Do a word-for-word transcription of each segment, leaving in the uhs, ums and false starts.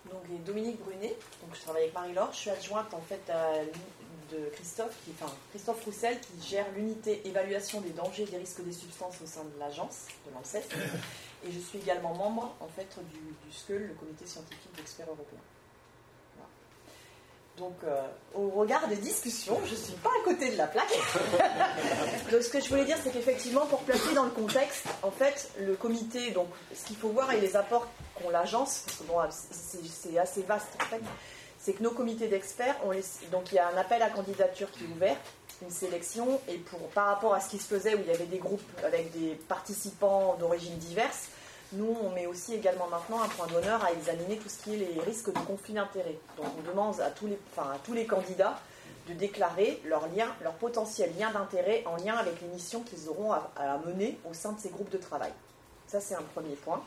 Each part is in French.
Donc, et Dominique Brunet, donc je travaille avec Marie-Laure, je suis adjointe en fait à, de Christophe, qui, enfin, Christophe Roussel qui gère l'unité évaluation des dangers et des risques des substances au sein de l'agence, de l'ANSES, et je suis également membre en fait du, du S C U L, le comité scientifique d'experts européens. Voilà. Donc euh, au regard des discussions, je ne suis pas à côté de la plaque. Donc ce que je voulais dire, c'est qu'effectivement, pour placer dans le contexte, en fait, le comité, donc ce qu'il faut voir et les apports qu'ont l'agence, parce que bon, c'est, c'est assez vaste en fait, c'est que nos comités d'experts, on les, donc il y a un appel à candidature qui est ouvert, une sélection, et pour, par rapport à ce qui se faisait où il y avait des groupes avec des participants d'origines diverses, nous on met aussi également maintenant un point d'honneur à examiner tout ce qui est les risques de conflit d'intérêts. Donc on demande à tous les, enfin, à tous les candidats de déclarer leur lien, leur potentiel lien d'intérêt en lien avec les missions qu'ils auront à, à mener au sein de ces groupes de travail. Ça c'est un premier point.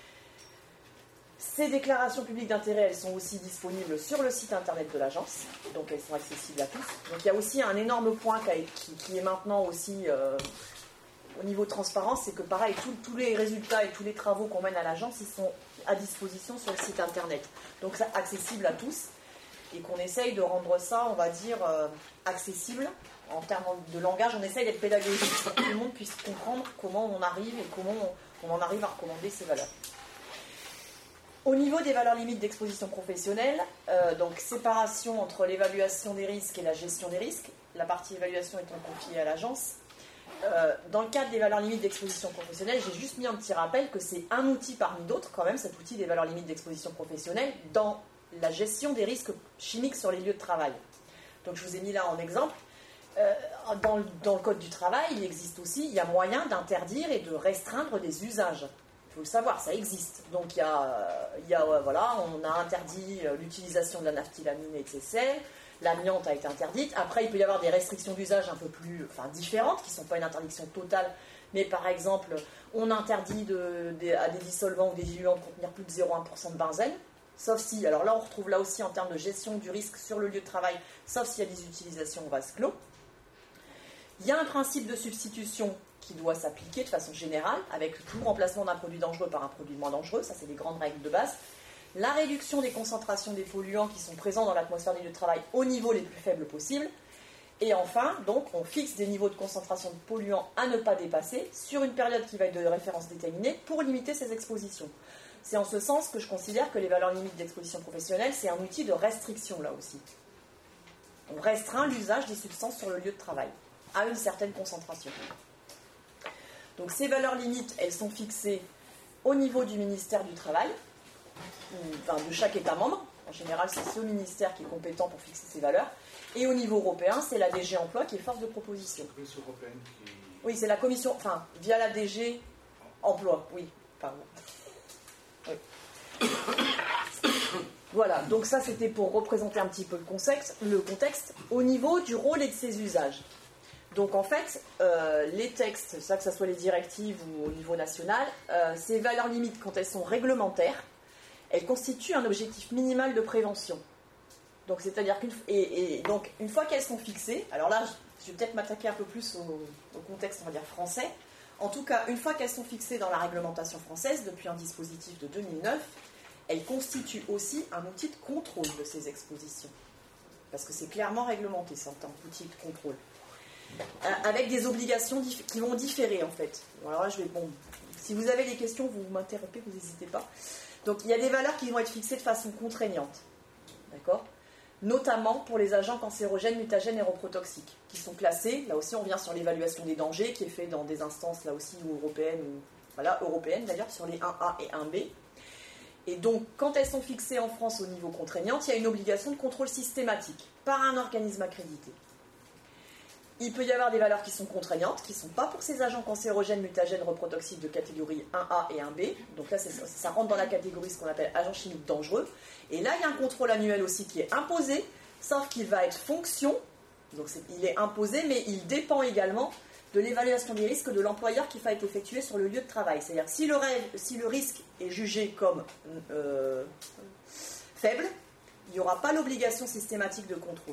Ces déclarations publiques d'intérêt, elles sont aussi disponibles sur le site internet de l'agence, donc elles sont accessibles à tous. Donc il y a aussi un énorme point qui, qui est maintenant aussi euh, au niveau de transparence, c'est que pareil, tout, tous les résultats et tous les travaux qu'on mène à l'agence, ils sont à disposition sur le site internet. Donc c'est accessible à tous et qu'on essaye de rendre ça, on va dire, euh, accessible en termes de langage. On essaye d'être pédagogique pour que tout le monde puisse comprendre comment on arrive et comment on, on en arrive à recommander ces valeurs. Au niveau des valeurs limites d'exposition professionnelle, euh, donc séparation entre l'évaluation des risques et la gestion des risques, la partie évaluation étant confiée à l'agence. Euh, dans le cadre des valeurs limites d'exposition professionnelle, j'ai juste mis un petit rappel que c'est un outil parmi d'autres, quand même, cet outil des valeurs limites d'exposition professionnelle, dans la gestion des risques chimiques sur les lieux de travail. Donc je vous ai mis là en exemple. Euh, dans, le, dans le Code du travail, il existe aussi, il y a moyen d'interdire et de restreindre des usages. Il faut le savoir, ça existe. Donc il y a, il y a voilà, on a interdit l'utilisation de la naphthylamine et de ses sels, l'amiante a été interdite. Après, il peut y avoir des restrictions d'usage un peu plus, enfin, différentes, qui ne sont pas une interdiction totale, mais par exemple, on interdit de, de, à des dissolvants ou des diluants de contenir plus de zéro virgule un pour cent de benzène, sauf si, alors là on retrouve là aussi en termes de gestion du risque sur le lieu de travail, sauf s'il y a des utilisations au vase clos. Il y a un principe de substitution qui doit s'appliquer de façon générale, avec tout remplacement d'un produit dangereux par un produit moins dangereux, ça c'est les grandes règles de base. La réduction des concentrations des polluants qui sont présents dans l'atmosphère des lieux de travail au niveau les plus faibles possibles. Et enfin, donc, on fixe des niveaux de concentration de polluants à ne pas dépasser sur une période qui va être de référence déterminée pour limiter ces expositions. C'est en ce sens que je considère que les valeurs limites d'exposition professionnelle, c'est un outil de restriction là aussi. On restreint l'usage des substances sur le lieu de travail à une certaine concentration. Donc ces valeurs limites, elles sont fixées au niveau du ministère du Travail, enfin de chaque État membre. En général, c'est ce ministère qui est compétent pour fixer ces valeurs. Et au niveau européen, c'est la D G Emploi qui est force de proposition. La Commission européenne qui... Oui, c'est la Commission, enfin, via la D G Emploi, oui, pardon. Oui. Voilà, donc ça c'était pour représenter un petit peu le contexte, le contexte au niveau du rôle et de ses usages. Donc en fait, euh, les textes, ça que ce soit les directives ou au niveau national, euh, ces valeurs limites, quand elles sont réglementaires, elles constituent un objectif minimal de prévention. Donc c'est-à-dire qu'une et, et donc une fois qu'elles sont fixées, alors là, je vais peut-être m'attaquer un peu plus au, au contexte, on va dire français. En tout cas, une fois qu'elles sont fixées dans la réglementation française depuis un dispositif de deux mille neuf, elles constituent aussi un outil de contrôle de ces expositions, parce que c'est clairement réglementé, ça en tant qu'outil de contrôle. Avec des obligations dif- qui vont différer en fait. Alors là, je vais, bon, si vous avez des questions, vous m'interrompez, vous n'hésitez pas. Donc il y a des valeurs qui vont être fixées de façon contraignante, d'accord ? Notamment pour les agents cancérogènes, mutagènes et reprotoxiques, qui sont classés. Là aussi, on revient sur l'évaluation des dangers, qui est fait dans des instances là aussi ou européennes, ou voilà, européennes d'ailleurs, sur les un A et un B. Et donc, quand elles sont fixées en France au niveau contraignant, il y a une obligation de contrôle systématique par un organisme accrédité. Il peut y avoir des valeurs qui sont contraignantes, qui ne sont pas pour ces agents cancérogènes, mutagènes, reprotoxiques de catégorie un A et un B. Donc là, c'est, ça rentre dans la catégorie ce qu'on appelle agents chimiques dangereux. Et là, il y a un contrôle annuel aussi qui est imposé, sauf qu'il va être fonction. Donc c'est, il est imposé, mais il dépend également de l'évaluation des risques de l'employeur qui va être effectuée sur le lieu de travail. C'est-à-dire que si le, rêve, si le risque est jugé comme euh, faible, il n'y aura pas l'obligation systématique de contrôle.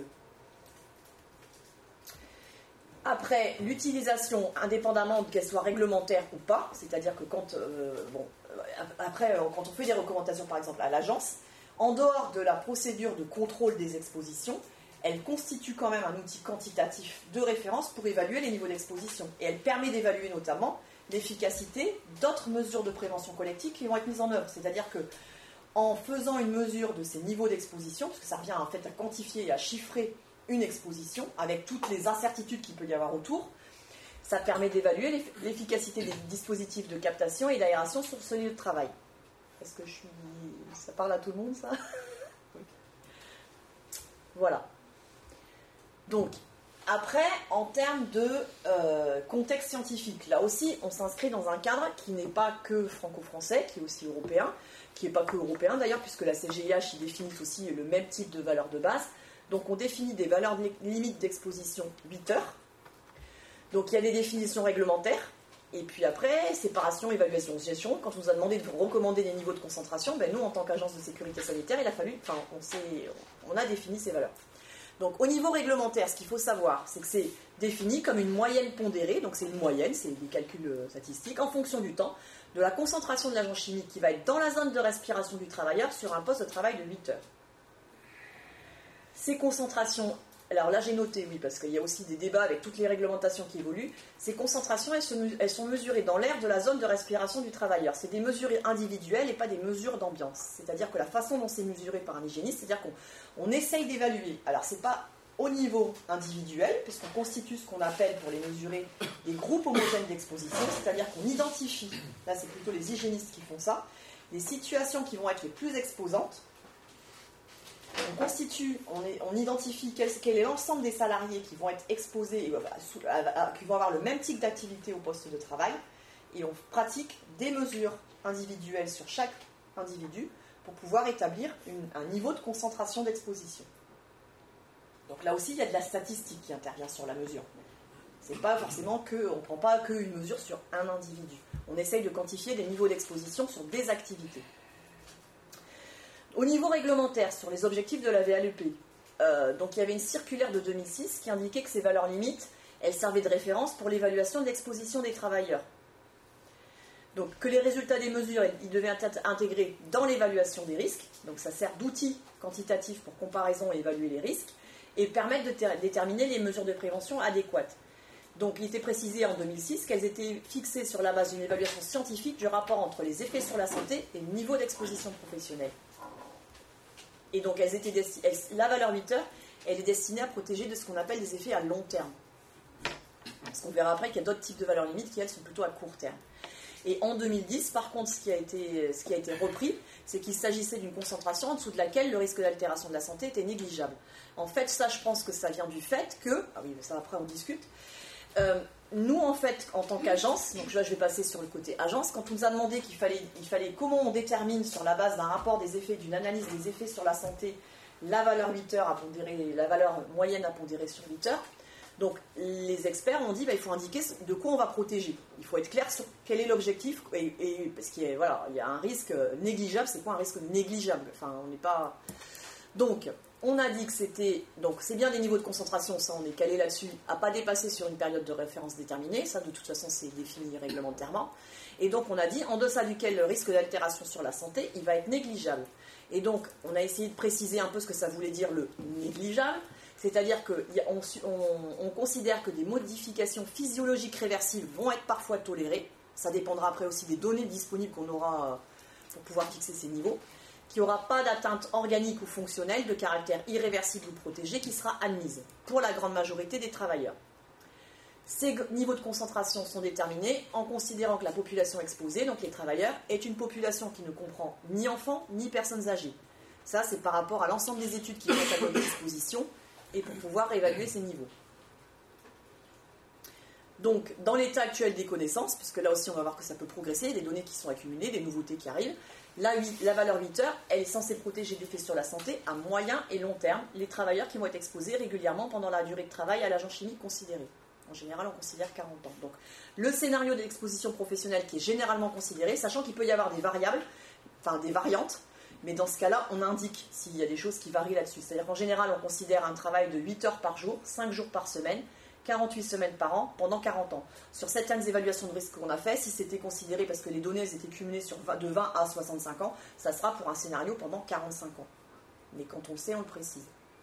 Après, l'utilisation, indépendamment de qu'elle soit réglementaire ou pas, c'est-à-dire que quand, euh, bon, après, quand on fait des recommandations, par exemple, à l'agence, En dehors de la procédure de contrôle des expositions, elle constitue quand même un outil quantitatif de référence pour évaluer les niveaux d'exposition. Et elle permet d'évaluer notamment l'efficacité d'autres mesures de prévention collective qui vont être mises en œuvre. C'est-à-dire que en faisant une mesure de ces niveaux d'exposition, parce que ça revient en fait à quantifier et à chiffrer une exposition avec toutes les incertitudes qu'il peut y avoir autour, ça permet d'évaluer l'efficacité des dispositifs de captation et d'aération sur ce lieu de travail. Est-ce que je suis... ça parle à tout le monde, ça? Voilà. Donc, après, en termes de euh, contexte scientifique, là aussi, on s'inscrit dans un cadre qui n'est pas que franco-français, qui est aussi européen, qui n'est pas que européen d'ailleurs, puisque la C G I H y définit aussi le même type de valeurs de base. Donc, on définit des valeurs de limites d'exposition huit heures. Donc, il y a des définitions réglementaires. Et puis après, séparation, évaluation, gestion. Quand on nous a demandé de recommander des niveaux de concentration, ben nous, en tant qu'agence de sécurité sanitaire, il a fallu, enfin, on, s'est, on a défini ces valeurs. Donc, au niveau réglementaire, ce qu'il faut savoir, c'est que c'est défini comme une moyenne pondérée, donc c'est une moyenne, c'est des calculs statistiques, en fonction du temps, de la concentration de l'agent chimique qui va être dans la zone de respiration du travailleur sur un poste de travail de huit heures. Ces concentrations, alors là j'ai noté, oui, parce qu'il y a aussi des débats avec toutes les réglementations qui évoluent, ces concentrations, elles, se, elles sont mesurées dans l'air de la zone de respiration du travailleur. C'est des mesures individuelles et pas des mesures d'ambiance. C'est-à-dire que la façon dont c'est mesuré par un hygiéniste, c'est-à-dire qu'on on essaye d'évaluer. Alors c'est pas au niveau individuel, puisqu'on constitue ce qu'on appelle, pour les mesurer, des groupes homogènes d'exposition, c'est-à-dire qu'on identifie, là c'est plutôt les hygiénistes qui font ça, les situations qui vont être les plus exposantes. On constitue, on, est, on identifie quel, quel est l'ensemble des salariés qui vont être exposés, à, à, à, qui vont avoir le même type d'activité au poste de travail, et on pratique des mesures individuelles sur chaque individu pour pouvoir établir une, un niveau de concentration d'exposition. Donc là aussi, il y a de la statistique qui intervient sur la mesure. C'est pas forcément que, on ne prend pas qu'une mesure sur un individu. On essaye de quantifier des niveaux d'exposition sur des activités. Au niveau réglementaire, sur les objectifs de la V A L E P, euh, donc il y avait une circulaire de deux mille six qui indiquait que ces valeurs limites, elles servaient de référence pour l'évaluation de l'exposition des travailleurs. Donc que les résultats des mesures, ils devaient être intégrés dans l'évaluation des risques, donc ça sert d'outil quantitatif pour comparaison et évaluer les risques, et permettre de ter- déterminer les mesures de prévention adéquates. Donc il était précisé en deux mille six qu'elles étaient fixées sur la base d'une évaluation scientifique du rapport entre les effets sur la santé et le niveau d'exposition professionnelle. Et donc elles étaient desti- elles, la valeur huit heures, elle est destinée à protéger de ce qu'on appelle des effets à long terme. Parce qu'on verra après qu'il y a d'autres types de valeurs limites qui, elles, sont plutôt à court terme. Et en deux mille dix, par contre, ce qui a été, ce qui a été repris, c'est qu'il s'agissait d'une concentration en dessous de laquelle le risque d'altération de la santé était négligeable. En fait, ça, je pense que ça vient du fait que... Ah oui, mais ça, après, on discute. Euh, nous, en fait, en tant qu'agence, donc là, je vais passer sur le côté agence, quand on nous a demandé qu'il fallait, il fallait comment on détermine, sur la base d'un rapport des effets, d'une analyse des effets sur la santé, la valeur huit heures à pondérer, la valeur moyenne à pondérer sur huit heures, donc les experts ont dit bah, il faut indiquer de quoi on va protéger. Il faut être clair sur quel est l'objectif, et, et, parce qu'il y a, voilà, il y a un risque négligeable. C'est quoi un risque négligeable? Enfin, on n'est pas... Donc, on a dit que c'était... Donc, c'est bien des niveaux de concentration, ça, on est calé là-dessus, à pas dépasser sur une période de référence déterminée. Ça, de toute façon, c'est défini réglementairement. Et donc, on a dit, en deçà duquel le risque d'altération sur la santé, il va être négligeable. Et donc, on a essayé de préciser un peu ce que ça voulait dire, le négligeable. C'est-à-dire qu'on on, on considère que des modifications physiologiques réversibles vont être parfois tolérées. Ça dépendra après aussi des données disponibles qu'on aura pour pouvoir fixer ces niveaux. Qu'il n'y aura pas d'atteinte organique ou fonctionnelle de caractère irréversible ou protégé qui sera admise pour la grande majorité des travailleurs. Ces niveaux de concentration sont déterminés en considérant que la population exposée, donc les travailleurs, est une population qui ne comprend ni enfants ni personnes âgées. Ça, c'est par rapport à l'ensemble des études qui vont être à notre disposition et pour pouvoir évaluer ces niveaux. Donc, dans l'état actuel des connaissances, puisque là aussi on va voir que ça peut progresser, des données qui sont accumulées, des nouveautés qui arrivent, la, la valeur huit heures, elle est censée protéger d'effets sur la santé à moyen et long terme les travailleurs qui vont être exposés régulièrement pendant la durée de travail à l'agent chimique considéré. En général, on considère quarante ans. Donc, le scénario d'exposition professionnelle qui est généralement considéré, sachant qu'il peut y avoir des variables, enfin des variantes, mais dans ce cas-là, on indique s'il y a des choses qui varient là-dessus. C'est-à-dire qu'en général, on considère un travail de huit heures par jour, cinq jours par semaine, quarante-huit semaines par an pendant quarante ans. Sur certaines évaluations de risque qu'on a fait, si c'était considéré parce que les données étaient cumulées sur de vingt à soixante-cinq ans, ça sera pour un scénario pendant quarante-cinq ans. Mais quand on le sait, on le précise.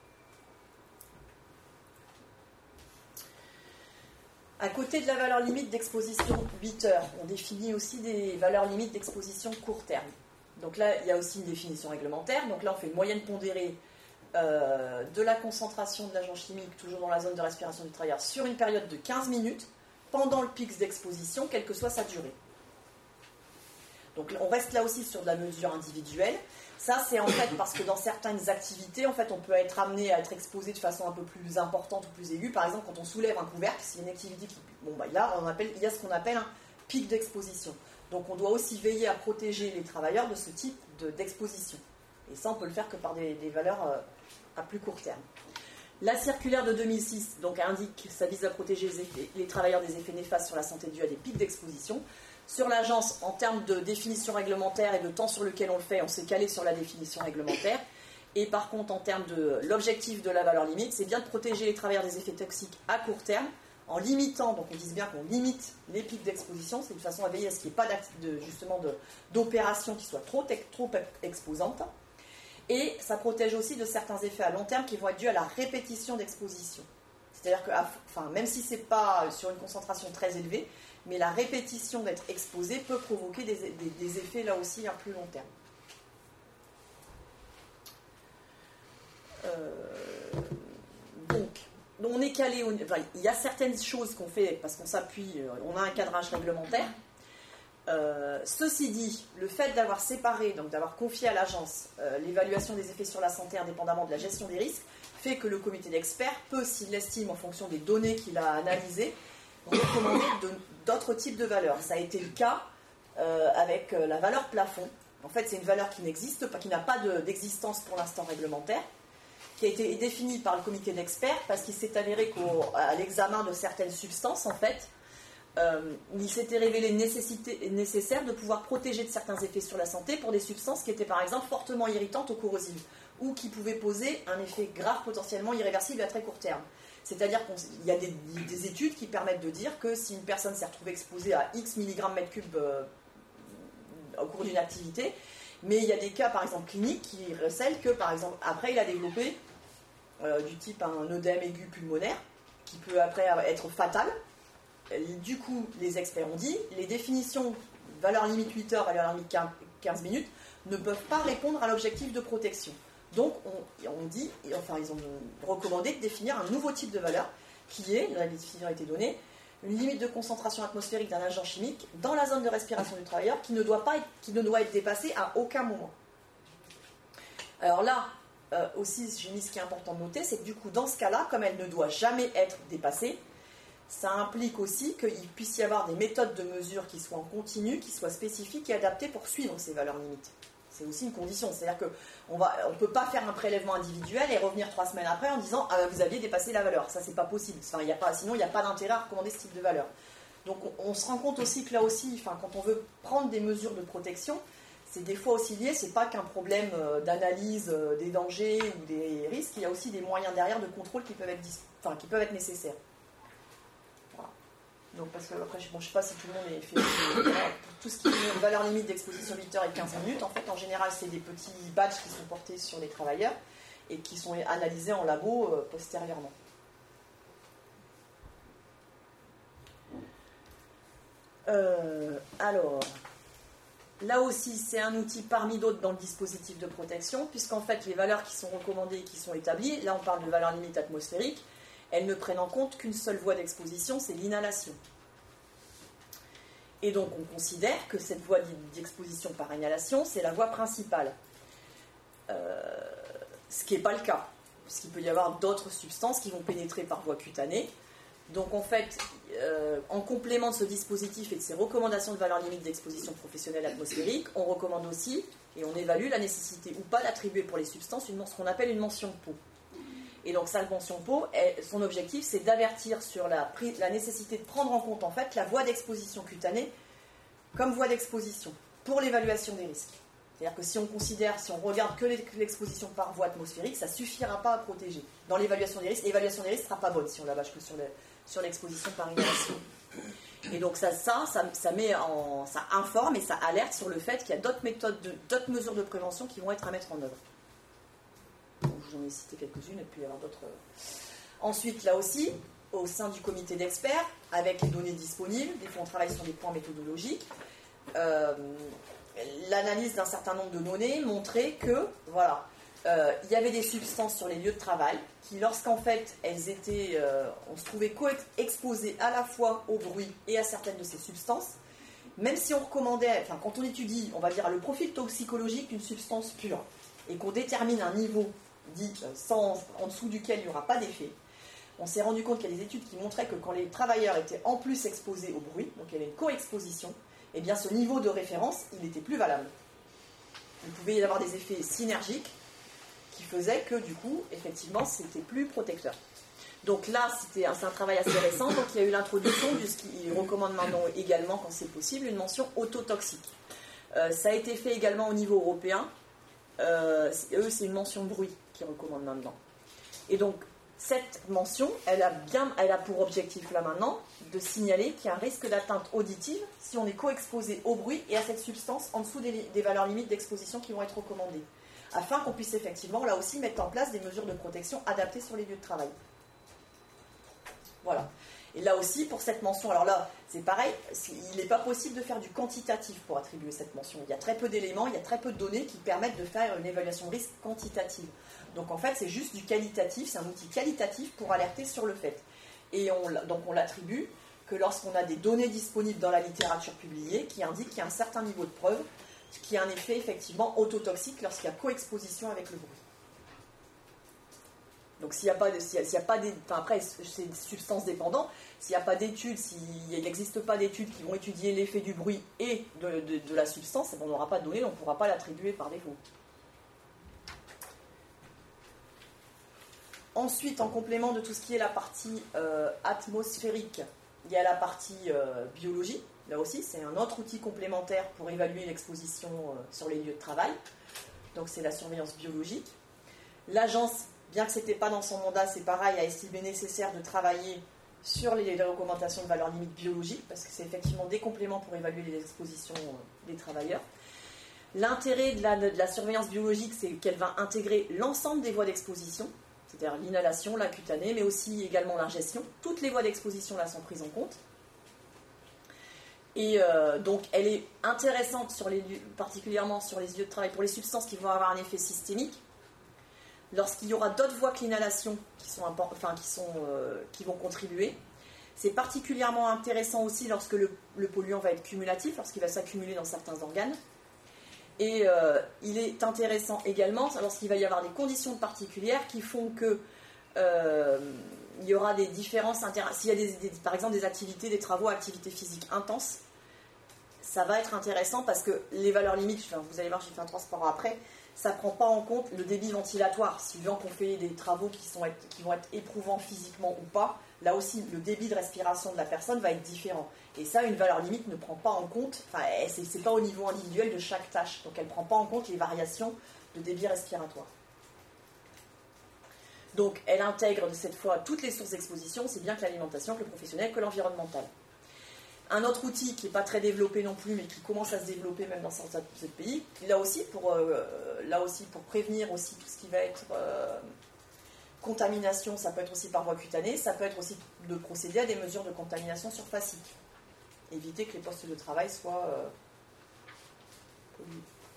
À côté de la valeur limite d'exposition huit heures, on définit aussi des valeurs limites d'exposition court terme. Donc là, il y a aussi une définition réglementaire. Donc là, on fait une moyenne pondérée euh, de la concentration de l'agent chimique, toujours dans la zone de respiration du travailleur, sur une période de quinze minutes, pendant le pic d'exposition, quelle que soit sa durée. Donc on reste là aussi sur de la mesure individuelle. Ça, c'est en fait parce que dans certaines activités, en fait, on peut être amené à être exposé de façon un peu plus importante ou plus aiguë. Par exemple, quand on soulève un couvercle, c'est une activité qui... Bon, bah, là, on appelle, il y a ce qu'on appelle un pic d'exposition. Donc on doit aussi veiller à protéger les travailleurs de ce type de, d'exposition. Et ça, on peut le faire que par des, des valeurs euh, à plus court terme. La circulaire de deux mille six donc, indique que ça vise à protéger les, effets, les travailleurs des effets néfastes sur la santé dus à des pics d'exposition. Sur l'agence, en termes de définition réglementaire et de temps sur lequel on le fait, on s'est calé sur la définition réglementaire. Et par contre, en termes de l'objectif de la valeur limite, c'est bien de protéger les travailleurs des effets toxiques à court terme, en limitant, donc on dit bien qu'on limite les pics d'exposition, c'est de façon à veiller à ce qu'il n'y ait pas de, justement de, d'opérations qui soient trop, trop exposantes. Et ça protège aussi de certains effets à long terme qui vont être dus à la répétition d'exposition. C'est-à-dire que, enfin, même si ce n'est pas sur une concentration très élevée, mais la répétition d'être exposé peut provoquer des, des, des effets là aussi à plus long terme. Euh, donc, on est calé, enfin, il y a certaines choses qu'on fait parce qu'on s'appuie, on a un cadrage réglementaire. Euh, ceci dit, le fait d'avoir séparé, donc d'avoir confié à l'agence euh, l'évaluation des effets sur la santé indépendamment de la gestion des risques, fait que le comité d'experts peut, s'il l'estime en fonction des données qu'il a analysées, recommander de, d'autres types de valeurs. Ça a été le cas euh, avec euh, la valeur plafond. En fait, c'est une valeur qui n'existe pas, qui n'a pas de, d'existence pour l'instant réglementaire, qui a été définie par le comité d'experts parce qu'il s'est avéré qu'à l'examen de certaines substances, en fait, euh, il s'était révélé nécessité, nécessaire de pouvoir protéger de certains effets sur la santé pour des substances qui étaient par exemple fortement irritantes ou corrosives, ou qui pouvaient poser un effet grave potentiellement irréversible à très court terme. C'est-à-dire qu'il y a des, des études qui permettent de dire que si une personne s'est retrouvée exposée à X milligrammes mètre cube euh, au cours d'une activité, mais il y a des cas, par exemple, cliniques qui recèlent que, par exemple, après, il a développé euh, du type un œdème aigu pulmonaire, qui peut après être fatal. Du coup, les experts ont dit, les définitions valeur limite huit heures, valeur limite quinze minutes, ne peuvent pas répondre à l'objectif de protection. Donc, on, on dit, enfin, ils ont recommandé de définir un nouveau type de valeur, qui est, la définition a été donnée, une limite de concentration atmosphérique d'un agent chimique dans la zone de respiration du travailleur qui ne doit, pas être, qui ne doit être dépassée à aucun moment. Alors là, euh, aussi, j'ai mis ce qui est important de noter, c'est que du coup, dans ce cas-là, comme elle ne doit jamais être dépassée, ça implique aussi qu'il puisse y avoir des méthodes de mesure qui soient en continu, qui soient spécifiques et adaptées pour suivre ces valeurs limites. C'est aussi une condition. C'est-à-dire qu'on ne peut pas faire un prélèvement individuel et revenir trois semaines après en disant ah, « vous aviez dépassé la valeur ». Ça, c'est pas possible. Enfin, y a pas, sinon, il n'y a pas d'intérêt à recommander ce type de valeur. Donc, on, on se rend compte aussi que là aussi, enfin, quand on veut prendre des mesures de protection, c'est des fois aussi lié, c'est pas qu'un problème d'analyse des dangers ou des risques, il y a aussi des moyens derrière de contrôle qui peuvent être, enfin, qui peuvent être nécessaires. Donc, parce que après, bon, je ne sais pas si tout le monde est fait. Pour tout ce qui est valeur limite d'exposition huit heures et quinze minutes, en fait, en général, c'est des petits badges qui sont portés sur les travailleurs et qui sont analysés en labo euh, postérieurement. Euh, alors, là aussi, c'est un outil parmi d'autres dans le dispositif de protection, puisqu'en fait, les valeurs qui sont recommandées et qui sont établies, là, on parle de valeur limite atmosphérique, elles ne prennent en compte qu'une seule voie d'exposition, c'est l'inhalation. Et donc on considère que cette voie d'exposition par inhalation, c'est la voie principale. Euh, ce qui n'est pas le cas, puisqu'il peut y avoir d'autres substances qui vont pénétrer par voie cutanée. Donc en fait, euh, en complément de ce dispositif et de ces recommandations de valeur limite d'exposition professionnelle atmosphérique, on recommande aussi, et on évalue la nécessité ou pas d'attribuer pour les substances une, ce qu'on appelle une mention P O. Et donc, sa mention P O, son objectif, c'est d'avertir sur la, la nécessité de prendre en compte, en fait, la voie d'exposition cutanée comme voie d'exposition pour l'évaluation des risques. C'est-à-dire que si on considère, si on regarde que l'exposition par voie atmosphérique, ça ne suffira pas à protéger. Dans l'évaluation des risques, l'évaluation des risques ne sera pas bonne si on la bâche que sur sur l'exposition par inhalation. Et donc ça, ça, ça, ça, met en, ça informe et ça alerte sur le fait qu'il y a d'autres méthodes, de, d'autres mesures de prévention qui vont être à mettre en œuvre. Donc, je vous en ai cité quelques-unes et puis il y aura d'autres. Ensuite, là aussi, au sein du comité d'experts, avec les données disponibles, des fois on travaille sur des points méthodologiques, euh, l'analyse d'un certain nombre de données montrait que, voilà, euh, il y avait des substances sur les lieux de travail qui, lorsqu'en fait elles étaient, euh, on se trouvait co-exposées à la fois au bruit et à certaines de ces substances, même si on recommandait, enfin quand on étudie, on va dire le profil toxicologique d'une substance pure et qu'on détermine un niveau dit sans, en dessous duquel il n'y aura pas d'effet, on s'est rendu compte qu'il y a des études qui montraient que quand les travailleurs étaient en plus exposés au bruit, donc il y avait une co-exposition, eh bien ce niveau de référence, il était plus valable. Il pouvait y avoir des effets synergiques qui faisaient que du coup, effectivement, c'était plus protecteur. Donc là, c'était un, c'est un travail assez récent, donc il y a eu l'introduction de ce qu'ils recommandent maintenant également, quand c'est possible, une mention autotoxique. Euh, ça a été fait également au niveau européen. Euh, eux, c'est une mention bruit qu'ils recommandent maintenant. Et donc, cette mention, elle a, bien, elle a pour objectif là maintenant de signaler qu'il y a un risque d'atteinte auditive si on est co-exposé au bruit et à cette substance en dessous des, des valeurs limites d'exposition qui vont être recommandées, afin qu'on puisse effectivement là aussi mettre en place des mesures de protection adaptées sur les lieux de travail. Voilà. Et là aussi, pour cette mention, alors là, c'est pareil, c'est, il n'est pas possible de faire du quantitatif pour attribuer cette mention. Il y a très peu d'éléments, il y a très peu de données qui permettent de faire une évaluation de risque quantitative. Donc en fait, c'est juste du qualitatif, c'est un outil qualitatif pour alerter sur le fait. Et on, donc on l'attribue que lorsqu'on a des données disponibles dans la littérature publiée qui indiquent qu'il y a un certain niveau de preuve, qui a un effet effectivement autotoxique lorsqu'il y a coexposition avec le bruit. Donc s'il n'y a pas de, s'il y a, s'il y a pas des, enfin après c'est des substances dépendantes, s'il n'y a pas d'études, s'il n'existe pas d'études qui vont étudier l'effet du bruit et de, de, de la substance, on n'aura pas de données, on ne pourra pas l'attribuer par défaut. Ensuite, en complément de tout ce qui est la partie euh, atmosphérique, il y a la partie euh, biologie. Là aussi, c'est un autre outil complémentaire pour évaluer l'exposition euh, sur les lieux de travail. Donc c'est la surveillance biologique. L'agence, bien que ce n'était pas dans son mandat, c'est pareil, a estimé nécessaire de travailler sur les, les recommandations de valeurs limites biologiques, parce que c'est effectivement des compléments pour évaluer les expositions euh, des travailleurs. L'intérêt de la, de la surveillance biologique, c'est qu'elle va intégrer l'ensemble des voies d'exposition, c'est-à-dire l'inhalation, la cutanée, mais aussi également l'ingestion. Toutes les voies d'exposition là sont prises en compte. Et euh, donc, elle est intéressante, sur les lieux, particulièrement sur les lieux de travail, pour les substances qui vont avoir un effet systémique. Lorsqu'il y aura d'autres voies que l'inhalation qui, sont enfin, qui, sont, euh, qui vont contribuer. C'est particulièrement intéressant aussi lorsque le, le polluant va être cumulatif, lorsqu'il va s'accumuler dans certains organes. Et euh, il est intéressant également lorsqu'il va y avoir des conditions particulières qui font que euh, il y aura des différences inter... s'il y a des, des, par exemple des activités, des travaux, activités physiques intenses, ça va être intéressant parce que les valeurs limites, enfin, vous allez voir, j'ai fait un transparent après, ça ne prend pas en compte le débit ventilatoire. Suivant qu'on fait des travaux qui, sont, qui vont être éprouvants physiquement ou pas, là aussi le débit de respiration de la personne va être différent. Et ça, une valeur limite ne prend pas en compte, enfin, c'est, c'est pas au niveau individuel de chaque tâche, donc elle ne prend pas en compte les variations de débit respiratoire. Donc elle intègre de cette fois toutes les sources d'exposition, c'est bien que l'alimentation, que le professionnel, que l'environnemental. Un autre outil qui n'est pas très développé non plus, mais qui commence à se développer même dans certains pays, là aussi pour, euh, là aussi pour prévenir aussi tout ce qui va être euh, contamination, ça peut être aussi par voie cutanée, ça peut être aussi de procéder à des mesures de contamination surfacique. Éviter que les postes de travail soient euh, pollués.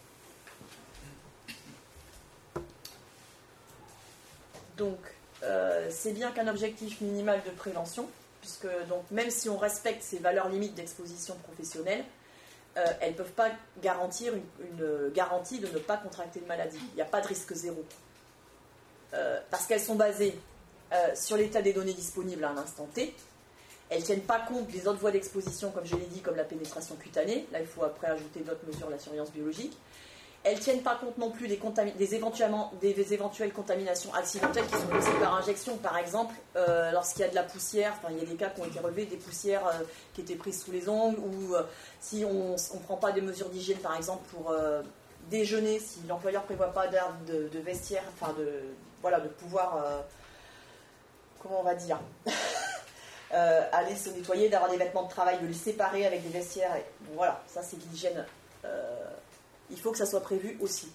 Donc, euh, c'est bien qu'un objectif minimal de prévention, puisque donc, même si on respecte ces valeurs limites d'exposition professionnelle, euh, elles ne peuvent pas garantir une, une garantie de ne pas contracter de maladie. Il n'y a pas de risque zéro. Euh, parce qu'elles sont basées euh, sur l'état des données disponibles à un instant T. Elles ne tiennent pas compte des autres voies d'exposition, comme je l'ai dit, comme la pénétration cutanée. Là, il faut après ajouter d'autres mesures de la surveillance biologique. Elles ne tiennent pas compte non plus des, contami- des, éventuellement, des éventuelles contaminations accidentelles qui sont causées par injection. Par exemple, euh, lorsqu'il y a de la poussière, enfin, il y a des cas qui ont été relevés, des poussières euh, qui étaient prises sous les ongles, ou euh, si on ne prend pas des mesures d'hygiène, par exemple, pour euh, déjeuner, si l'employeur ne prévoit pas d'air de, de vestiaire, enfin de, voilà, de pouvoir, euh, comment on va dire euh, aller se nettoyer, d'avoir des vêtements de travail, de les séparer avec des vestiaires. Et, bon, voilà, ça c'est de l'hygiène. Euh, il faut que ça soit prévu aussi.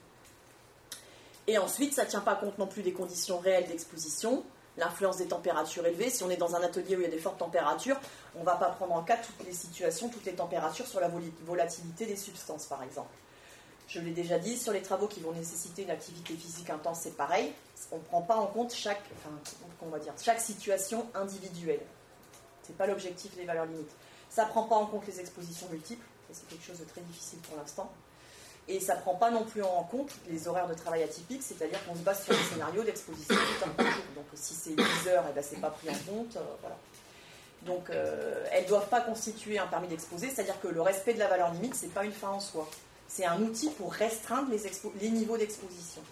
Et ensuite, ça ne tient pas compte non plus des conditions réelles d'exposition, l'influence des températures élevées. Si on est dans un atelier où il y a des fortes températures, on ne va pas prendre en compte toutes les situations, toutes les températures sur la volatilité des substances, par exemple. Je l'ai déjà dit, sur les travaux qui vont nécessiter une activité physique intense, c'est pareil. On ne prend pas en compte chaque, enfin, on va dire, chaque situation individuelle. Ce n'est pas l'objectif des valeurs limites. Ça ne prend pas en compte les expositions multiples. C'est quelque chose de très difficile pour l'instant. Et ça ne prend pas non plus en compte les horaires de travail atypiques, c'est-à-dire qu'on se base sur un scénario d'exposition tout un par jour. Donc si c'est dix heures, eh ben, ce n'est pas pris en compte. Euh, voilà. Donc euh, elles ne doivent pas constituer un permis d'exposer, c'est-à-dire que le respect de la valeur limite, ce n'est pas une fin en soi. C'est un outil pour restreindre les, expo- les niveaux d'exposition.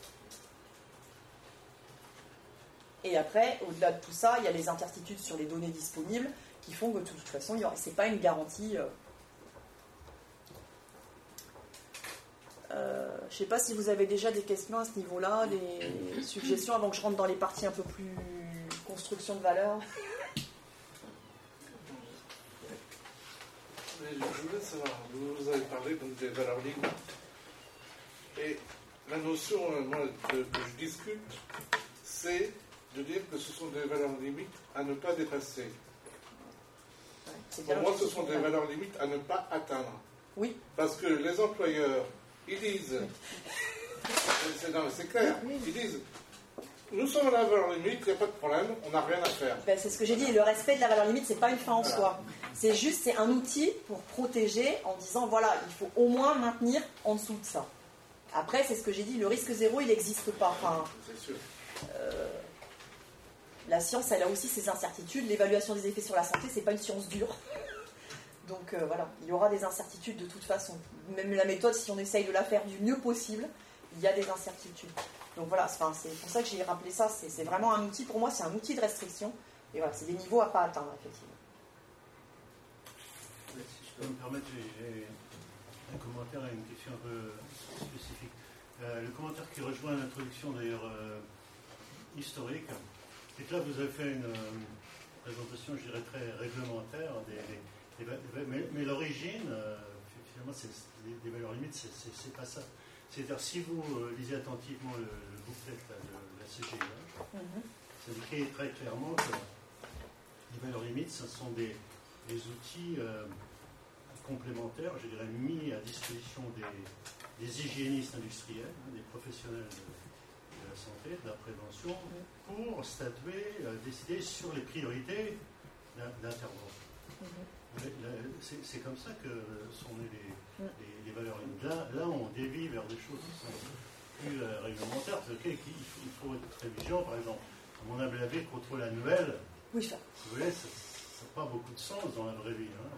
Et après, au-delà de tout ça, il y a les incertitudes sur les données disponibles qui font que de toute façon, ce n'est pas une garantie. Euh, Euh, je ne sais pas si vous avez déjà des questions à ce niveau-là, des suggestions avant que je rentre dans les parties un peu plus construction de valeur. Mais je voulais savoir, vous avez parlé donc des valeurs limites. Et la notion euh, moi, que, que je discute, c'est de dire que ce sont des valeurs limites à ne pas dépasser. Ouais, Pour moi, ce sont des valeurs limites à ne pas atteindre. Oui. Parce que les employeurs, ils disent, c'est, non, c'est clair, ils disent, nous sommes à la valeur limite, il n'y a pas de problème, on n'a rien à faire. Ben, c'est ce que j'ai dit, le respect de la valeur limite, ce n'est pas une fin en voilà. soi. C'est juste, c'est un outil pour protéger en disant, voilà, il faut au moins maintenir en dessous de ça. Après, c'est ce que j'ai dit, le risque zéro, il n'existe pas. Enfin, c'est sûr. Euh, la science, elle a aussi ses incertitudes. L'évaluation des effets sur la santé, c'est pas une science dure. Donc euh, voilà, il y aura des incertitudes de toute façon. Même la méthode, si on essaye de la faire du mieux possible, il y a des incertitudes. Donc voilà, c'est, enfin, c'est pour ça que j'ai rappelé ça. C'est, c'est vraiment un outil, pour moi, c'est un outil de restriction. Et voilà, c'est des niveaux à ne pas atteindre, effectivement. Mais si je peux me permettre, j'ai, j'ai un commentaire à une question un peu spécifique. Euh, le commentaire qui rejoint l'introduction, d'ailleurs, euh, historique, c'est que là, vous avez fait une euh, présentation, je dirais, très réglementaire des... des Mais, mais l'origine, euh, finalement, c'est, des, des valeurs limites, c'est, c'est, c'est pas ça. C'est-à-dire, si vous euh, lisez attentivement le, le booklet là, de, de la C G I H, mm-hmm. ça indique très clairement que les valeurs limites, ce sont des, des outils euh, complémentaires, je dirais, mis à disposition des, des hygiénistes industriels, hein, des professionnels de, de la santé, de la prévention, mm-hmm. pour statuer, euh, décider sur les priorités d'intervention. Mm-hmm. C'est, c'est comme ça que sont nées les, les, les valeurs limites. Là, là, on dévie vers des choses qui sont plus euh, réglementaires. Parce qu'il faut, il faut être très vigilant. Par exemple, à mon humble avis, contrôle annuel, oui, ça. Vous voyez, ça n'a pas beaucoup de sens dans la vraie vie, hein,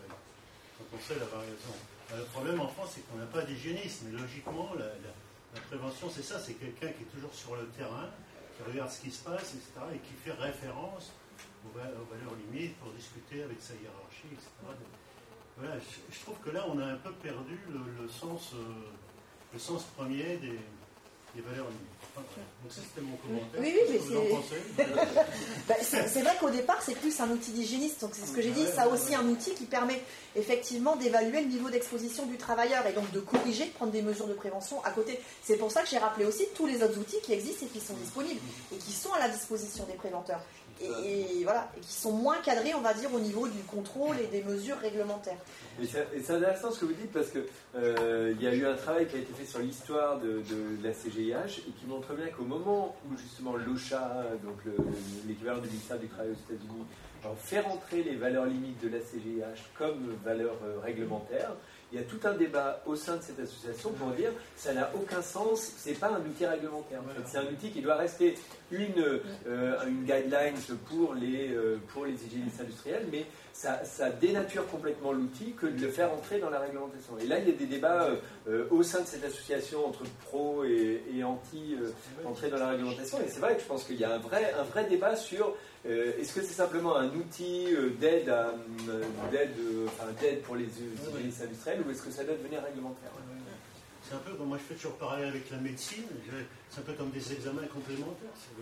quand on sait la variation. Le problème en France, c'est qu'on n'a pas d'hygiéniste. Mais logiquement, la, la, la prévention, c'est ça. C'est quelqu'un qui est toujours sur le terrain, qui regarde ce qui se passe, et cetera, et qui fait référence aux valeurs limites pour discuter avec sa hiérarchie, et cetera. Voilà, je, je trouve que là, on a un peu perdu le, le, sens, euh, le sens premier des, des valeurs limites. Enfin, donc ça, c'était mon commentaire. Oui, oui, mais c'est... ben, c'est... c'est vrai qu'au départ, c'est plus un outil d'hygiéniste. Donc c'est ce que j'ai dit, ça a aussi un outil qui permet effectivement d'évaluer le niveau d'exposition du travailleur et donc de corriger, de prendre des mesures de prévention à côté. C'est pour ça que j'ai rappelé aussi tous les autres outils qui existent et qui sont disponibles et qui sont à la disposition des préventeurs. Et, et voilà, et qui sont moins cadrés, on va dire, au niveau du contrôle et des mesures réglementaires. Et c'est, et c'est intéressant ce que vous dites parce que euh, il y a eu un travail qui a été fait sur l'histoire de, de, de la C G I H et qui montre bien qu'au moment où justement l'OSHA, donc le, l'équivalent du ministère du Travail aux États-Unis, fait rentrer les valeurs limites de la C G I H comme valeurs euh, réglementaires, il y a tout un débat au sein de cette association pour dire que ça n'a aucun sens, c'est pas un outil réglementaire. En fait. C'est un outil qui doit rester une, euh, une guideline pour les, euh, pour les hygiénistes industriels, mais ça, ça dénature complètement l'outil que de le faire entrer dans la réglementation. Et là, il y a des débats euh, au sein de cette association entre pro et, et anti euh, entrer dans la réglementation. Et c'est vrai que je pense qu'il y a un vrai, un vrai débat sur Euh, est-ce que c'est simplement un outil euh, d'aide, à, euh, d'aide, euh, enfin, d'aide pour les hygiénistes oui. industriels ou est-ce que ça doit devenir réglementaire? C'est un peu comme moi je fais toujours pareil avec la médecine, c'est un peu comme des examens complémentaires. C'est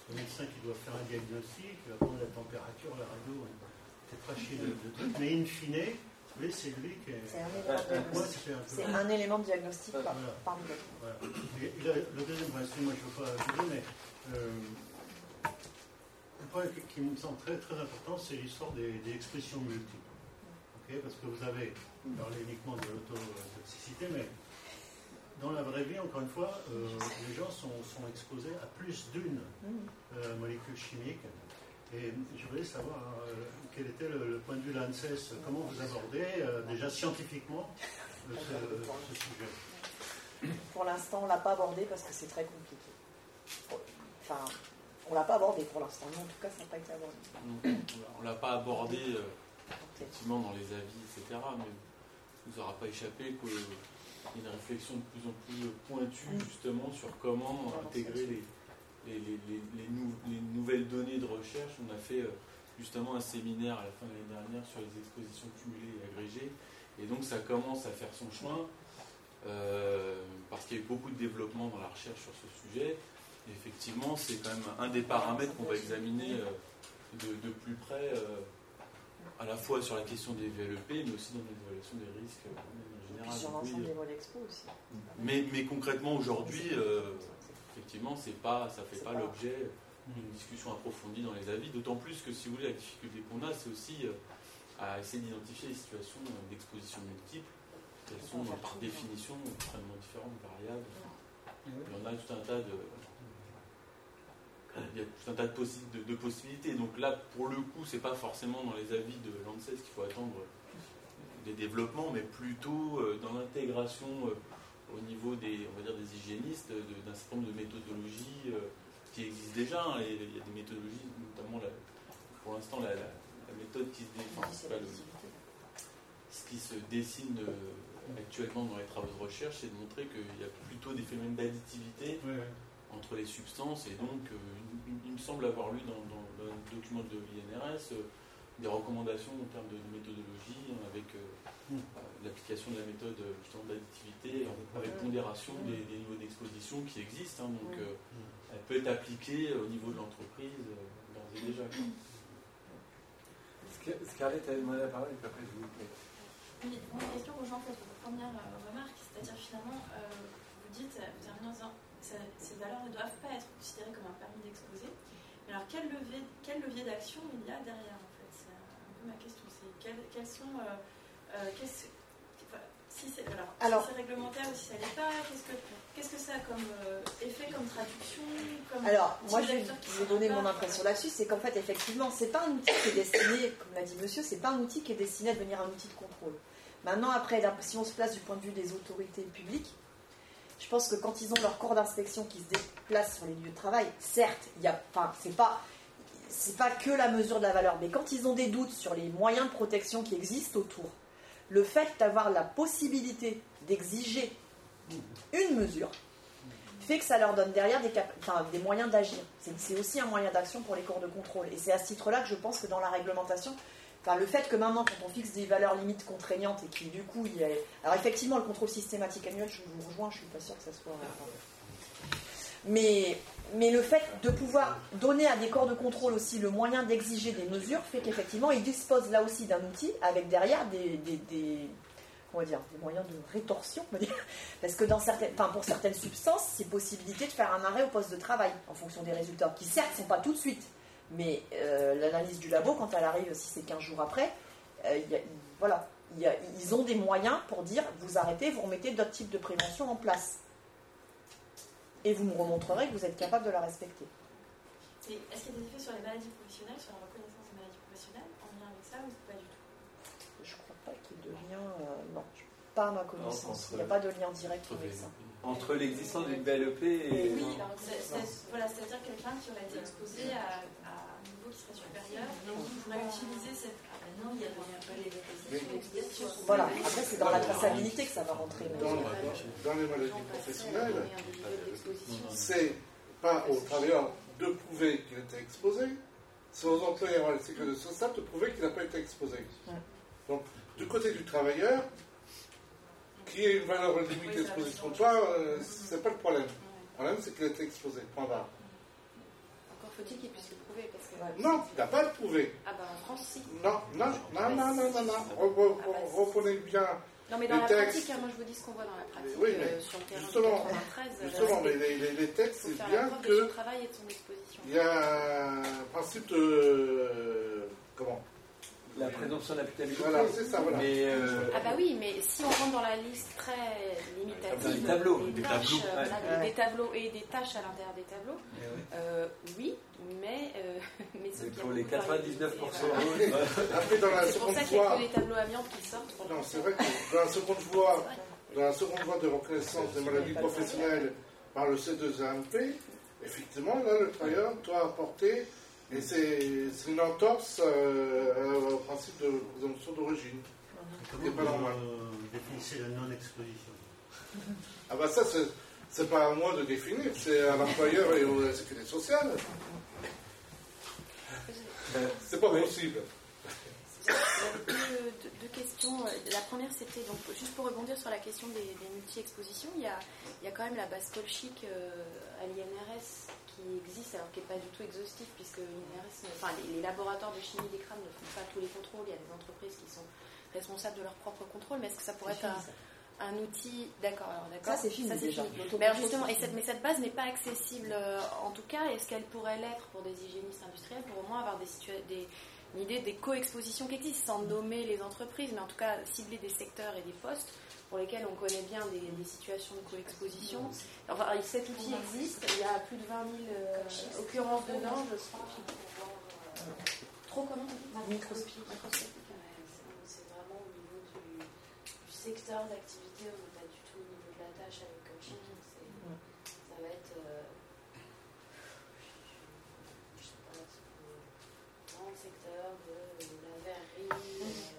le médecin qui doit faire un diagnostic, il va prendre la température, la radio, peut-être pas chier de, de trucs, mais in fine, oui, c'est lui qui est. C'est un élément de diagnostic, ouais, un, c'est un élément de diagnostic par, voilà. parmi d'autres. Voilà. Et, et là, le deuxième point, moi je ne veux pas vous dire, mais euh, un point qui, qui me semble très, très important, c'est l'histoire des, des expressions multiples. Okay, parce que vous avez parlé uniquement de l'autotoxicité, mais dans la vraie vie, encore une fois, euh, les gens sont, sont exposés à plus d'une euh, molécule chimique. Et je voulais savoir euh, quel était le, le point de vue de l'ANSES, comment vous abordez euh, déjà scientifiquement euh, ce, ce sujet. Pour l'instant, on ne l'a pas abordé parce que c'est très compliqué. Enfin, on ne l'a pas abordé pour l'instant, mais en tout cas, ça n'a pas été abordé. On ne l'a pas abordé euh, effectivement dans les avis, et cetera, mais il ne nous aura pas échappé qu'il y a une réflexion de plus en plus pointue justement sur comment intégrer les Les, les, les, les, nou, les nouvelles données de recherche. On a fait euh, justement un séminaire à la fin de l'année dernière sur les expositions cumulées et agrégées, et donc ça commence à faire son chemin euh, parce qu'il y a eu beaucoup de développement dans la recherche sur ce sujet. Et effectivement, c'est quand même un des paramètres qu'on va examiner euh, de, de plus près, euh, à la fois sur la question des V L E P, mais aussi dans l'évaluation des risques euh, en général. Et puis sur l'ensemble oui, des vols expo aussi. Mais, mais concrètement, aujourd'hui, euh, effectivement, c'est pas, ça ne fait pas, pas l'objet d'une discussion approfondie dans les avis, d'autant plus que, si vous voulez, la difficulté qu'on a, c'est aussi euh, à essayer d'identifier les situations d'exposition multiple. Elles sont, euh, par définition, extrêmement différentes, variables. Il y en a tout un tas de, il y a tout un tas de, possi de, de possibilités. Donc là, pour le coup, c'est pas forcément dans les avis de l'ANSES qu'il faut attendre des développements, mais plutôt euh, dans l'intégration euh, au niveau des, on va dire, des hygiénistes, d'un certain nombre de méthodologies euh, qui existent déjà. Hein, et il y a des méthodologies, notamment la, pour l'instant la, la, la méthode qui se, enfin, pas le, ce qui se dessine euh, actuellement dans les travaux de recherche, c'est de montrer qu'il y a plutôt des phénomènes d'additivité oui, oui. entre les substances, et donc euh, il, il me semble avoir lu dans, dans, dans un document de l'I N R S euh, des recommandations en termes de, de méthodologie, hein, avec euh, mm. euh, l'application de la méthode justement d'additivité, avec pondération mm. des, des niveaux d'exposition qui existent. Hein, donc, euh, mm. elle peut être appliquée au niveau de l'entreprise euh, d'ores et déjà. Scarlett a demandé la parole, et puis après je vous prie. Oui, mon question rejoint en fait votre première euh, remarque, c'est-à-dire finalement, euh, vous dites, vous terminez en disant que ces valeurs ne doivent pas être considérées comme un permis d'exposer. Mais alors, quel levier, quel levier d'action il y a derrière? Ma question, c'est quelles, quelles sont euh, euh, qu'est-ce, enfin, si c'est alors, alors si c'est réglementaire ou si ça l'est pas, qu'est-ce que qu'est-ce que ça a comme euh, effet, comme traduction, comme alors moi je vais, je vais donner mon impression là-dessus, c'est qu'en fait effectivement c'est pas un outil qui est destiné, comme l'a dit monsieur, c'est pas un outil qui est destiné à devenir un outil de contrôle. Maintenant après, si on se place du point de vue des autorités publiques, je pense que quand ils ont leur corps d'inspection qui se déplace sur les lieux de travail, certes, il y a, enfin c'est pas c'est pas que la mesure de la valeur, mais quand ils ont des doutes sur les moyens de protection qui existent autour, le fait d'avoir la possibilité d'exiger une mesure fait que ça leur donne derrière des, cap- enfin, des moyens d'agir. C'est, c'est aussi un moyen d'action pour les corps de contrôle. Et c'est à ce titre-là que je pense que dans la réglementation, enfin, le fait que maintenant, quand on fixe des valeurs limites contraignantes et qui du coup, il y a... Alors effectivement, le contrôle systématique annuel, je vous rejoins, je ne suis pas sûre que ça soit... Mais, mais le fait de pouvoir donner à des corps de contrôle aussi le moyen d'exiger des mesures fait qu'effectivement ils disposent là aussi d'un outil avec derrière des, des, des, on va dire, des moyens de rétorsion, on va dire. Parce que dans certaines, enfin pour certaines substances, c'est possibilité de faire un arrêt au poste de travail en fonction des résultats, qui certes ne sont pas tout de suite, mais euh, l'analyse du labo, quand elle arrive, si c'est quinze jours après, euh, y a, voilà, y a, ils ont des moyens pour dire vous arrêtez, vous remettez d'autres types de prévention en place. Et vous me remontrerez que vous êtes capable de la respecter. Et est-ce qu'il y a des effets sur les maladies professionnelles, sur la reconnaissance des maladies professionnelles, en lien avec ça, ou pas du tout? Je ne crois pas qu'il y ait de lien, euh, non, pas à ma connaissance. Il n'y a pas de lien direct avec ça. Entre l'existence d'une V L E P et... Oui, c'est, c'est, voilà, c'est-à-dire quelqu'un qui aurait été exposé à, à un niveau qui serait supérieur, et qui pourrait utiliser cette... Non, il n'y a pas les... Voilà, après c'est dans la traçabilité que ça va rentrer. Dans, dans, dans les maladies professionnelles, c'est pas aux travailleurs de prouver qu'il était exposé, c'est aux employeurs et à la sécurité sociale de prouver qu'il n'a pas été exposé. Donc, du côté du travailleur, qui ait une valeur limite d'exposition de soi, euh, c'est pas le problème. Le problème, c'est qu'il a été exposé. Point barre. encore faut-il qu'il puisse le prouver. Parce que... Ouais. Non, tu n'as pas à le prouver. Ah bah en France, si. Non, non, non, non, non, non, non. Re- re- Ah bah, si. Reprenez bien. Non, mais dans Les la textes. pratique, hein, moi je vous dis ce qu'on voit dans la pratique, Oui, mais euh, sur le terrain justement, de quatre-vingt-treize. Justement, mais les, les, les textes, Il faut c'est faire la bien preuve de que son travail et de son exposition. il y a un principe de. Comment La présomption d'applicabilité. Voilà, c'est ça, voilà. Mais euh, Ah bah oui, mais si on rentre dans la liste très limitative, Dans les tableaux, des, des tâches, tableaux, euh, ouais. voilà, des tableaux et des tâches à l'intérieur des tableaux, mais oui. euh, oui, mais, euh, mais ce Mais qui a pour les beaucoup quatre-vingt-dix-neuf pour cent, varié, voilà. Après, dans la C'est pour seconde ça qu'il n'y a voie. que les tableaux amiantes qui sortent. pour le Non, coup. c'est vrai que dans la seconde voie, dans la seconde voie de reconnaissance des maladies professionnelles par le C deux A M P, effectivement, là, le travailleur doit apporter, et c'est c'est une entorse euh, au principe de présomption d'origine. Comment C'est pas normal. vous définissez la non-exposition? Ah bah ça, c'est- c'est pas à moi de définir, c'est à l'employeur et à la sécurité sociale. Euh, C'est pas oui. possible. J'avais deux, deux- deux questions. La première, c'était donc juste pour rebondir sur la question des, des multi-expositions, il y, a, il y a quand même la base Polchic euh, à l'I N R S qui existe, alors qui n'est pas du tout exhaustif, puisque l'I N R S, ne- enfin, les, les laboratoires de chimie des crânes ne font pas tous les contrôles. Il y a des entreprises qui sont responsables de leur propre contrôle, mais est-ce que ça pourrait C'est être fini, un, un outil. D'accord, alors d'accord. Ça, c'est fini déjà. fini. Mais alors justement, et cette, mais cette base n'est pas accessible euh, en tout cas. Est-ce qu'elle pourrait l'être pour des hygiénistes industriels, pour au moins avoir des, situa- des une idée des co-expositions qui existent, sans nommer les entreprises, mais en tout cas cibler des secteurs et des postes pour lesquels on connaît bien des, des situations de co-exposition. Enfin, cet outil existe, il y a plus de vingt mille euh, occurrences dedans, je crois. Trop comment Microscopique. C'est vraiment au niveau du, du secteur d'activité, on n'est pas du tout au niveau de la tâche avec coaching. C'est- Ça va être. euh, je sais pas, c'est dans le secteur de la verrerie. euh,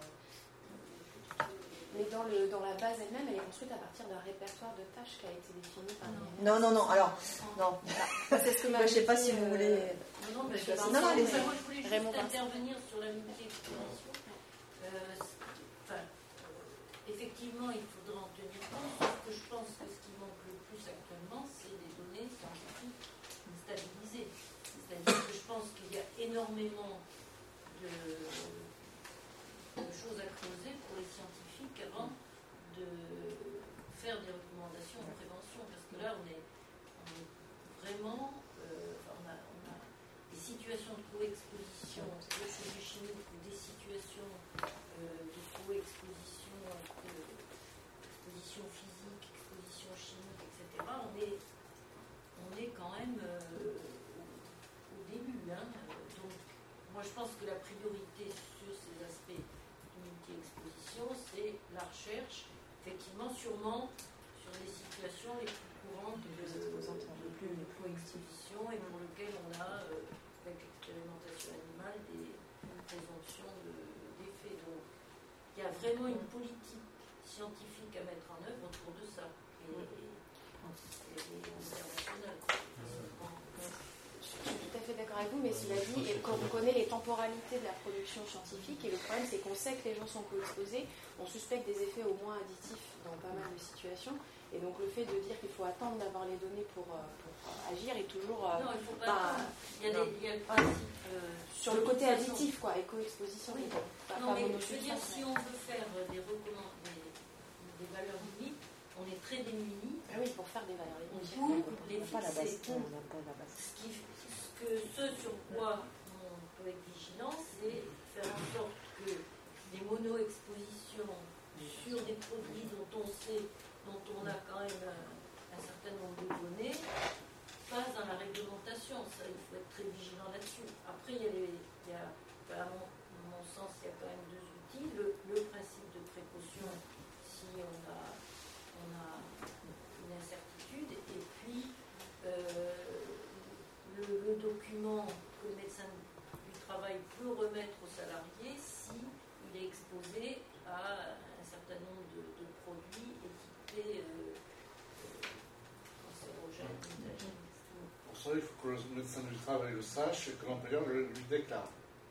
Mais dans, le, dans la base elle-même, elle est construite à partir d'un répertoire de tâches qui a été défini par l'I N R S. Non, non, non, alors, non. C'est ce que Moi, je sais pas m'avait si dit, vous euh, voulez. Non, non, mais Monsieur je- Vincent, non, non, allez-y. moi, je voulais juste Raymond Vincent. intervenir sur la multi-exposition. Euh, c'est- enfin, euh, effectivement, il faudra en tenir compte, sauf que je pense que ce qui manque le plus actuellement, c'est des données scientifiques stabilisées. C'est-à-dire que je pense qu'il y a énormément de, de choses à creuser pour les scientifiques avant de faire des recommandations en prévention, parce que là, on est, on est vraiment, euh, enfin, on, a, on a des situations de co-exposition de produits chimiques ou des situations euh, de co-exposition, euh, exposition physique, exposition chimique, et cetera. On est, on est quand même euh, au, au début. Hein. Donc, moi, je pense que la priorité sur ces aspects de multi-exposition, c'est la recherche, effectivement, sûrement sur les situations les plus courantes de, de, de, de co-exposition et pour lesquelles on a, euh, avec l'expérimentation animale, des présomptions de- d'effets. Donc, il y a vraiment une politique scientifique à mettre en œuvre autour de ça. Et, et, et, et internationale. Je suis tout à fait d'accord avec vous, mais cela dit, et quand on connaît les temporalités de la production scientifique, et le problème c'est qu'on sait que les gens sont co-exposés, on suspecte des effets au moins additifs dans pas mal de situations, et donc le fait de dire qu'il faut attendre d'avoir les données pour, euh, pour euh, agir est toujours euh, Non, il ne faut pas. pas- attendre. Il y a, non. des, il y a le principe. euh, sur le côté de toute façon. additif, quoi, et co-exposition, Oui. pas, Non, pas mais je veux dire, monosubstance, si on veut faire des recommandations, des, des valeurs limites, on est très démunis. mais- Ah oui, pour faire des valeurs limites. Pour On les n'a pas la base. fixer. On n'a pas la base. Ce, qui, ce, que, ce sur quoi on peut être vigilant, c'est faire en sorte que les mono-expositions sur des produits dont on sait, dont on a quand même un, un certain nombre de données, passent dans la réglementation. Ça, il faut être très vigilant là-dessus. Après, il y a, les, il y a à, mon, à mon sens, il y a quand même deux outils. Le, le principe de précaution, si on a, on a une incertitude, et puis euh, le, le document que le médecin du travail peut remettre au salarié s'il est exposé à un certain nombre de, de produits équipés euh, euh, cancérogènes, mutagènes. Pour ça, il faut que le médecin du travail le sache et que l'employeur le lui déclare.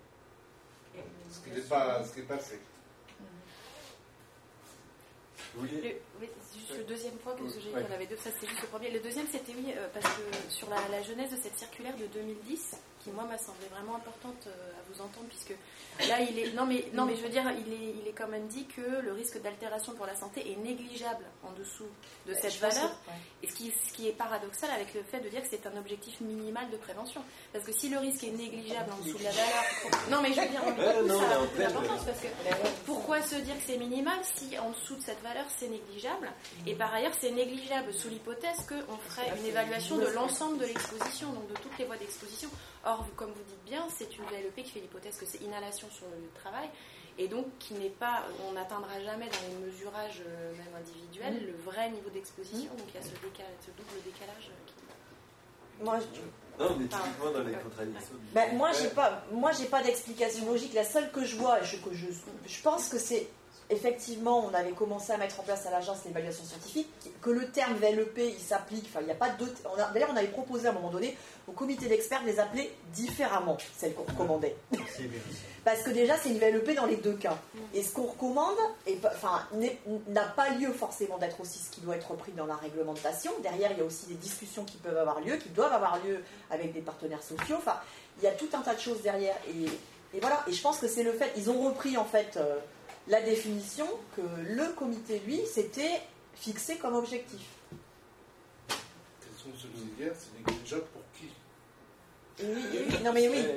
Et Ce qui n'est pas, ce qui n'est pas fait. Vous vouliez- Le- oui, C'est juste le deuxième point que j'ai dit, il y en avait deux, ça c'est juste le premier. Le deuxième c'était oui, euh, parce que sur la, la genèse de cette circulaire de deux mille dix, qui moi m'a semblé vraiment importante euh, à vous entendre, puisque là il est, non mais, non mais je veux dire, il est, il est quand même dit que le risque d'altération pour la santé est négligeable en dessous de cette valeur, que, ouais. et ce qui, ce qui est paradoxal avec le fait de dire que c'est un objectif minimal de prévention. Parce que si le risque est négligeable en dessous de la valeur, pour... non mais je veux dire, euh, non, ça a beaucoup d'importance, parce que pourquoi se dire que c'est minimal si en dessous de cette valeur c'est négligeable? Et par ailleurs, c'est négligeable sous l'hypothèse qu'on ferait une évaluation de l'ensemble de l'exposition, donc de toutes les voies d'exposition. Or, comme vous dites bien, c'est une V L E P qui fait l'hypothèse que c'est inhalation sur le lieu de travail, et donc qui n'est pas, on n'atteindra jamais dans les mesurages même individuels le vrai niveau d'exposition. Donc il y a ce, décal, ce double décalage. Qui... Moi, je... Non, mais typiquement dans les contradictions. Ben, moi, j'ai pas, moi, j'ai pas d'explication logique. La seule que je vois, je, que je, je pense que c'est effectivement, on avait commencé à mettre en place à l'agence l'évaluation scientifique, que le terme V L E P, il s'applique, enfin, il n'y a pas d'autre... D'ailleurs, on avait proposé à un moment donné au comité d'experts de les appeler différemment, celles qu'on recommandait. Parce que déjà, c'est une V L E P dans les deux cas. Et ce qu'on recommande et, enfin, n'a pas lieu forcément d'être aussi ce qui doit être repris dans la réglementation. Derrière, il y a aussi des discussions qui peuvent avoir lieu, qui doivent avoir lieu avec des partenaires sociaux. Enfin, il y a tout un tas de choses derrière. Et, et voilà, et je pense que c'est le fait... Ils ont repris, en fait... Euh, la définition que le comité, lui, s'était fixé comme objectif. Quels sont subsidiaires, c'est négligeable pour qui? Oui, oui, non mais oui.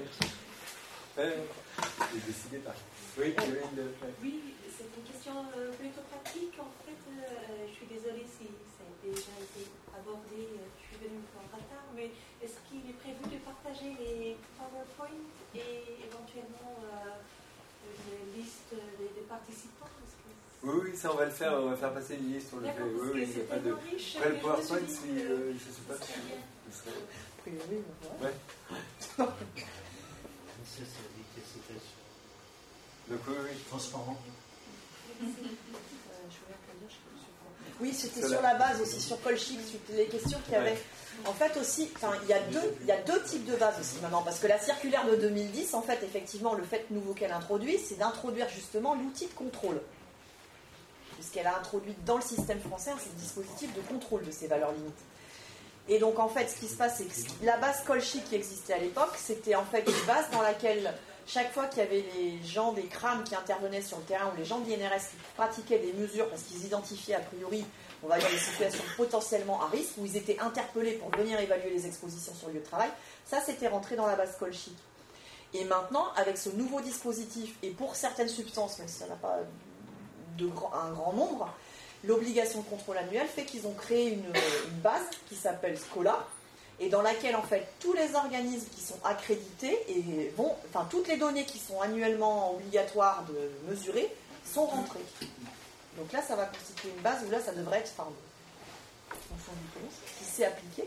C'est décidé par. Oui, oui, c'est une question euh, plutôt pratique. En fait, euh, je suis désolée si ça a déjà été abordé, euh, je suis venue un peu en retard, mais est-ce qu'il est prévu de partager les PowerPoint et éventuellement euh, une liste des, des participants? Que... Oui, oui, ça on va le faire, on va faire passer une liste, on le fait. Oui, oui, il n'y a pas de. Riche, après le PowerPoint, je, si, euh, je sais pas si. Oui, oui, ouais. Ça, c'est l'efficacité. Donc, oui, oui. Transparent. Oui, c'était sur la base aussi, sur Colchic, sur les questions qu'il y avait. En fait aussi, enfin, il y a deux, il y a deux types de bases aussi maintenant, parce que la circulaire de deux mille dix, en fait, effectivement, le fait nouveau qu'elle introduit, c'est d'introduire justement l'outil de contrôle. Puisqu'elle a introduit dans le système français un dispositif de contrôle de ces valeurs limites. Et donc, en fait, ce qui se passe, c'est que la base Colchic qui existait à l'époque, c'était en fait une base dans laquelle, chaque fois qu'il y avait les gens des C R A M qui intervenaient sur le terrain, ou les gens de l'I N R S qui pratiquaient des mesures, parce qu'ils identifiaient a priori, on va dire, des situations potentiellement à risque, où ils étaient interpellés pour venir évaluer les expositions sur le lieu de travail, ça, c'était rentré dans la base Colchic. Et maintenant, avec ce nouveau dispositif, et pour certaines substances, même si ça n'a pas de grand, un grand nombre, l'obligation de contrôle annuel fait qu'ils ont créé une, une base qui s'appelle SCOLA, et dans laquelle en fait tous les organismes qui sont accrédités et vont, enfin toutes les données qui sont annuellement obligatoires de mesurer sont rentrées. Donc là, ça va constituer une base où là, ça devrait être, enfin, en fonction du compte, si c'est appliqué.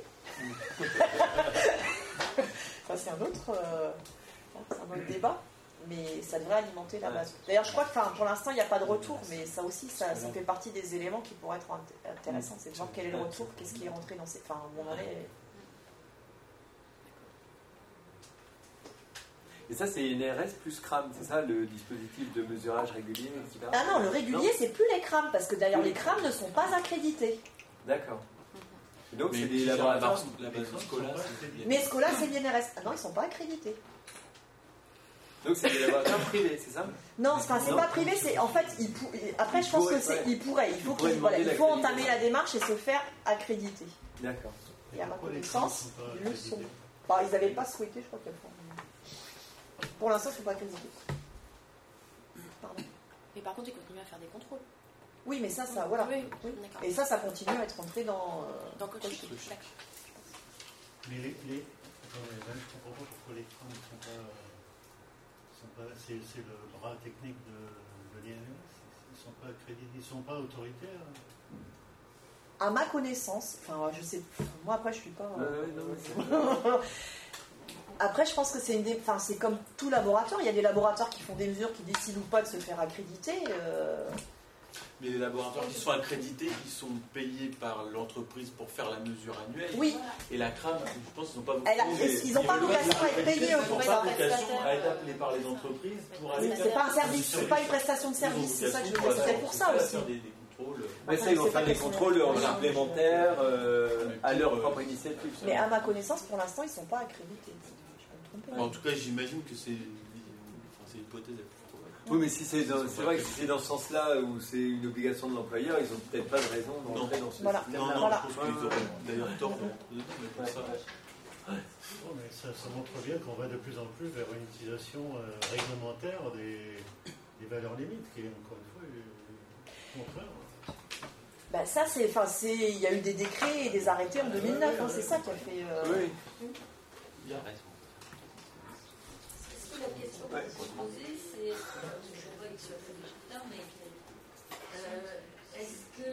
Ça, c'est un autre, euh, c'est un autre débat. Mais ça devrait alimenter la base. D'ailleurs, je crois que pour l'instant, il n'y a pas de retour, mais ça aussi, ça, ça fait partie des éléments qui pourraient être intéressants. C'est de voir quel est le retour, qu'est-ce qui est rentré dans ces... Enfin, où on en est... Et ça, c'est N R S plus C R A M, c'est ça, le dispositif de mesurage régulier, et cetera. Ah non, le régulier, c'est plus les C R A M, parce que d'ailleurs, les C R A M ne sont pas accrédités. D'accord. Donc, mais c'est des laboratoires... La base de Scola, mais Scola, c'est l'I N R S. Ah non, ils ne sont pas accrédités. Donc c'est des laboratoires privés, c'est ça? Non, enfin, c'est pas privé, c'est en fait, il pour... après je pense que c'est, il pourrait, il faut qu'il, voilà, il faut entamer la démarche et se faire accréditer. D'accord. Et à ma connaissance, ils le sont. Bah, ils n'avaient pas souhaité, je crois qu'elles font. Pour l'instant, ils ne sont pas accrédités. Pardon. Mais par contre, ils continuent à faire des contrôles. Oui, mais ça, ça, voilà. Oui, oui. Et ça, ça continue à être entré dans. Euh, dans Colchic. D'accord. Mais les, les... Attendez, je ne comprends pas pourquoi les crânes ne sont pas. C'est, c'est le bras technique de, de l'I N R S. Ils ne sont pas accrédités, ils ne sont pas autoritaires. À ma connaissance, enfin, je sais, moi après je suis pas. Euh, non, après, je pense que c'est une, dé... enfin, c'est comme tout laboratoire. Il y a des laboratoires qui font des mesures qui décident ou pas de se faire accréditer. Euh... Mais les laboratoires qui sont accrédités, ils sont payés par l'entreprise pour faire la mesure annuelle. Oui. Et la C R A M, je pense qu'ils n'ont pas vocation. Ils n'ont pas vocation à être payés pour ça. Ils n'ont pas vocation à être appelés par les entreprises pour aller. C'est pas un service, c'est pas une prestation de service. C'est ça que je veux dire. C'est pour ça aussi. contrôles. Mais ça, ils vont faire des contrôles en supplémentaire euh, à leur propre initiative. Mais à ma connaissance, pour l'instant, ils ne sont pas accrédités. Je peux me tromper. En tout cas, j'imagine que c'est enfin, c'est l'hypothèse la plus probable. Oui, mais si c'est dans- c'est vrai que si c'est dans ce sens-là où c'est une obligation de l'employeur, ils n'ont peut-être pas de raison d'entrer dans ce Voilà. système. Non, non, Voilà. je pense qu'ils auraient d'ailleurs tort de mais pour Ouais. ça. Bon, mais ça, ça montre bien qu'on va de plus en plus vers une utilisation euh, réglementaire des, des valeurs limites, qui est encore une fois euh, contraire. Bah, ça, c'est, enfin, c'est, il y a eu des décrets et des arrêtés en deux mille neuf, hein, c'est ça qui a fait. euh, Oui. Il y a raison. Est-ce que la question Ouais. que vous posez, c'est, euh, je vois que c'est un peu déjà tard, mais euh, est-ce que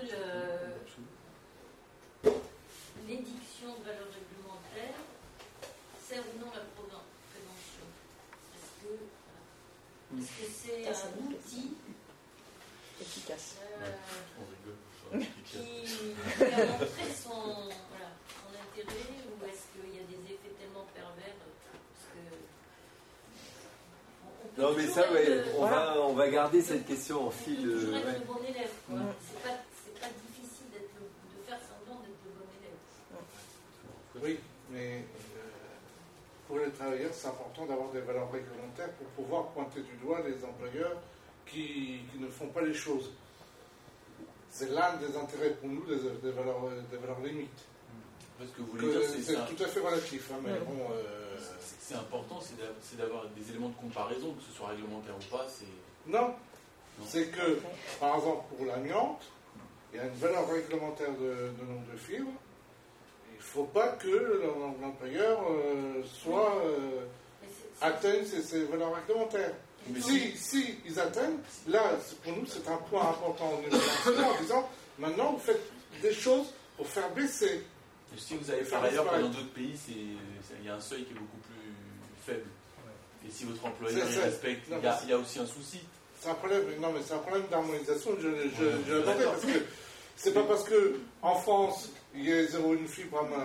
le- l'édiction de valeurs réglementaires sert ou non la préven- prévention? Est-ce que voilà. Est-ce que c'est Ça, c'est un une outil efficace. euh, On rigole. ça, qui, efficace. qui a montré son, voilà, son intérêt, ou est-ce qu'il y a des effets tellement pervers parce que on- on peut Non, mais toujours ça, ouais, être- on, va, on va garder cette question en on fil. peut toujours euh, être ouais. le bon élève, quoi. Mm. C'est pas, c'est pas difficile d'être le- de faire semblant d'être le bon élève. Oui, mais euh, pour les travailleurs, c'est important d'avoir des valeurs réglementaires pour pouvoir pointer du doigt les employeurs qui, qui ne font pas les choses. C'est l'un des intérêts pour nous des, des valeurs, des valeurs limites. Ce que vous Que voulez dire, c'est C'est ça. tout à fait relatif, hein, mais Mm. bon. euh, C'est- C'est important, c'est d'a- c'est d'avoir des éléments de comparaison, que ce soit réglementaire ou pas. C'est non, c'est que, par exemple, pour l'amiante, il y a une valeur réglementaire de, de nombre de fibres. Il ne faut pas que l'employeur euh, soit euh, Mais c'est- c'est- atteigne ces, ces valeurs réglementaires. Mais Si, si ils atteignent, là, c'est- pour nous, c'est un point important au niveau national en disant, maintenant, vous faites des choses pour faire baisser. Si vous allez Faire faire ailleurs que disparaître. dans d'autres pays, c'est- c'est- il y a un seuil qui est beaucoup plus faible. Et si votre employeur C'est- il c'est- respecte, non, il y, a, mais il y a aussi un souci. C'est un problème, non, mais c'est un problème d'harmonisation, je, je, Ouais, je l'attendais, d'accord. parce que c'est pas parce que en France, il y a zéro virgule un fibre en,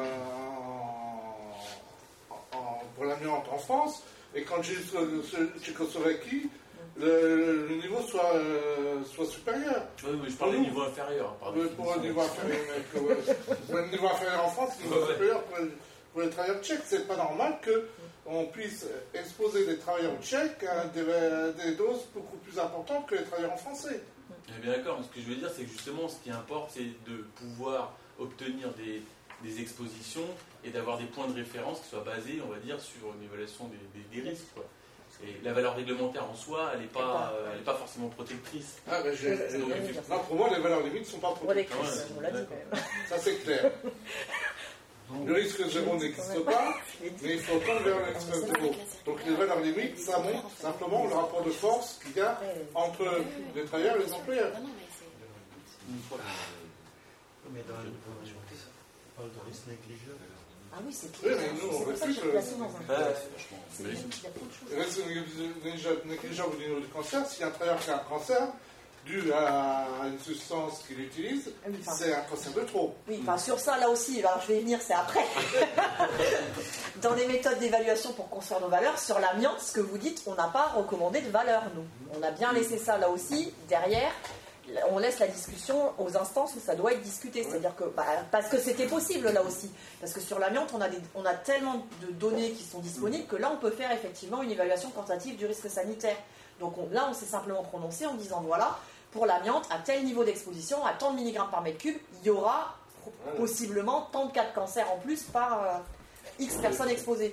en- en- pour l'amiante en France, et quand j'ai eu en Tchécoslovaquie, le, le niveau soit, euh, soit supérieur. Oui, mais je parle Pour du nous. niveau inférieur. Par Euh, Pour le définition. niveau inférieur, mais que- pour le niveau inférieur en France, le niveau Ouais. supérieur pour, les- pour les travailleurs tchèques. C'est pas normal qu'on puisse exposer des travailleurs tchèques à des, des doses beaucoup plus importantes que les travailleurs français. Eh bien d'accord, ce que je veux dire, c'est que justement, ce qui importe, c'est de pouvoir obtenir des, des expositions et d'avoir des points de référence qui soient basés, on va dire, sur une évaluation des, des- des risques, quoi. Et la valeur réglementaire en soi, elle n'est pas, euh, elle est pas forcément protectrice. Ah, ben, j'ai- Ouais, c'est j'ai- bien de dire ça. non, pour moi, les valeurs limites ne sont pas Pour les protégées. crises, Ah ouais, on l'a dit d'accord. quand même. Ça, c'est clair. Donc, Le risque zéro n'existe pas, Je l'ai dit. mais il faut tendre vers le risque zéro. Donc, les valeurs limites, ça montre simplement le rapport de force qu'il y a entre les travailleurs et les employeurs. Non, non, mais c'est- Une fois mais dans le on parle de risque négligeable. Ah oui, c'est Oui, mais nous, on c'est pour ça que refuse, j'ai placé dans un. Ouais. C'est il y a trop de choses. Le risque négligeable négligeable au niveau du cancer, s'il y a un travailleur qui a un cancer dû à une substance qu'il utilise, Ah oui, enfin, c'est un cancer de trop. oui, enfin, sur ça, là aussi, alors je vais y venir, c'est après. Dans les méthodes d'évaluation pour construire nos valeurs, sur l'amiante, ce que vous dites, on n'a pas recommandé de valeur, nous. On a bien laissé ça là aussi, derrière. On laisse la discussion aux instances où ça doit être discuté. C'est-à-dire que, bah, parce que c'était possible là aussi. Parce que sur l'amiante, on a, des, on a tellement de données qui sont disponibles que là, on peut faire effectivement une évaluation quantitative du risque sanitaire. Donc on- là, on s'est simplement prononcé en disant, voilà, pour l'amiante, à tel niveau d'exposition, à tant de milligrammes par mètre cube, il y aura Voilà. possiblement tant de cas de cancer en plus par euh, X personnes exposées.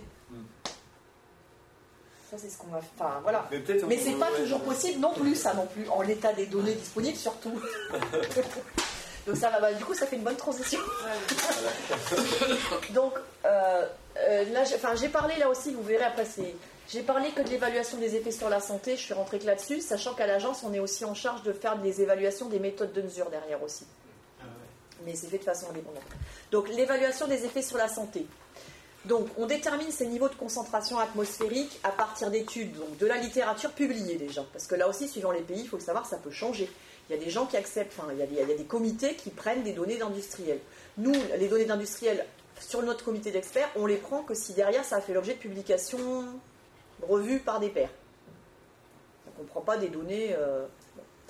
Ça, c'est ce qu'on va faire. Enfin, voilà. Mais, peut-être Mais on- c'est pas ouais, toujours ouais. possible non plus, ça non plus, en l'état des données disponibles surtout. Donc ça va, bah, du coup, ça fait une bonne transition. Donc euh, euh, là, j'ai, enfin, j'ai parlé là aussi, vous verrez après, c'est, j'ai parlé que de l'évaluation des effets sur la santé, je suis rentrée que là-dessus, sachant qu'à l'agence, on est aussi en charge de faire des évaluations des méthodes de mesure derrière aussi. Mais c'est fait de façon indépendante. Donc l'évaluation des effets sur la santé. Donc, on détermine ces niveaux de concentration atmosphérique à partir d'études, donc de la littérature publiée déjà. Parce que là aussi, suivant les pays, il faut le savoir, ça peut changer. Il y a des gens qui acceptent, enfin, il y a des, il y a des comités qui prennent des données d'industriels. Nous, les données d'industriels, sur notre comité d'experts, on les prend que si derrière, ça a fait l'objet de publications revues par des pairs. Donc, on ne prend pas des données... euh, bon.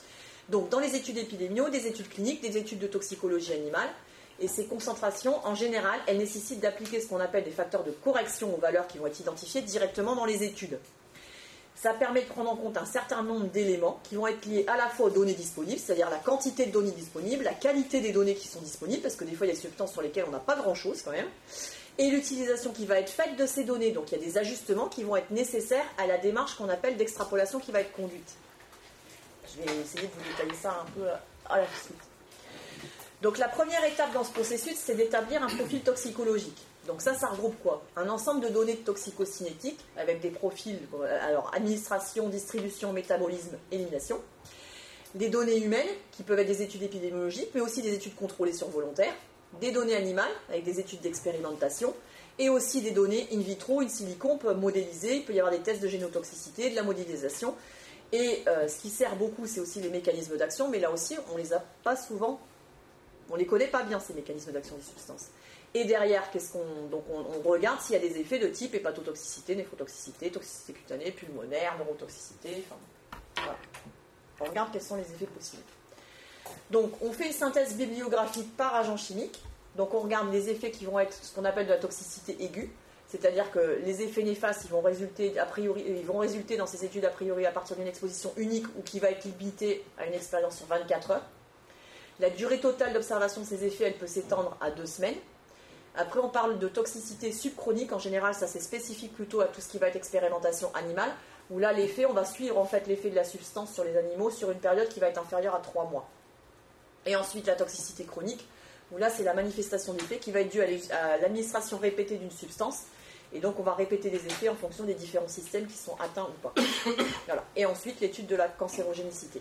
Donc dans les études épidémiologiques, des études cliniques, des études de toxicologie animale, et ces concentrations, en général, elles nécessitent d'appliquer ce qu'on appelle des facteurs de correction aux valeurs qui vont être identifiées directement dans les études. Ça permet de prendre en compte un certain nombre d'éléments qui vont être liés à la fois aux données disponibles, c'est-à-dire la quantité de données disponibles, la qualité des données qui sont disponibles, parce que des fois il y a des substances sur lesquelles on n'a pas grand-chose quand même, et l'utilisation qui va être faite de ces données. Donc il y a des ajustements qui vont être nécessaires à la démarche qu'on appelle d'extrapolation qui va être conduite. Je vais essayer de vous détailler ça un peu à la suite. Donc la première étape dans ce processus, c'est d'établir un profil toxicologique. Donc ça, ça regroupe quoi? Un ensemble de données toxicocinétiques avec des profils, alors administration, distribution, métabolisme, élimination. Des données humaines, qui peuvent être des études épidémiologiques, mais aussi des études contrôlées sur volontaires. Des données animales, avec des études d'expérimentation. Et aussi des données in vitro, in silico, on peut modéliser, il peut y avoir des tests de génotoxicité, de la modélisation. Et euh, ce qui sert beaucoup, c'est aussi les mécanismes d'action, mais là aussi, on ne les a pas souvent, on ne les connaît pas bien, ces mécanismes d'action des substances. Et derrière, qu'est-ce qu'on, donc on, on regarde s'il y a des effets de type hépatotoxicité, néphrotoxicité, toxicité cutanée, pulmonaire, neurotoxicité, enfin, voilà. On regarde quels sont les effets possibles. Donc, on fait une synthèse bibliographique par agent chimique. Donc, on regarde les effets qui vont être ce qu'on appelle de la toxicité aiguë, c'est-à-dire que les effets néfastes, ils vont résulter a priori, ils vont résulter dans ces études a priori à partir d'une exposition unique ou qui va être limitée à une expérience sur vingt-quatre heures. La durée totale d'observation de ces effets, elle peut s'étendre à deux semaines. Après, on parle de toxicité subchronique. En général, ça c'est spécifique plutôt à tout ce qui va être expérimentation animale, où là, l'effet, on va suivre en fait l'effet de la substance sur les animaux sur une période qui va être inférieure à trois mois. Et ensuite, la toxicité chronique, où là, c'est la manifestation d'effet qui va être due à l'administration répétée d'une substance. Et donc, on va répéter les effets en fonction des différents systèmes qui sont atteints ou pas. Voilà. Et ensuite, l'étude de la cancérogénicité.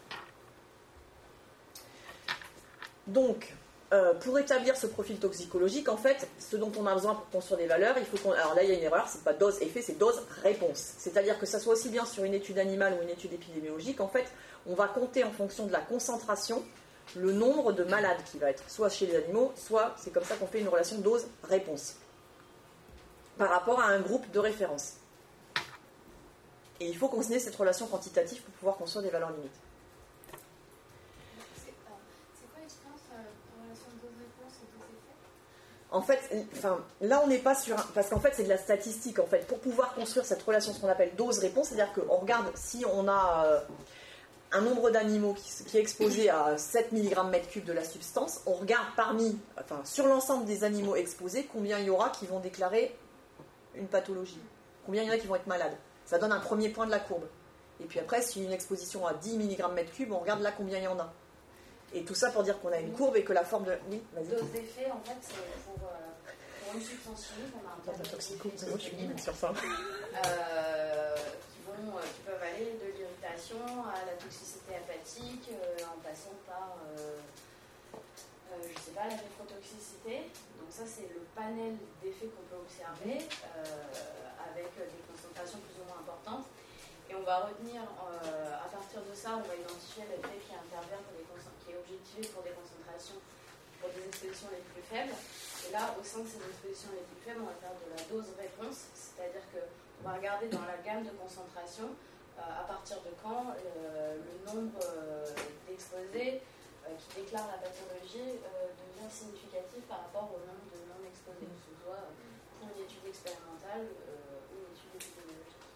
Donc, Euh, pour établir ce profil toxicologique, en fait, ce dont on a besoin pour construire des valeurs, il faut qu'on... Alors là, il y a une erreur, c'est pas dose-effet, c'est dose-réponse. C'est-à-dire que ça soit aussi bien sur une étude animale ou une étude épidémiologique, en fait, on va compter en fonction de la concentration le nombre de malades qui va être soit chez les animaux, soit c'est comme ça qu'on fait une relation dose-réponse par rapport à un groupe de référence. Et il faut considérer cette relation quantitative pour pouvoir construire des valeurs limites. En fait, enfin, là on n'est pas sur un, parce qu'en fait c'est de la statistique en fait. Pour pouvoir construire cette relation, ce qu'on appelle dose-réponse, c'est-à-dire qu'on regarde si on a euh, un nombre d'animaux qui, qui est exposé à sept milligrammes mètre cube de la substance, on regarde parmi, enfin sur l'ensemble des animaux exposés, combien il y aura qui vont déclarer une pathologie, combien il y en a qui vont être malades. Ça donne un premier point de la courbe. Et puis après, si une exposition à dix milligrammes mètre cube, on regarde là combien il y en a. Et tout ça pour dire qu'on a une courbe et que la forme de... Oui, vas-y. Dose d'effet, en fait, c'est pour, euh, pour une substance chimique, on a un tas de toxico, c'est moi qui suis libre sur ça. Euh, qui, vont, euh, qui peuvent aller de l'irritation à la toxicité hépatique, euh, en passant par, euh, euh, je sais pas, la néphrotoxicité. Donc ça, c'est le panel d'effets qu'on peut observer, euh, avec des concentrations plus ou moins importantes. Et on va retenir, euh, à partir de ça, on va identifier l'effet qui intervient pour des qui est objectivé pour des concentrations, pour des expositions les plus faibles. Et là, au sein de ces expositions les plus faibles, on va faire de la dose-réponse, c'est-à-dire qu'on va regarder dans la gamme de concentration euh, à partir de quand euh, le nombre euh, d'exposés euh, qui déclarent la pathologie euh, devient significatif par rapport au nombre de non-exposés, que ce soit pour une étude expérimentale euh, ou une étude épidémiologique.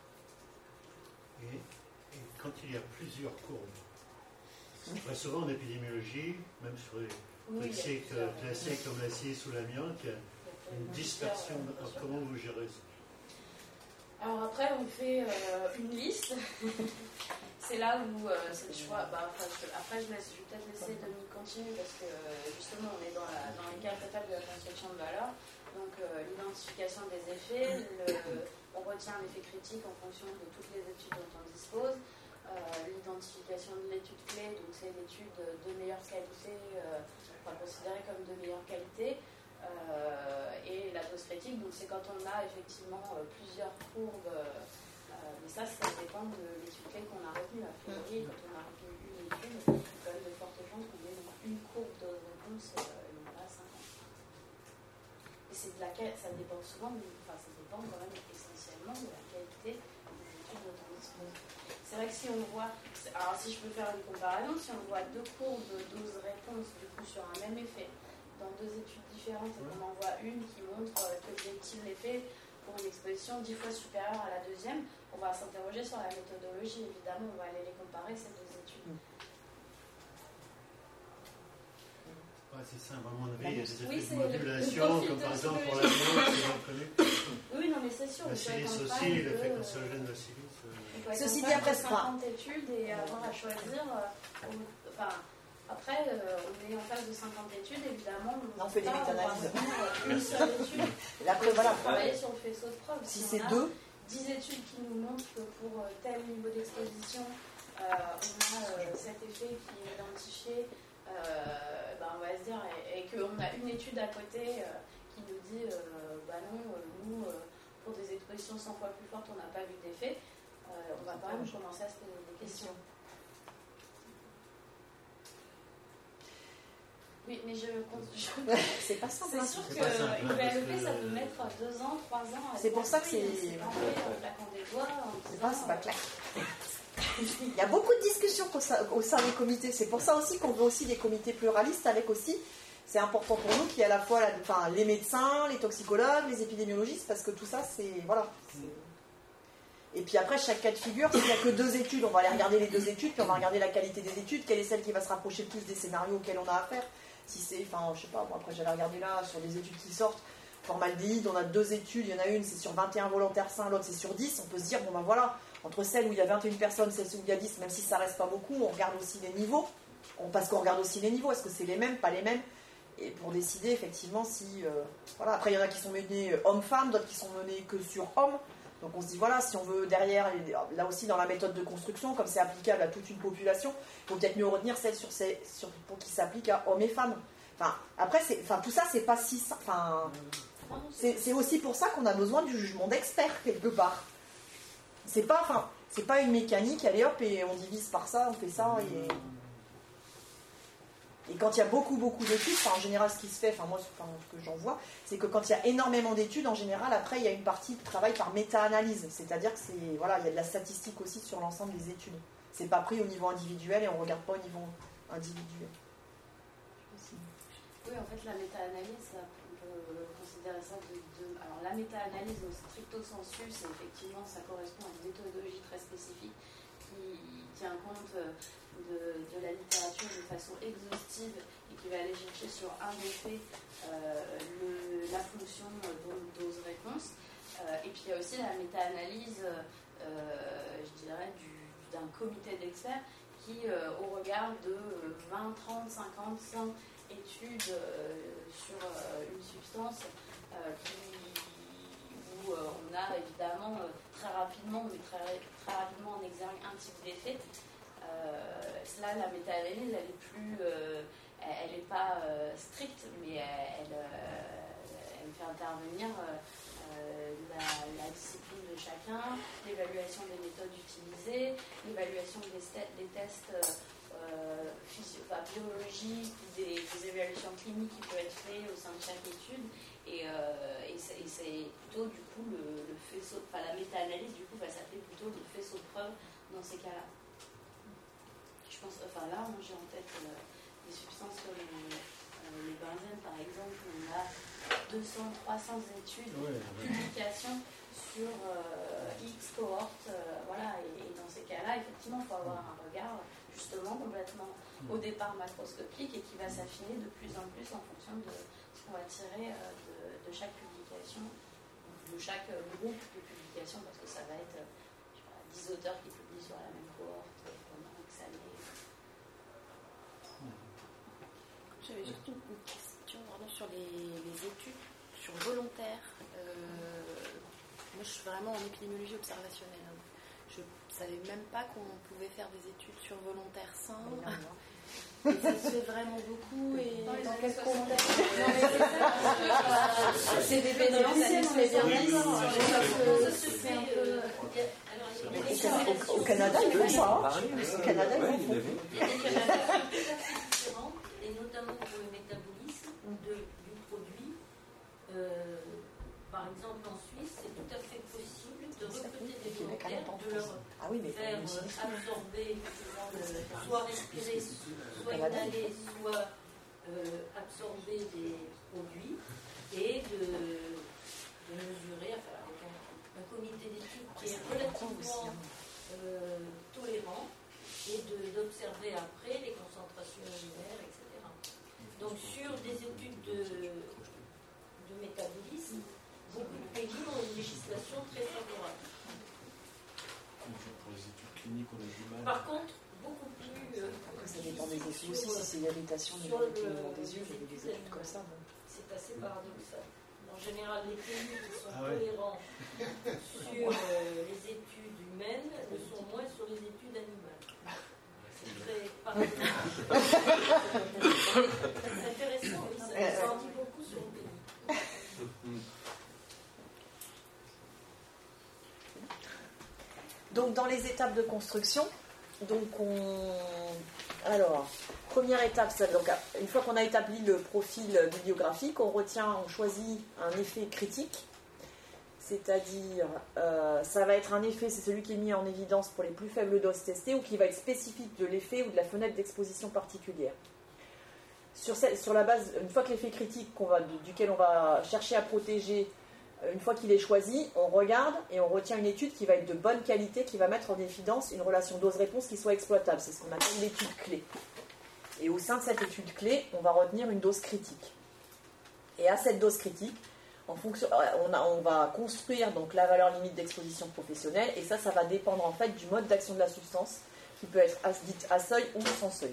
Et, et quand il y a plusieurs courbes, très souvent en épidémiologie, même sur les oui, toxiques classés comme l'acide ou l'amiante, il y a une dispersion. Alors, comment vous gérez ça? Alors après, on fait euh, une liste. C'est là où euh, c'est le choix. Bah, enfin, je, après, je, laisse, je vais peut-être laisser Dominique continuer parce que euh, justement, on est dans, la, dans les quatre étapes de la construction de valeur. Donc, euh, l'identification des effets, le, on retient l'effet critique en fonction de toutes les études dont on dispose. Euh, l'identification de l'étude clé, donc c'est l'étude de meilleure qualité, euh, enfin considérée comme de meilleure qualité, euh, et la dose critique, donc c'est quand on a effectivement euh, plusieurs courbes, euh, mais ça, ça dépend de l'étude clé qu'on a retenue. A priori, quand on a retenu une étude, il y a quand même de fortes chances qu'on ait une courbe de réponse euh, et non pas cinquante. Et c'est de laquelle ça dépend souvent, mais enfin, ça dépend quand même essentiellement de la qualité des études études autant disposées. C'est vrai que si on voit, alors si je peux faire une comparaison, si on voit deux courbes de dose-réponse du coup sur un même effet dans deux études différentes et qu'on en voit une qui montre qu'objective l'effet pour une exposition dix fois supérieure à la deuxième, on va s'interroger sur la méthodologie, évidemment, on va aller les comparer ces deux études. Ouais, c'est simple, à mon avis, il y a des effets oui, de modulation, comme par exemple pour la viande, c'est bien connu. Oui, non, mais c'est sûr. La silice aussi, l'effet cancérogène de la silice. Euh, Ceci dit, après cinquante études et avoir à choisir. Euh, enfin, après, euh, on est en phase de cinquante études, évidemment. On, on fait des méta-analyses. Une seule étude. Et après, voilà. Travailler sur le faisceau de preuves. Si, si c'est deux. dix études qui nous montrent que pour tel niveau d'exposition, euh, on a euh, cet effet qui est identifié. Euh, ben on va se dire, et, et qu'on a une étude à côté euh, qui nous dit euh, bah non, euh, nous, euh, pour des expositions cent fois plus fortes, on n'a pas vu d'effet, euh, on va quand même commencer à se poser des questions. Oui, mais je compte. Je... C'est pas simple. C'est sûr qu'une V L E P, ça peut mettre deux ans, trois ans. C'est pour ça que c'est. C'est pas fait en claquant des doigts. C'est pas, c'est pas clair. Il y a beaucoup de discussions au sein, au sein des comités. C'est pour ça aussi qu'on veut aussi des comités pluralistes avec aussi, c'est important pour nous qu'il y ait à la fois la, enfin, les médecins, les toxicologues, les épidémiologistes, parce que tout ça, c'est... Voilà. C'est... Et puis après, chaque cas de figure, s'il n'y a que deux études, on va aller regarder les deux études, puis on va regarder la qualité des études, quelle est celle qui va se rapprocher le plus des scénarios auxquels on a affaire. Si c'est, enfin, je sais pas, moi, après j'allais regarder là, sur des études qui sortent, formaldéhyde, on a deux études, il y en a une, c'est sur vingt et un volontaires sains, l'autre c'est sur dix, on peut se dire, bon ben voilà, entre celles où il y a vingt et une personnes, celles où il y a dix, même si ça reste pas beaucoup, on regarde aussi les niveaux, on, parce qu'on regarde aussi les niveaux, est-ce que c'est les mêmes, pas les mêmes, et pour décider effectivement si, euh, voilà, après il y en a qui sont menés hommes-femmes, d'autres qui sont menés que sur hommes, donc on se dit voilà, si on veut derrière, là aussi dans la méthode de construction, comme c'est applicable à toute une population, il faut peut-être mieux retenir celle sur ces, sur, pour qui s'applique à hommes et femmes. Enfin, après, c'est, enfin, tout ça, c'est pas si... Enfin, c'est, c'est aussi pour ça qu'on a besoin du jugement d'expert, quelque part. C'est pas, enfin, c'est pas une mécanique, allez hop, et on divise par ça, on fait ça, et... Et quand il y a beaucoup, beaucoup d'études, enfin, en général, ce qui se fait, enfin, moi, enfin, ce que j'en vois, c'est que quand il y a énormément d'études, en général, après, il y a une partie de travail par méta-analyse. C'est-à-dire que c'est, voilà, il y a de la statistique aussi sur l'ensemble des études. C'est pas pris au niveau individuel et on regarde pas au niveau individuel. Oui, en fait, la méta-analyse, on peut considérer ça de, de... Alors, la méta-analyse, au stricto sensu, c'est effectivement, ça correspond à une méthodologie très spécifique qui tient compte de, de la littérature de façon exhaustive et qui va aller chercher sur un effet euh, le, la fonction dose-réponse. Euh, et puis, il y a aussi la méta-analyse, euh, je dirais, du, d'un comité d'experts qui, euh, au regard de vingt, trente, cinquante, cent études euh, sur euh, une substance euh, qui, où euh, on a évidemment euh, très rapidement, mais très, très rapidement en exergue un type d'effet. Euh, là, la méta-analyse, elle est plus, euh, elle n'est pas euh, stricte, mais elle, euh, elle fait intervenir euh, euh, la, la discipline de chacun, l'évaluation des méthodes utilisées, l'évaluation des, des tests euh, Euh, physio, enfin, biologique ou des, des évaluations cliniques qui peuvent être faites au sein de chaque étude et, euh, et, c'est, et c'est plutôt du coup le, le faisceau, enfin la méta-analyse du coup va s'appeler plutôt le faisceau de preuve dans ces cas-là. Je pense, enfin là moi j'ai en tête euh, des substances comme euh, les benzènes par exemple, on a deux cents, trois cents études, ouais, ouais. publications sur euh, X cohortes, euh, voilà, et, et dans ces cas-là effectivement il faut avoir un regard justement complètement au départ macroscopique et qui va s'affiner de plus en plus en fonction de ce qu'on va tirer de, de chaque publication, de chaque groupe de publications, parce que ça va être je sais pas, dix auteurs qui publient sur la même cohorte pendant X années. J'avais surtout une question pardon, sur les, les études, sur volontaires. Euh, moi je suis vraiment en épidémiologie observationnelle. Hein. Je ne savais même pas qu'on pouvait faire des études sur volontaires sains. Et ça se fait vraiment beaucoup. Et dans, dans quel contexte c'est des bénéficiaires, mais bien sûr. Au Canada, ils font ça. Au Canada, ils font ça. Et notamment pour le métabolisme de, du produit. Euh, par exemple en Suisse, c'est tout à fait possible de recruter des volontaires, de leur ah oui, mais faire absorber, euh, soit respirer, soit inhaler, soit euh, absorber des produits, et de, de mesurer, enfin, avec un, un comité d'études qui est relativement euh, tolérant, et d'observer après les concentrations urinaires, et cetera. Donc sur des études de, de métabolisme, beaucoup de pays ont une législation très favorable. Pour les études cliniques, on a du mal. Par contre, beaucoup plus... Euh, Après, ça dépend des effets aussi, si c'est l'irritation du clignement des yeux, j'ai des études comme ça. Bon. C'est assez paradoxal. En général, les pays qui sont ah ouais. tolérants sur euh, les études humaines le sont moins sur les études animales. C'est très paradoxal. C'est intéressant, oui, ça, ça en dit beaucoup sur le pays. Donc dans les étapes de construction, donc on... Alors, première étape, ça, donc, une fois qu'on a établi le profil bibliographique, on retient, on choisit un effet critique, c'est-à-dire, euh, ça va être un effet, c'est celui qui est mis en évidence pour les plus faibles doses testées ou qui va être spécifique de l'effet ou de la fenêtre d'exposition particulière. Sur, cette, sur la base, une fois que l'effet critique qu'on va, duquel on va chercher à protéger, une fois qu'il est choisi, on regarde et on retient une étude qui va être de bonne qualité, qui va mettre en évidence une relation dose-réponse qui soit exploitable. C'est ce qu'on appelle l'étude clé. Et au sein de cette étude clé, on va retenir une dose critique. Et à cette dose critique, en fonction, on, a, on va construire donc la valeur limite d'exposition professionnelle, et ça, ça va dépendre en fait du mode d'action de la substance, qui peut être dite à seuil ou sans seuil.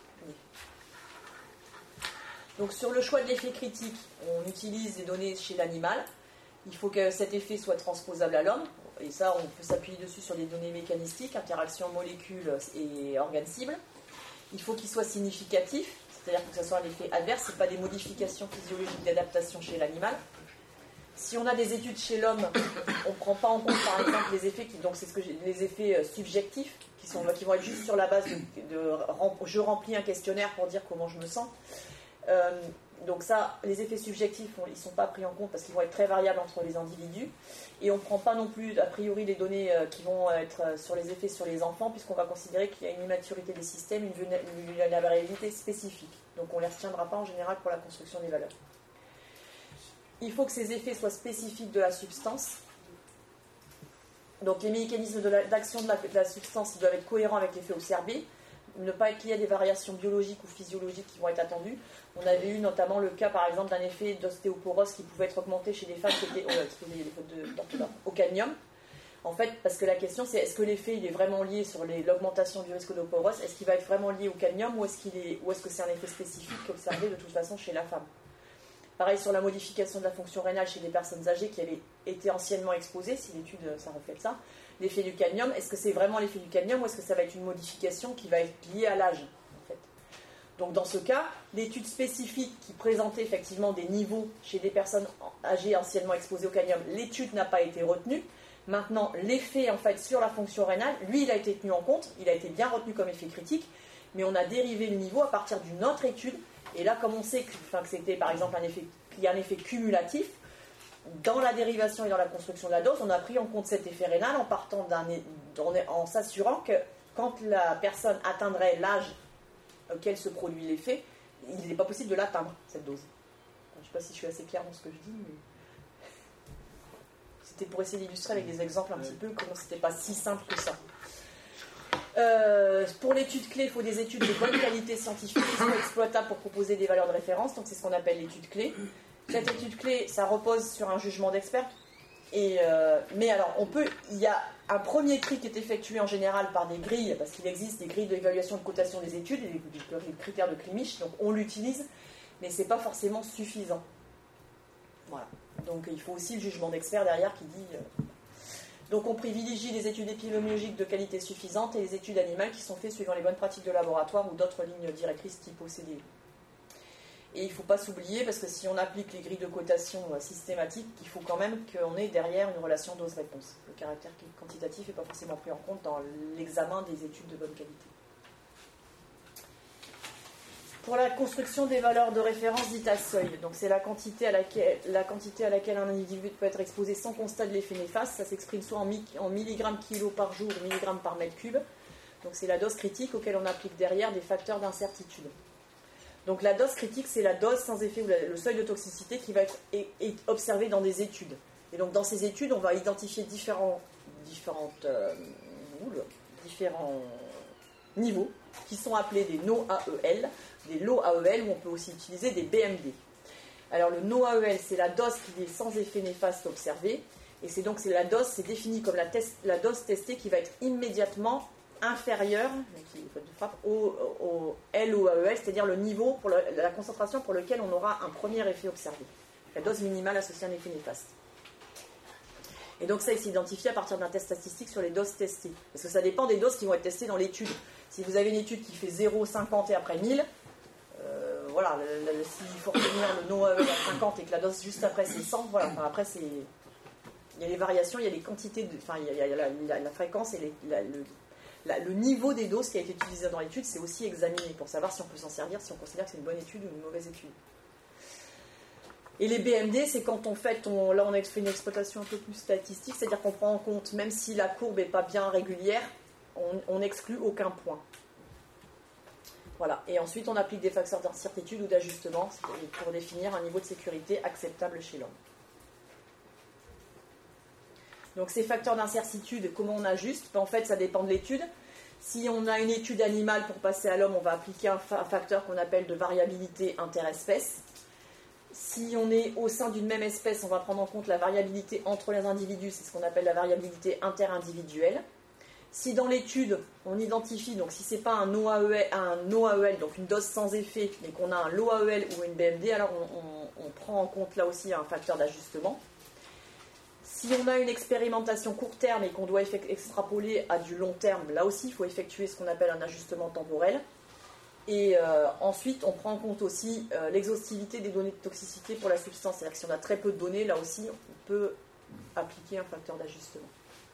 Donc sur le choix de l'effet critique, on utilise les données chez l'animal. Il faut que cet effet soit transposable à l'homme, et ça, on peut s'appuyer dessus sur des données mécanistiques, interactions molécules et organes cibles. Il faut qu'il soit significatif, c'est-à-dire que ce soit un effet adverse, ce n'est pas des modifications physiologiques d'adaptation chez l'animal. Si on a des études chez l'homme, on ne prend pas en compte, par exemple, les effets, qui, donc c'est ce que j'ai, les effets subjectifs, qui, sont, qui vont être juste sur la base de, de, de je remplis un questionnaire pour dire comment je me sens. Euh, Donc ça, les effets subjectifs, ils ne sont pas pris en compte parce qu'ils vont être très variables entre les individus. Et on ne prend pas non plus, a priori, les données qui vont être sur les effets sur les enfants, puisqu'on va considérer qu'il y a une immaturité des systèmes, une vulnérabilité spécifique. Donc on ne les retiendra pas en général pour la construction des valeurs. Il faut que ces effets soient spécifiques de la substance. Donc les mécanismes de la, d'action de la, de la substance, ils doivent être cohérents avec l'effet observé. Ne pas être lié à des variations biologiques ou physiologiques qui vont être attendues. On avait eu notamment le cas, par exemple, d'un effet d'ostéoporose qui pouvait être augmenté chez des femmes qui étaient oh, excusez, les fautes de, d'orthographe, au cadmium. En fait, parce que la question, c'est est-ce que l'effet il est vraiment lié sur les, l'augmentation du risque d'oporose? Est-ce qu'il va être vraiment lié au cadmium ou est-ce, qu'il est, ou est-ce que c'est un effet spécifique observé de toute façon chez la femme? Pareil sur la modification de la fonction rénale chez des personnes âgées qui avaient été anciennement exposées, si l'étude, ça reflète ça. L'effet du cadmium, est-ce que c'est vraiment l'effet du cadmium ou est-ce que ça va être une modification qui va être liée à l'âge en fait. Donc dans ce cas, l'étude spécifique qui présentait effectivement des niveaux chez des personnes âgées anciennement exposées au cadmium, l'étude n'a pas été retenue. Maintenant, l'effet en fait sur la fonction rénale, lui, il a été tenu en compte, il a été bien retenu comme effet critique, mais on a dérivé le niveau à partir d'une autre étude. Et là, comme on sait que, enfin, que c'était par exemple un effet, qu'il y a un effet cumulatif, dans la dérivation et dans la construction de la dose, on a pris en compte cet effet rénal en partant d'un, en s'assurant que quand la personne atteindrait l'âge auquel se produit l'effet, il n'est pas possible de l'atteindre, cette dose. Je ne sais pas si je suis assez claire dans ce que je dis, mais c'était pour essayer d'illustrer avec des exemples un petit peu comment c'était pas si simple que ça. Euh, pour l'étude clé, il faut des études de bonne qualité scientifique qui soient exploitables pour proposer des valeurs de référence, donc c'est ce qu'on appelle l'étude clé. Cette étude clé, ça repose sur un jugement d'expert. Et euh, mais alors, on peut, il y a un premier tri qui est effectué en général par des grilles, parce qu'il existe des grilles d'évaluation de cotation des études, et des critères de Climich, donc on l'utilise, mais c'est pas forcément suffisant. Voilà. Donc il faut aussi le jugement d'expert derrière qui dit. Euh, donc on privilégie les études épidémiologiques de qualité suffisante et les études animales qui sont faites suivant les bonnes pratiques de laboratoire ou d'autres lignes directrices type O C D E. Et il ne faut pas s'oublier, parce que si on applique les grilles de cotation systématiques, il faut quand même qu'on ait derrière une relation dose-réponse. Le caractère quantitatif n'est pas forcément pris en compte dans l'examen des études de bonne qualité. pour la construction des valeurs de référence dites à seuil. Donc c'est la quantité à laquelle, la quantité à laquelle un individu peut être exposé sans constat de l'effet néfaste. Ça s'exprime soit en, mi, en milligrammes kilo par jour ou milligrammes par mètre cube. Donc c'est la dose critique auquel on applique derrière des facteurs d'incertitude. Donc la dose critique, c'est la dose sans effet ou le seuil de toxicité qui va être est, est observé dans des études. Et donc dans ces études, on va identifier différents, différentes, euh, différents niveaux qui sont appelés des N O A E L, des Low A E L, où on peut aussi utiliser des B M D. Alors le N O A E L, c'est la dose qui est sans effet néfaste observé, et c'est donc c'est la dose, c'est défini comme la, test, la dose testée qui va être immédiatement inférieure au, au L O A E L, c'est-à-dire le niveau, pour le, la concentration pour lequel on aura un premier effet observé. La dose minimale associée à un effet néfaste. Et donc ça, il s'est à partir d'un test statistique sur les doses testées. Parce que ça dépend des doses qui vont être testées dans l'étude. Si vous avez une étude qui fait zéro, cinquante et après mille, euh, voilà, s'il faut retenir le N O A E L à cinquante et que la dose juste après c'est cent, voilà, enfin, après c'est... Il y a les variations, il y a les quantités, de, enfin il y a, il y a la, la, la fréquence et les, la, le, la, le niveau des doses qui a été utilisé dans l'étude, c'est aussi examiné pour savoir si on peut s'en servir, si on considère que c'est une bonne étude ou une mauvaise étude. Et les B M D, c'est quand on fait, on, là on a fait une exploitation un peu plus statistique, c'est-à-dire qu'on prend en compte, même si la courbe n'est pas bien régulière, on n'exclut aucun point. Voilà. Et ensuite, on applique des facteurs d'incertitude ou d'ajustement pour définir un niveau de sécurité acceptable chez l'homme. Donc ces facteurs d'incertitude, comment on ajuste? En fait, ça dépend de l'étude. Si on a une étude animale pour passer à l'homme, on va appliquer un, fa- un facteur qu'on appelle de variabilité interespèce. Si on est au sein d'une même espèce, on va prendre en compte la variabilité entre les individus, c'est ce qu'on appelle la variabilité interindividuelle. Si dans l'étude, on identifie, donc si ce n'est pas un N O A E L, un N O A E L, donc une dose sans effet, mais qu'on a un Low A E L ou une B M D, alors on, on, on prend en compte là aussi un facteur d'ajustement. Si on a une expérimentation court terme et qu'on doit effect- extrapoler à du long terme, là aussi, il faut effectuer ce qu'on appelle un ajustement temporel. Et euh, ensuite, on prend en compte aussi euh, l'exhaustivité des données de toxicité pour la substance. C'est-à-dire que si on a très peu de données, là aussi, on peut appliquer un facteur d'ajustement.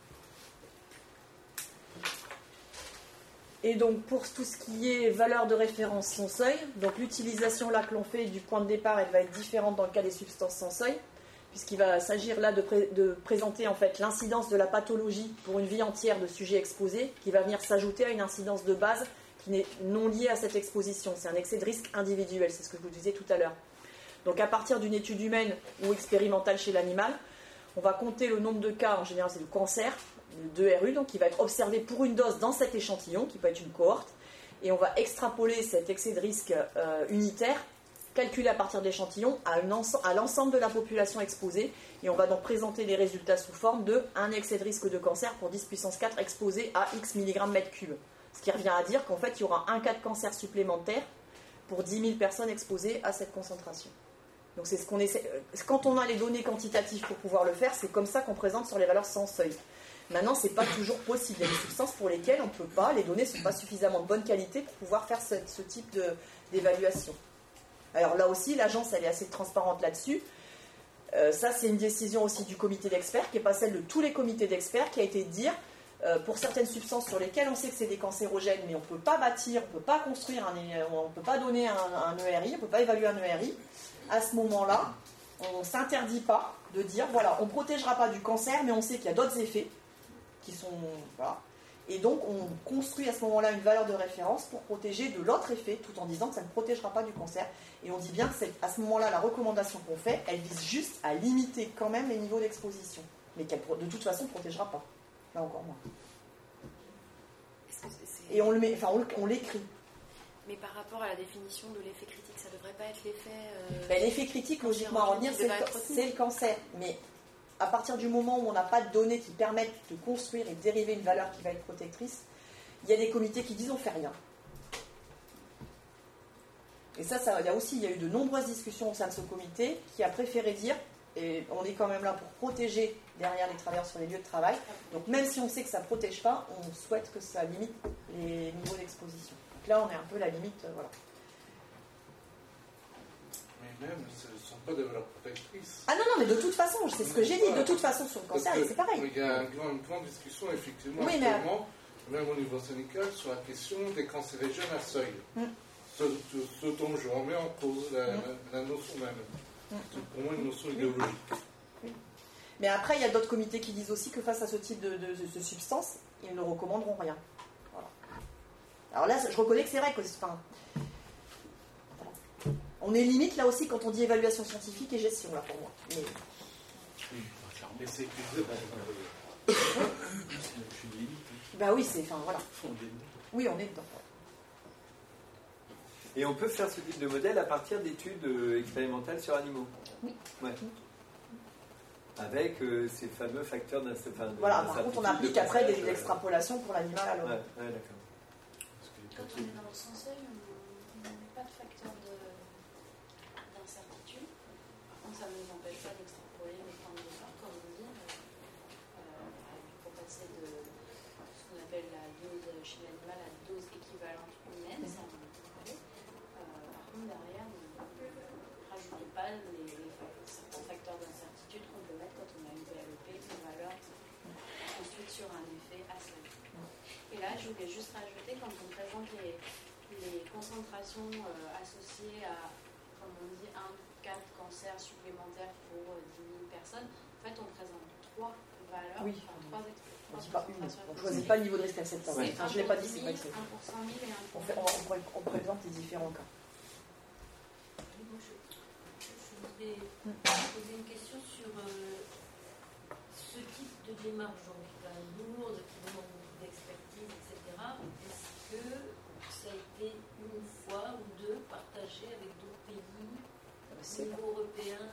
Et donc, pour tout ce qui est valeur de référence sans seuil, donc l'utilisation là que l'on fait du point de départ, elle va être différente dans le cas des substances sans seuil, puisqu'il va s'agir là de, pré- de présenter en fait l'incidence de la pathologie pour une vie entière de sujets exposés, qui va venir s'ajouter à une incidence de base qui n'est non liée à cette exposition. C'est un excès de risque individuel, c'est ce que je vous disais tout à l'heure. Donc à partir d'une étude humaine ou expérimentale chez l'animal, on va compter le nombre de cas, en général c'est le cancer, de R U, donc qui va être observé pour une dose dans cet échantillon, qui peut être une cohorte, et on va extrapoler cet excès de risque euh, unitaire, calculé à partir de l'échantillon, à, ense- à l'ensemble de la population exposée, et on va donc présenter les résultats sous forme de un excès de risque de cancer pour dix puissance quatre exposé à X milligrammes mètre cube. Ce qui revient à dire qu'en fait, il y aura un cas de cancer supplémentaire pour dix mille personnes exposées à cette concentration. Donc c'est ce qu'on essaie. Quand on a les données quantitatives pour pouvoir le faire, c'est comme ça qu'on présente sur les valeurs sans seuil. Maintenant, ce n'est pas toujours possible. Il y a des substances pour lesquelles on ne peut pas, les données ne sont pas suffisamment de bonne qualité pour pouvoir faire ce, ce type de, d'évaluation. Alors là aussi, l'agence, elle est assez transparente là-dessus. Euh, ça, c'est une décision aussi du comité d'experts, qui n'est pas celle de tous les comités d'experts, qui a été de dire, euh, pour certaines substances sur lesquelles on sait que c'est des cancérogènes, mais on ne peut pas bâtir, on ne peut pas construire, un, on ne peut pas donner un, un E R I, on ne peut pas évaluer un E R I, à ce moment-là, on ne s'interdit pas de dire, voilà, on ne protégera pas du cancer, mais on sait qu'il y a d'autres effets qui sont... Voilà. Et donc, on construit à ce moment-là une valeur de référence pour protéger de l'autre effet, tout en disant que ça ne protégera pas du cancer. Et on dit bien que c'est, à ce moment-là, la recommandation qu'on fait, elle vise juste à limiter quand même les niveaux d'exposition. Mais qu'elle, de toute façon, ne protégera pas. Là encore moins. Et on, le met, enfin, on, on l'écrit. Mais par rapport à la définition de l'effet critique, ça ne devrait pas être l'effet... Euh, ben, l'effet critique, logiquement, à retenir, c'est, c'est le cancer. Mais à partir du moment où on n'a pas de données qui permettent de construire et de dériver une valeur qui va être protectrice, il y a des comités qui disent on ne fait rien. Et ça, ça, il y a aussi, il y a eu de nombreuses discussions au sein de ce comité qui a préféré dire, et on est quand même là pour protéger derrière les travailleurs sur les lieux de travail, donc même si on sait que ça ne protège pas, on souhaite que ça limite les niveaux d'exposition. Donc là, on est un peu à la limite, euh, voilà. Mais même, ce ne sont pas des valeurs protectrices. Ah non, non, mais de toute façon, c'est ce que j'ai dit, de toute façon sur le cancer, que, c'est pareil. Il y a une grande, une grande discussion, effectivement, oui, actuellement, mais... même au niveau syndical, sur la question des cancérigènes à seuil. Mm. ce, ce dont je remets en cause la, mmh. la, la notion même. Mmh. C'est pour moi une notion mmh. idéologique. Oui. Mais après, il y a d'autres comités qui disent aussi que face à ce type de, de, de, de substance, ils ne recommanderont rien. Voilà. Alors là, je reconnais que c'est vrai que enfin, voilà. On est limite là aussi quand on dit évaluation scientifique et gestion là pour moi. Mais... Mais c'est que bah oui, c'est. Enfin voilà. Oui, on est dedans. Et on peut faire ce type de modèle à partir d'études euh, expérimentales sur animaux. Oui. Ouais. Avec euh, ces fameux facteurs d'incertitude. Voilà, par contre, on applique après des extrapolations pour l'animal à l'homme. Ouais, ouais, d'accord. Quand on est dans le sensoriel, on n'a pas de facteur d'incertitude. Par contre, ça ne nous empêche pas d'extrapoler les points de départ, comme on dit, euh, pour passer de ce qu'on appelle la dose chez l'animal à la dose équivalente humaine. Ça, on en parlait. Euh, par contre, derrière, on ne rajoute pas les, les facteurs, certains facteurs d'incertitude qu'on peut mettre quand on a une V L O P, une valeur construite sur un effet assez. Et là, je voulais juste rajouter, quand on présente les, les concentrations euh, associées à, comme on dit, un, quatre cancers supplémentaires pour euh, dix mille personnes, en fait, on présente trois valeurs, oui. enfin, trois expressions. On ne choisit pas le niveau de risque acceptable. Ouais. Enfin, je ne l'ai pas dit, c'est vrai que c'est. un pour cent mille et un on, fait, on, on, on présente les différents cas. Moi, je, je voudrais poser une question sur euh, ce type de démarche, donc la lourde, qui demande d'expertise, et cetera. Est-ce que ça a été une fois ou deux partagé avec d'autres pays, au niveau européen?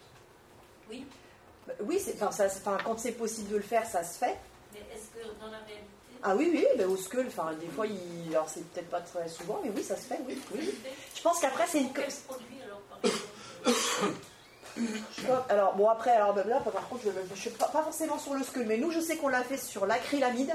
Oui. Oui, c'est, enfin, ça, enfin, quand c'est possible de le faire, ça se fait. Mais est-ce que dans la réalité... Ah oui, oui, ben, au Skull, enfin, des fois, il... alors c'est peut-être pas très souvent, mais oui, ça se fait, oui. oui. Je pense qu'après, c'est une... Quel produit, alors, par exemple? Alors, bon, après, alors, là, par contre, je ne suis pas, pas forcément sur le Skull, mais nous, je sais qu'on l'a fait sur l'acrylamide.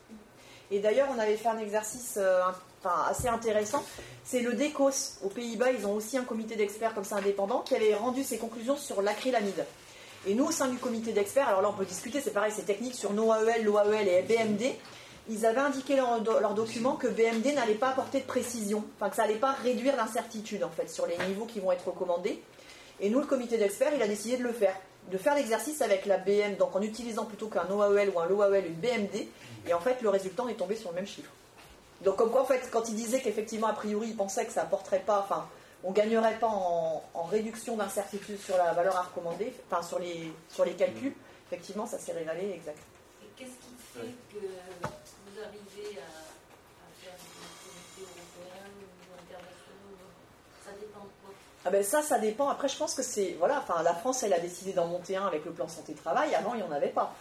Et d'ailleurs, on avait fait un exercice euh, enfin, assez intéressant. C'est le DECOS. Aux Pays-Bas, ils ont aussi un comité d'experts comme ça indépendant qui avait rendu ses conclusions sur l'acrylamide. Et nous, au sein du comité d'experts, alors là, on peut discuter, c'est pareil, c'est technique sur NOAEL, l'OAEL et B M D. Ils avaient indiqué dans leur, leur document que B M D n'allait pas apporter de précision, enfin que ça n'allait pas réduire l'incertitude en fait sur les niveaux qui vont être recommandés. Et nous, le comité d'experts, il a décidé de le faire, de faire l'exercice avec la B M, donc en utilisant plutôt qu'un O A E L ou un LOAEL une B M D. Et en fait, le résultat, on est tombé sur le même chiffre. Donc comme quoi, en fait, quand il disait qu'effectivement, a priori, il pensait que ça apporterait pas, enfin, on ne gagnerait pas en, en réduction d'incertitude sur la valeur à recommander, enfin sur les, sur les calculs, effectivement, ça s'est révélé exact. Et qu'est-ce qui fait que vous arrivez à, à faire des comités européens ou internationaux? Ça dépend de quoi? Ah ben ça, ça dépend. Après, je pense que c'est... Voilà, enfin, la France, elle a décidé d'en monter un avec le plan santé-travail. Avant, il n'y en avait pas.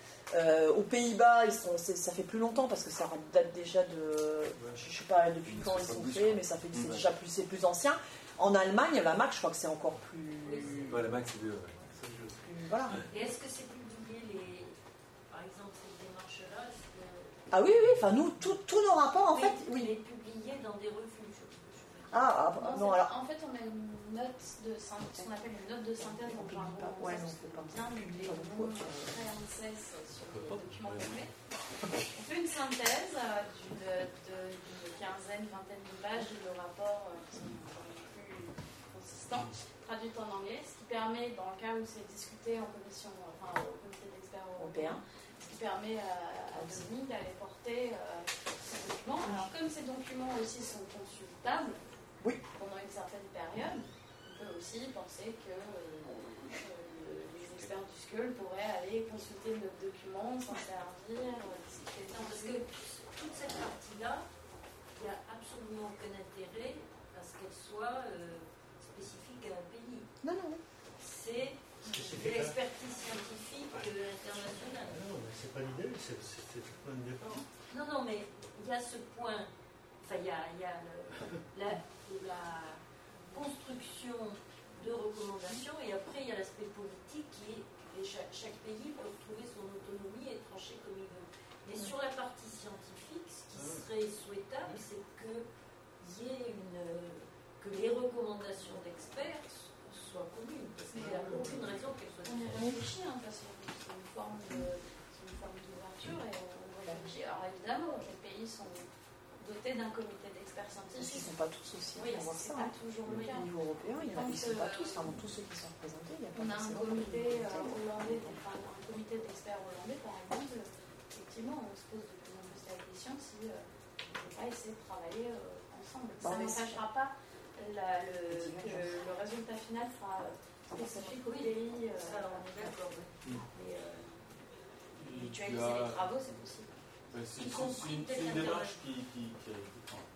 Euh, aux Pays-Bas, ils sont, ça fait plus longtemps parce que ça date déjà de... Je ne sais pas depuis quand ils sont faits, mais ça fait, c'est déjà plus, c'est plus ancien. En Allemagne, la M A C, je crois que c'est encore plus... Ouais, la M A C, c'est mieux. Plus, voilà. Et est-ce que c'est publié, les... par exemple, ces démarches-là? Que... Ah oui, oui, enfin, nous, tous nos rapports, en mais fait... Oui. Il est publié dans des refuges. Ah, ah non, non, alors... En fait, on a une note de synthèse, ce qu'on appelle une note de synthèse, donc genre, on ouais, non, c'est pas bien les noms très en cesse sur les documents complets. On fait une synthèse d'une, d'une quinzaine, vingtaine de pages de rapports qui sont plus consistants, traduits en anglais, ce qui permet, dans le cas où c'est discuté en commission, enfin au comité d'experts européen, ce qui permet à, à Denis d'aller porter euh, ces documents. Alors, comme ces documents aussi sont consultables, oui. Pendant une certaine période, on peut aussi penser que euh, euh, les experts du Skull pourraient aller consulter notre document, s'en servir, euh, discuter. Non, parce que toute cette partie-là, il n'y a absolument aucun intérêt à ce qu'elle soit euh, spécifique à un pays. Non, non. C'est de l'expertise scientifique euh, internationale. Non, mais c'est pas l'idée, c'est, c'est le point de départ. Non, non, mais il y a ce point, enfin, il y a, il y a le, la, la construction de recommandations et après il y a l'aspect politique qui est et chaque, chaque pays peut trouver son autonomie et trancher comme il veut. Mais sur la partie scientifique, ce qui serait souhaitable, c'est qu'il y ait une, que les recommandations d'experts soient communes, parce qu'il n'y a aucune raison qu'elles soient différentes. On y réfléchit, hein, parce que c'est une forme de, c'est une forme d'ouverture et on réfléchit. Alors évidemment, les pays sont dotés d'un comité d'experts Parce qu'ils ne scientifiques. sont pas tous aussi. Oui, on voit c'est ça. pas Hein. toujours le cas. Au niveau européen, il y en a, Donc, ils ne sont pas euh, tous. Enfin, tous ceux qui sont représentés, il y a pas On a un forcément comité de- euh, hollandais, enfin un comité d'experts hollandais par exemple, effectivement on se pose de plus en plus la question si euh, on ne peut pas essayer de travailler euh, ensemble. Bon, Ça mais n'empêchera pas la- le, que le résultat final sera spécifique au pays. euh, Ça, on est d'accord, oui. et, euh, Et tu mutualiser as- les travaux, c'est possible. Ouais, c'est Y c'est- compris c'est une, peut-être c'est une l'intérêt. démarche qui, qui, qui, a, enfin,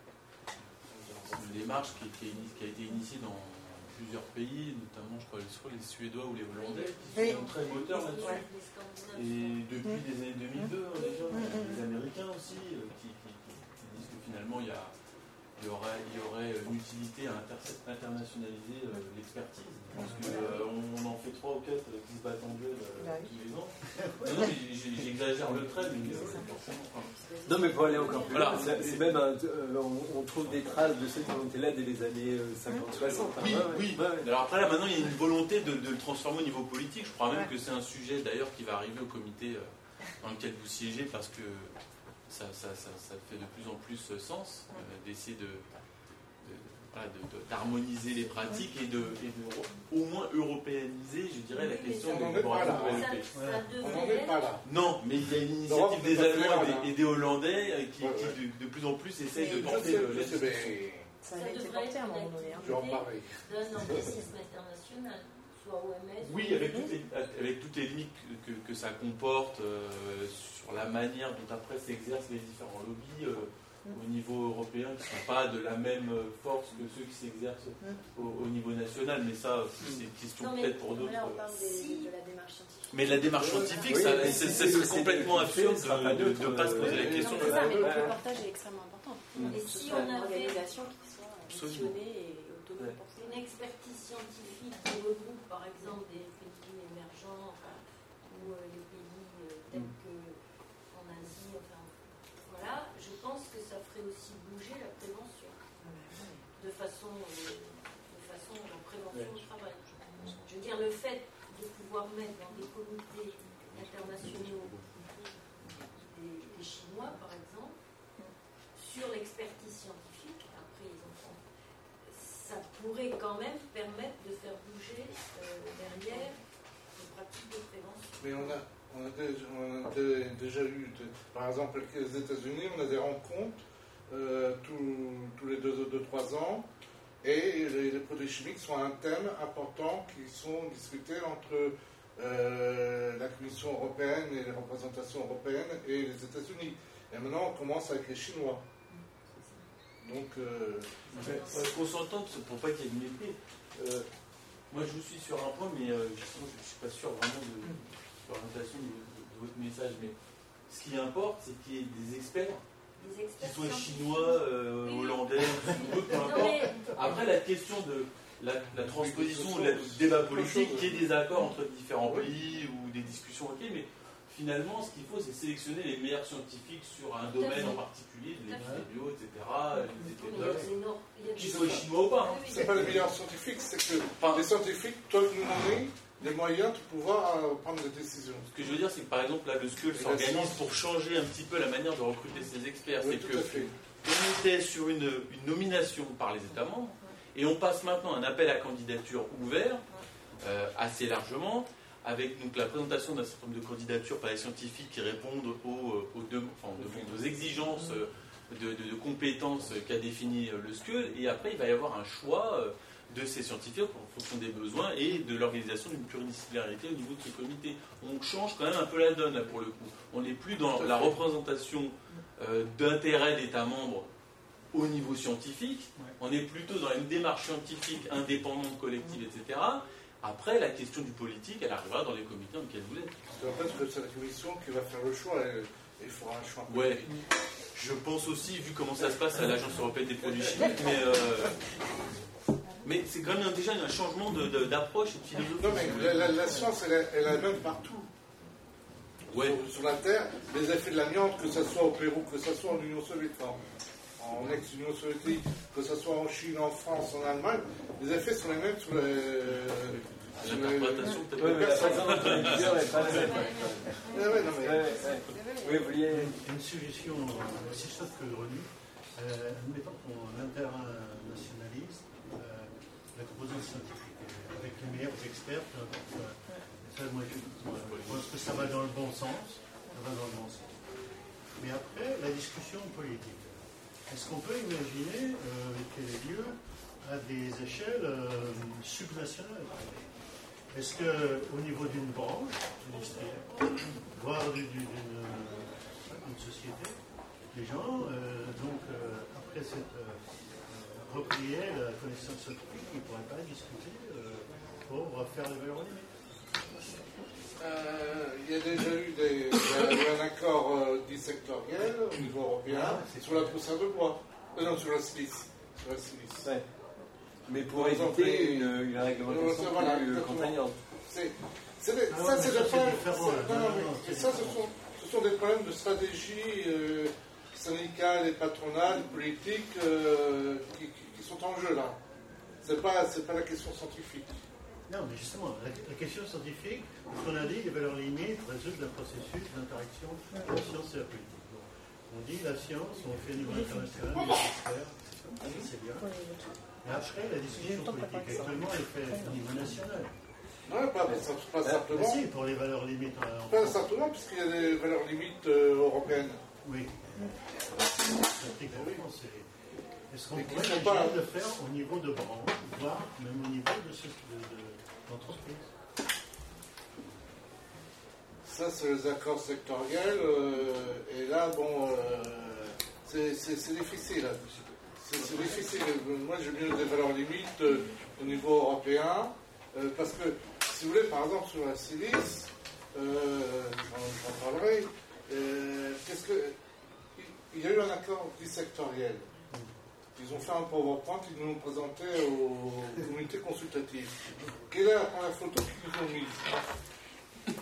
c'est une démarche qui, qui, a, qui a été initiée dans plusieurs pays, notamment je crois soit les Suédois ou les Hollandais, qui Oui. sont très moteurs là-dessus. Ouais. Les Scandinaves Et depuis les années deux mille deux, hein, déjà, Mm, mm, les Américains aussi, euh, qui, qui, qui- qui disent que finalement il y, a, il y aurait, il y aurait une utilité à inter- internationaliser euh, l'expertise. Parce qu'on on en fait trois ou quatre euh, qui se battent en duel euh, Bah oui. tous les ans. Non, non, mais j'ai- j'exagère le trait, mais euh, forcément. enfin, Non, mais pour aller encore plus Voilà. loin, c'est c'est même un- euh, on, on trouve des traces de ceux qui ont été là dès les années cinquante soixante. Oui, Ouais, ouais, oui. ouais, ouais. Alors après, là, maintenant, il y a une volonté de, de le transformer au niveau politique. Je crois même Ouais. que c'est un sujet, d'ailleurs, qui va arriver au comité euh, dans lequel vous siégez, parce que ça, ça, ça, ça fait de plus en plus sens euh, d'essayer de, de- voilà, de- de- d'harmoniser les pratiques et de, et de au moins européaniser, je dirais, la Oui, mais question ça, des on en est pas là, laboratoires hein. Ça, européens. ça On n'en devrait est pas être. là. Non, mais il y a une L'Europe initiative n'est des pas très Allemands loin, et hein. des, et des Hollandais euh, qui, Ouais, qui ouais. de, de plus en plus essayent de Je porter sais, le- je la sais, discussion. mais Ça Ça avait été devrait porté à un être moment donné. hein. je vais en parler. D'un organisme international, soit O M S. Oui, avec toutes les, avec toutes les limites que, que- que ça comporte euh, sur la manière dont après s'exercent les différents lobbies euh, au niveau européen, qui ne sont pas de la même force que ceux qui s'exercent au, au niveau national, mais ça, c'est une question Non, mais peut-être pour d'autres. Là, on parle des- Si. de la démarche scientifique. Mais la démarche scientifique, Oui, ça, mais c'est- si c'est- c'est- c'est c'est complètement fait, absurde ce sera pas de neutre, ne pas se poser euh, la question. Non, de c'est ça, mais le Ouais. reportage est extrêmement important. Mm. Et Que ce si soit on une avait organisation qui soit Absolument. missionnée et autonome Ouais. pour ça. une expertise scientifique qui regroupe par exemple des pays émergents enfin, ou euh, les pays euh, tels que en Asie, enfin voilà, je pense que ça ferait aussi bouger la prévention de façon, euh, de façon en prévention au travail. Je veux dire, le fait de pouvoir mettre dans des comités internationaux des, des Chinois par exemple sur l'expertise scientifique, après ils en font ça pourrait quand même permettre de faire bouger euh, derrière les pratiques de prévention. Mais on a, on a, déjà, on a dé- déjà eu, de- par exemple, avec les États-Unis, on a des rencontres euh, tous, tous les deux, deux, trois ans, et les, les produits chimiques sont un thème important qui sont discutés entre euh, la Commission européenne et les représentations européennes et les États-Unis. Et maintenant, on commence avec les Chinois. Donc, euh, Ouais, ouais, qu'on s'entende pour pas qu'il y ait de mépris. Euh, moi, je vous suis sur un point, mais euh, justement, je ne suis pas sûr vraiment de, de l'orientation de, de- de votre message. Mais ce qui importe, c'est qu'il y ait des experts, Les qu'ils experts soient scientifiques. chinois, euh, Oui. hollandais, ou autres, peu Non, importe. mais Après, la question de la, la transposition, le débat politique, qu'il y ait des accords entre différents pays ou des discussions, ok, mais finalement, ce qu'il faut, c'est sélectionner les meilleurs scientifiques sur un Tout à domaine fait. en particulier, Tout à les fait. bio, et cetera, les il y a éthologues, des énormes- il y a des- qu'ils soient chinois ou pas. hein. Oui, oui. c'est pas les meilleurs scientifiques, c'est que Enfin, les scientifiques doivent nous donner les moyens de pouvoir euh, prendre des décisions. ce que je veux dire, c'est que par exemple, là, le S C U L Et la s'organise science. pour changer un petit peu la manière de recruter ses experts. Oui, c'est tout que à fait. on était sur une, une nomination par les États membres, et on passe maintenant à un appel à candidature ouvert, euh, assez largement, avec donc la présentation d'un certain nombre de candidatures par les scientifiques qui répondent aux, aux, dem- enfin, aux demandes, aux exigences euh, de, de- de compétences qu'a défini euh, le S C U L, et après il va y avoir un choix euh, de ces scientifiques en fonction des besoins et de l'organisation d'une pluridisciplinarité au niveau de ce comité. On change quand même un peu la donne là pour le coup. On n'est plus dans Tout à la fait. représentation euh, d'intérêts d'États membres au niveau scientifique, Ouais. on est plutôt dans une démarche scientifique indépendante, collective, et cetera. Après, la question du politique, elle arrivera dans les comités dans lesquels vous êtes. C'est en fait que c'est la Commission qui va faire le choix et il faudra un choix. Ouais, je pense aussi, vu comment ça se passe à l'Agence européenne des produits chimiques, mais, euh, mais c'est quand même déjà un changement de- de- d'approche et de philosophie. Non, mais la, la- la science, elle est, elle est la même partout. Ouais. Sur, sur la Terre, les effets de l'amiante, que ce soit au Pérou, que ce soit en Union soviétique, en, en ex-Union soviétique, que ce soit en Chine, en France, en Allemagne, les effets sont les mêmes sur les. sur les- L'interprétation, peut-être. Ouais, mais la façon dont on est bizarre est pas la même. Ouais, ouais, non, mais- Ouais, ouais. Oui, vous vouliez. Une suggestion aussi sotte que de revenu, Euh, admettons qu'on internationalise euh, la composante scientifique avec les meilleurs experts. Euh, ça, moi, je, moi, je pense que ça va dans le bon sens. Ça va dans le bon sens. Mais après, la discussion politique. Est-ce qu'on peut imaginer euh, qu'elle ait lieu à des échelles euh, subnationales? Est-ce qu'au niveau d'une branche industrielle, voire d'une, d'une, d'une société, les gens, euh, donc, euh, après cette euh, replier la connaissance scientifique, ils ne pourraient pas discuter euh, pour faire les valeurs limites? Euh, il y a déjà eu des, il y a eu un accord euh, dit sectoriel au niveau européen ah, sur la poussière de bois. Euh, non, sur la silice. Sur la silice. Ouais. Mais pour éviter une, une réglementation voilà, plus contraignante. C'est, c'est des, ah, ça, c'est des problèmes. Ça, ce sont, ce sont des problèmes de stratégie euh, syndicale et patronale, politique, euh, qui, qui, qui sont en jeu là. C'est pas, c'est pas la question scientifique. Non, mais justement, la, la question scientifique, ce qu'on a dit, les valeurs limites résultent d'un processus d'interaction entre la science et la politique. Bon, on dit la science, on fait au niveau international, des experts, et cetera. C'est bien. Mais après, la discussion politique, actuellement, elle est faite au niveau national. Non, pas, pas, pas simplement. Si, pour les valeurs limites. En pas simplement, puisqu'il y a des valeurs limites euh, européennes. Oui. Pratiquement, c'est. Est-ce qu'on pourrait imaginer pas... le faire au niveau de branche, voire même au niveau de, ce, de, de l'entreprise? Ça, c'est les accords sectoriels. Euh, et là, bon, euh, c'est, c'est, c'est difficile. C'est, c'est difficile. Moi, j'ai mis des valeurs limites euh, au niveau européen. Euh, parce que, si vous voulez, par exemple, sur la silice, euh, j'en, j'en parlerai, euh, qu'est-ce que... Il y a eu un accord sectoriel. Ils ont fait un PowerPoint qu'ils nous ont présenté aux communautés consultatives. Quelle est la première photo qu'ils nous ont mise?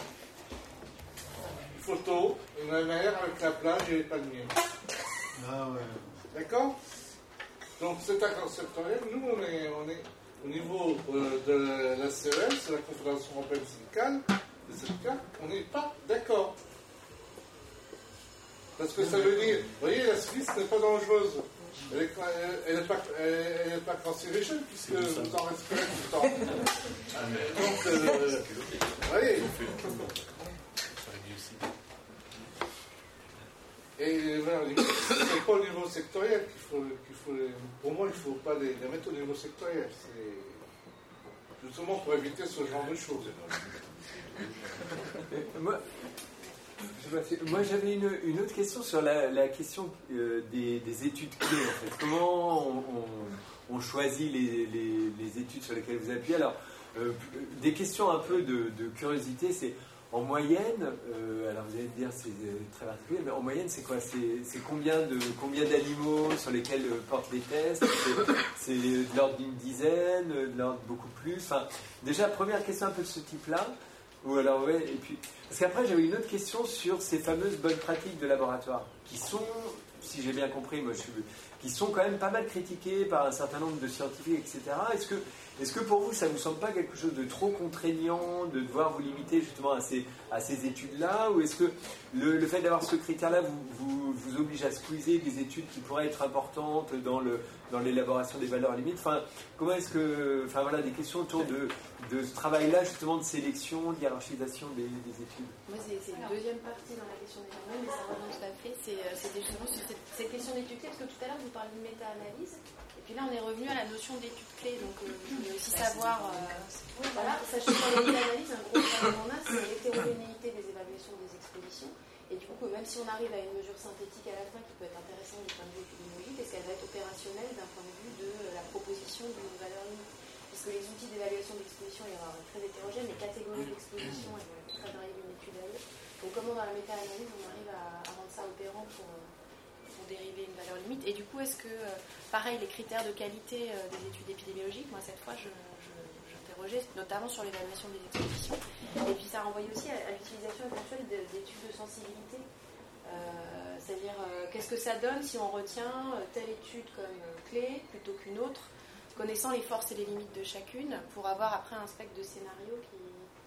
Une photo, une mer avec la plage et les palmiers. Ah ouais. D'accord? Donc cet accord sectoriel, nous on est, on est au niveau euh, de la C E S, la Confédération Européenne Syndicale, des syndicats, on n'est pas d'accord. Parce que ça veut dire, vous voyez, la silice n'est pas dangereuse. Elle n'est elle, elle pas, elle, pas cancérigène puisque vous en respirez tout le temps. Donc, euh, vous voyez. Et voilà, c'est pas au niveau sectoriel qu'il faut, qu'il faut les, pour moi, il ne faut pas les, les mettre au niveau sectoriel. C'est justement pour éviter ce genre de choses. Moi, Moi, j'avais une, une autre question sur la, la question euh, des, des études clés, en fait. Comment on, on, on choisit les, les, les études sur lesquelles vous appuyez? Alors, euh, des questions un peu de, de curiosité, c'est en moyenne, euh, alors vous allez me dire c'est très particulier, mais en moyenne, c'est quoi? C'est, c'est combien, de, combien d'animaux sur lesquels euh, portent les tests? C'est, c'est de l'ordre d'une dizaine, de l'ordre beaucoup plus? Enfin, déjà, première question un peu de ce type-là. Ou alors, ouais, et puis, parce qu'après, j'avais une autre question sur ces fameuses bonnes pratiques de laboratoire, qui sont, si j'ai bien compris, moi, je suis, qui sont quand même pas mal critiquées par un certain nombre de scientifiques, et cetera. Est-ce que, est-ce que pour vous, ça ne vous semble pas quelque chose de trop contraignant de devoir vous limiter justement à ces, à ces études-là? Ou est-ce que le, le fait d'avoir ce critère-là vous, vous, vous oblige à squeezer des études qui pourraient être importantes dans, le, dans l'élaboration des valeurs limites? Enfin, comment est-ce que... Enfin, voilà, des questions autour de, de ce travail-là, justement, de sélection, de hiérarchisation des, des études. Moi, c'est, c'est une deuxième partie dans la question des journaux, mais ça revient tout à fait. C'est, c'est justement sur cette, cette question d'études clés, parce que tout à l'heure, vous parliez de méta-analyse. Et puis là, on est revenu à la notion d'études clés. Donc, euh, je voulais aussi savoir. Euh, voilà, sachant que dans la méta-analyse, un gros problème qu'on a, c'est l'hétérogénéité des évaluations des expositions. Et du coup, même si on arrive à une mesure synthétique à la fin qui peut être intéressante du point de vue épidémiologique, est-ce qu'elle va être opérationnelle d'un point de vue de la proposition d'une valeur limite? Parce que les outils d'évaluation d'exposition, il y aura très hétérogène, les catégories d'exposition, elles vont être très variées d'une étude à l'autre. Donc, comment dans la méta-analyse, on arrive à, à rendre ça opérant pour. pour dériver une valeur limite? Et du coup, est-ce que, euh, pareil, les critères de qualité euh, des études épidémiologiques, moi cette fois, je, je, j'interrogeais notamment sur l'évaluation des expositions, et puis ça renvoyait aussi à, à l'utilisation éventuelle de, d'études de sensibilité, euh, c'est-à-dire euh, qu'est-ce que ça donne si on retient euh, telle étude comme euh, clé plutôt qu'une autre, connaissant les forces et les limites de chacune, pour avoir après un spectre de scénarios qui,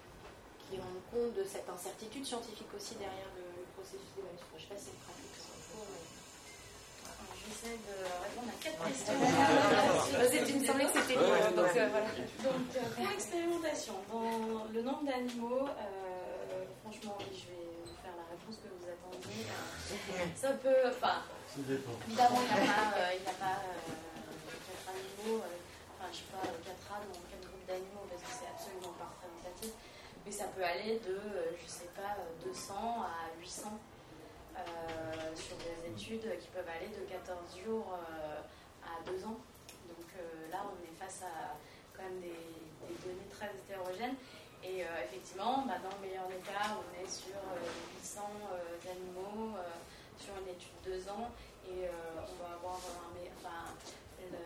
qui rendent compte de cette incertitude scientifique aussi derrière le, le processus d'évaluation. Je ne sais pas si c'est pratique. J'essaie de répondre à quatre questions. Il me semblait que c'était libre, donc euh, voilà. Donc, euh, pour l'expérimentation, dans le nombre d'animaux, euh, franchement, oui, je vais vous faire la réponse que vous attendiez. Ça peut. Enfin, évidemment, il n'y a pas, euh, il n'y a pas euh, quatre animaux, euh, enfin, je sais pas, quatre ânes dans quel groupe d'animaux, parce que c'est absolument pas représentatif. Mais ça peut aller de, euh, je sais pas, deux cents à huit cents. Euh, sur des études qui peuvent aller de quatorze jours euh, à deux ans. Donc euh, là, on est face à quand même des, des données très hétérogènes. Et euh, effectivement, bah, dans le meilleur des cas, on est sur euh, huit cents euh, animaux euh, sur une étude de deux ans. Et euh, on va avoir un, enfin, le,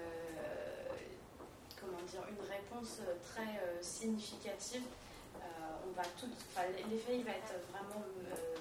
comment dire, une réponse très euh, significative. Euh, on va tout, enfin, l'effet il va être vraiment euh,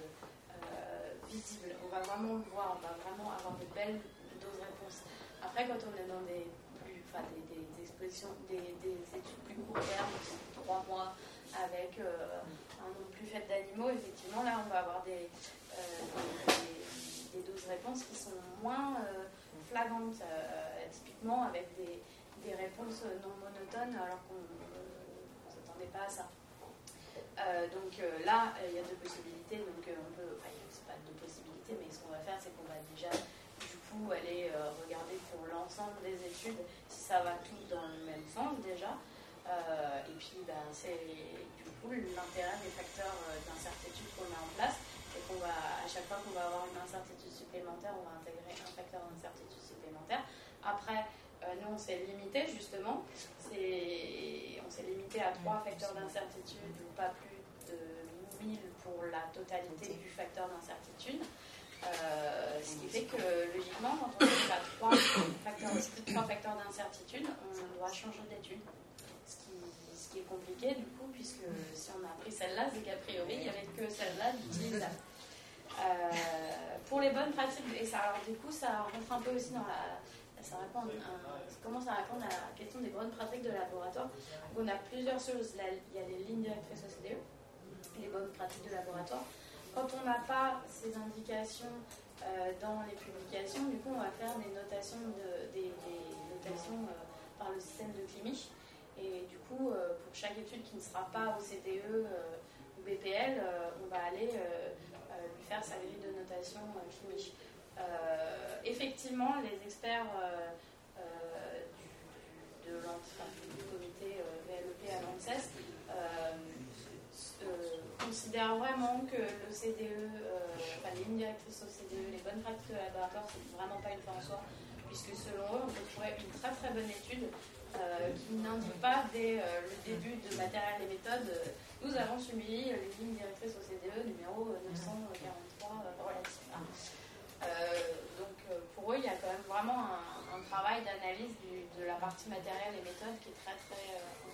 visible, on va vraiment le voir, on va vraiment avoir de belles doses réponses. Après, quand on est dans des, plus, enfin, des, des, des expositions, des, des études plus court terme, trois mois, avec euh, un nombre plus faible d'animaux, effectivement, là, on va avoir des, euh, des, des doses réponses qui sont moins euh, flagrantes, euh, typiquement avec des, des réponses non monotones, alors qu'on ne s'attendait pas à ça. Euh, donc euh, là, il y a deux possibilités, donc euh, on peut, enfin, c'est pas deux possibilités, mais ce qu'on va faire, c'est qu'on va déjà, du coup, aller euh, regarder pour l'ensemble des études si ça va tout dans le même sens déjà, euh, et puis ben, c'est du coup l'intérêt des facteurs euh, d'incertitude qu'on met en place, et qu'on va, à chaque fois qu'on va avoir une incertitude supplémentaire, on va intégrer un facteur d'incertitude supplémentaire. Après, Euh, nous, on s'est limité justement, c'est, on s'est limité à trois facteurs d'incertitude ou pas plus de mille pour la totalité du facteur d'incertitude. Euh, ce qui fait que logiquement, quand on a trois facteurs, trois facteurs d'incertitude, on doit changer d'étude. Ce qui, ce qui est compliqué du coup, puisque si on a pris celle-là, c'est qu'a priori, il n'y avait que celle-là d'utilisable. Euh, pour les bonnes pratiques, et ça, alors du coup, ça rentre un peu aussi dans la. Ça, répond à, ça commence à répondre à la question des bonnes pratiques de laboratoire. Donc on a plusieurs choses. Là, il y a les lignes directrices O C D E, les bonnes pratiques de laboratoire. Quand on n'a pas ces indications euh, dans les publications, du coup, on va faire des notations, de, des, des notations euh, par le système de Climich. Et du coup, euh, pour chaque étude qui ne sera pas O C D E euh, ou B P L, euh, on va aller euh, euh, lui faire sa grille de notation euh, Climich. Euh, effectivement, les experts euh, euh, du, de enfin, du comité euh, V L E P à l'ANSES euh, euh, considèrent vraiment que le C D E, euh, enfin, les lignes directrices au C D E, les bonnes pratiques de laboratoire, c'est vraiment pas une fin en soi, puisque selon eux, on peut trouver une très très bonne étude euh, qui n'indique pas dès euh, le début de matériel et méthode. Euh, nous avons suivi les lignes directrices au C D E numéro neuf cent quarante-trois euh, relatif à. Euh, donc euh, pour eux, il y a quand même vraiment un, un travail d'analyse du, de la partie matérielle et méthode qui est très très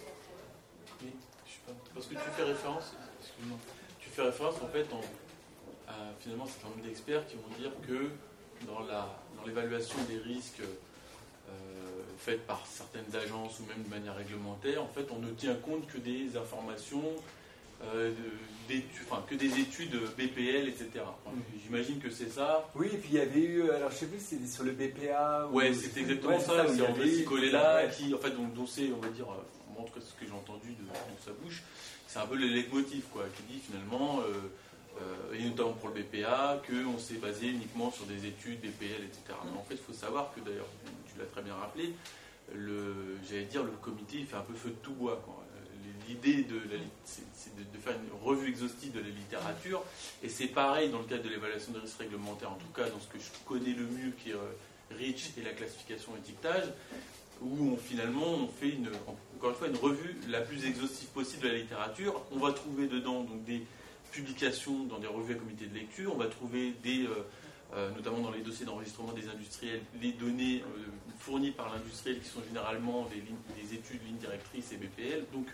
euh, oui, je sais pas. Parce que tu fais référence, excuse-moi, tu fais référence en fait en, à finalement un certain nombre d'experts qui vont dire que dans la dans l'évaluation des risques euh, faites par certaines agences ou même de manière réglementaire, en fait, on ne tient compte que des informations. Euh, de, enfin, que des études B P L, et cetera. Enfin, j'imagine que c'est ça. Oui, et puis il y avait eu, alors je sais plus, c'était sur le B P A. Ou... Ouais, c'est exactement ouais, ça. C'est André Sicolella qui, en fait, donc, dont c'est, on va dire, moi, en tout cas, ce que j'ai entendu de, de sa bouche, c'est un peu le leitmotiv, quoi, qui dit finalement, euh, euh, et notamment pour le B P A, qu'on s'est basé uniquement sur des études B P L, et cetera. Mais en fait, il faut savoir que d'ailleurs, tu l'as très bien rappelé, le, j'allais dire, le comité, il fait un peu feu de tout bois, quoi. L'idée, de la, c'est, c'est de, de faire une revue exhaustive de la littérature, et c'est pareil dans le cadre de l'évaluation des risques réglementaires, en tout cas dans ce que je connais le mieux, qui est euh, REACH et la classification étiquetage, où on, finalement on fait une, encore une fois une revue la plus exhaustive possible de la littérature. On va trouver dedans donc, des publications dans des revues à comité de lecture, on va trouver des... Euh, Euh, notamment dans les dossiers d'enregistrement des industriels, les données euh, fournies par l'industriel qui sont généralement des, lignes, des études, lignes directrices et B P L. Donc,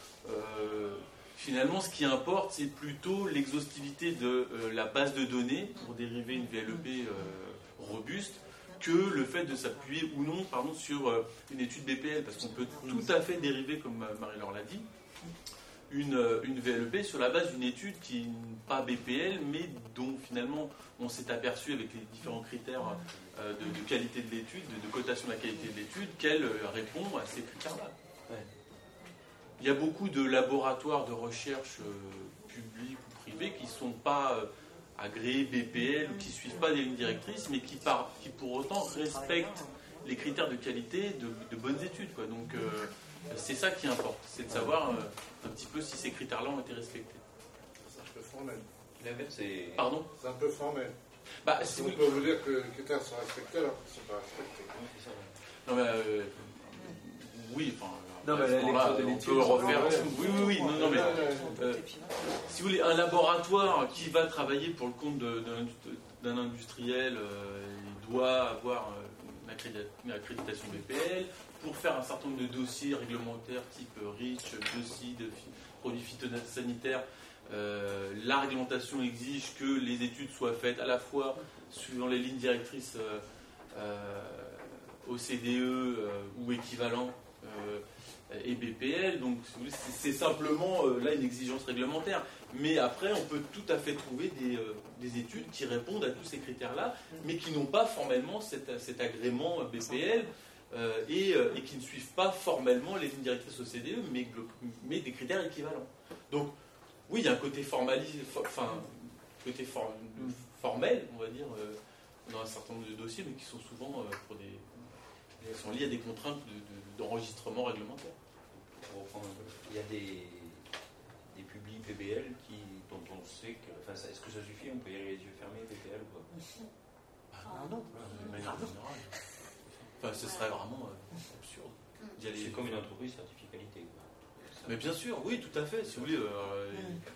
euh, finalement, ce qui importe, c'est plutôt l'exhaustivité de euh, la base de données pour dériver une V L E P euh, robuste, que le fait de s'appuyer ou non pardon, sur euh, une étude B P L, parce qu'on peut tout à fait dériver, comme Marie-Laure l'a dit, une, une V L E P sur la base d'une étude qui n'est pas B P L, mais dont finalement on s'est aperçu avec les différents critères euh, de, de qualité de l'étude, de, de cotation de la qualité de l'étude, qu'elle euh, répond à ces critères-là. Ouais. Il y a beaucoup de laboratoires de recherche euh, publics ou privés qui ne sont pas euh, agréés B P L ou qui ne suivent pas des lignes directrices, mais qui, par, qui pour autant respectent les critères de qualité de, de bonnes études, quoi. Donc euh, c'est ça qui importe, c'est de savoir euh, un petit peu si ces critères-là ont été respectés. C'est un peu formel. L'inverse, c'est... Pardon ? C'est un peu formel. Bah, si on peut vous dire que les critères sont respectés alors qu'ils ne sont pas respectés. Non, mais euh, oui, enfin. Non, mais là, on peut refaire. Oui, oui, oui. Non, non, mais, euh, si vous voulez, un laboratoire qui va travailler pour le compte d'un industriel, euh, il doit avoir une accréditation B P L pour faire un certain nombre de dossiers réglementaires type REACH, biocides, produits phytosanitaires. Euh, la réglementation exige que les études soient faites à la fois suivant les lignes directrices euh, euh, O C D E euh, ou équivalent euh, et B P L, donc c'est simplement euh, là une exigence réglementaire. Mais après, on peut tout à fait trouver des, euh, des études qui répondent à tous ces critères-là, mais qui n'ont pas formellement cet, cet agrément B P L euh, et, euh, et qui ne suivent pas formellement les lignes directrices O C D E, mais, mais des critères équivalents. Donc, oui, il y a un côté formaliste, enfin, côté for, formel, on va dire, euh, dans un certain nombre de dossiers, mais qui sont souvent euh, pour des, elles sont liées à des contraintes de, de, d'enregistrement réglementaire. Pour reprendre un peu, il y a des, des publics P B L qui, dont on sait que, enfin, est-ce que ça suffit? On peut y aller les yeux fermés, P B L ou quoi? Ah non, non, de manière générale. Enfin, ce serait vraiment euh, absurde. C'est comme une entreprise certifiée qualité, quoi. Mais bien sûr, oui, tout à fait. Si vous voulez, euh,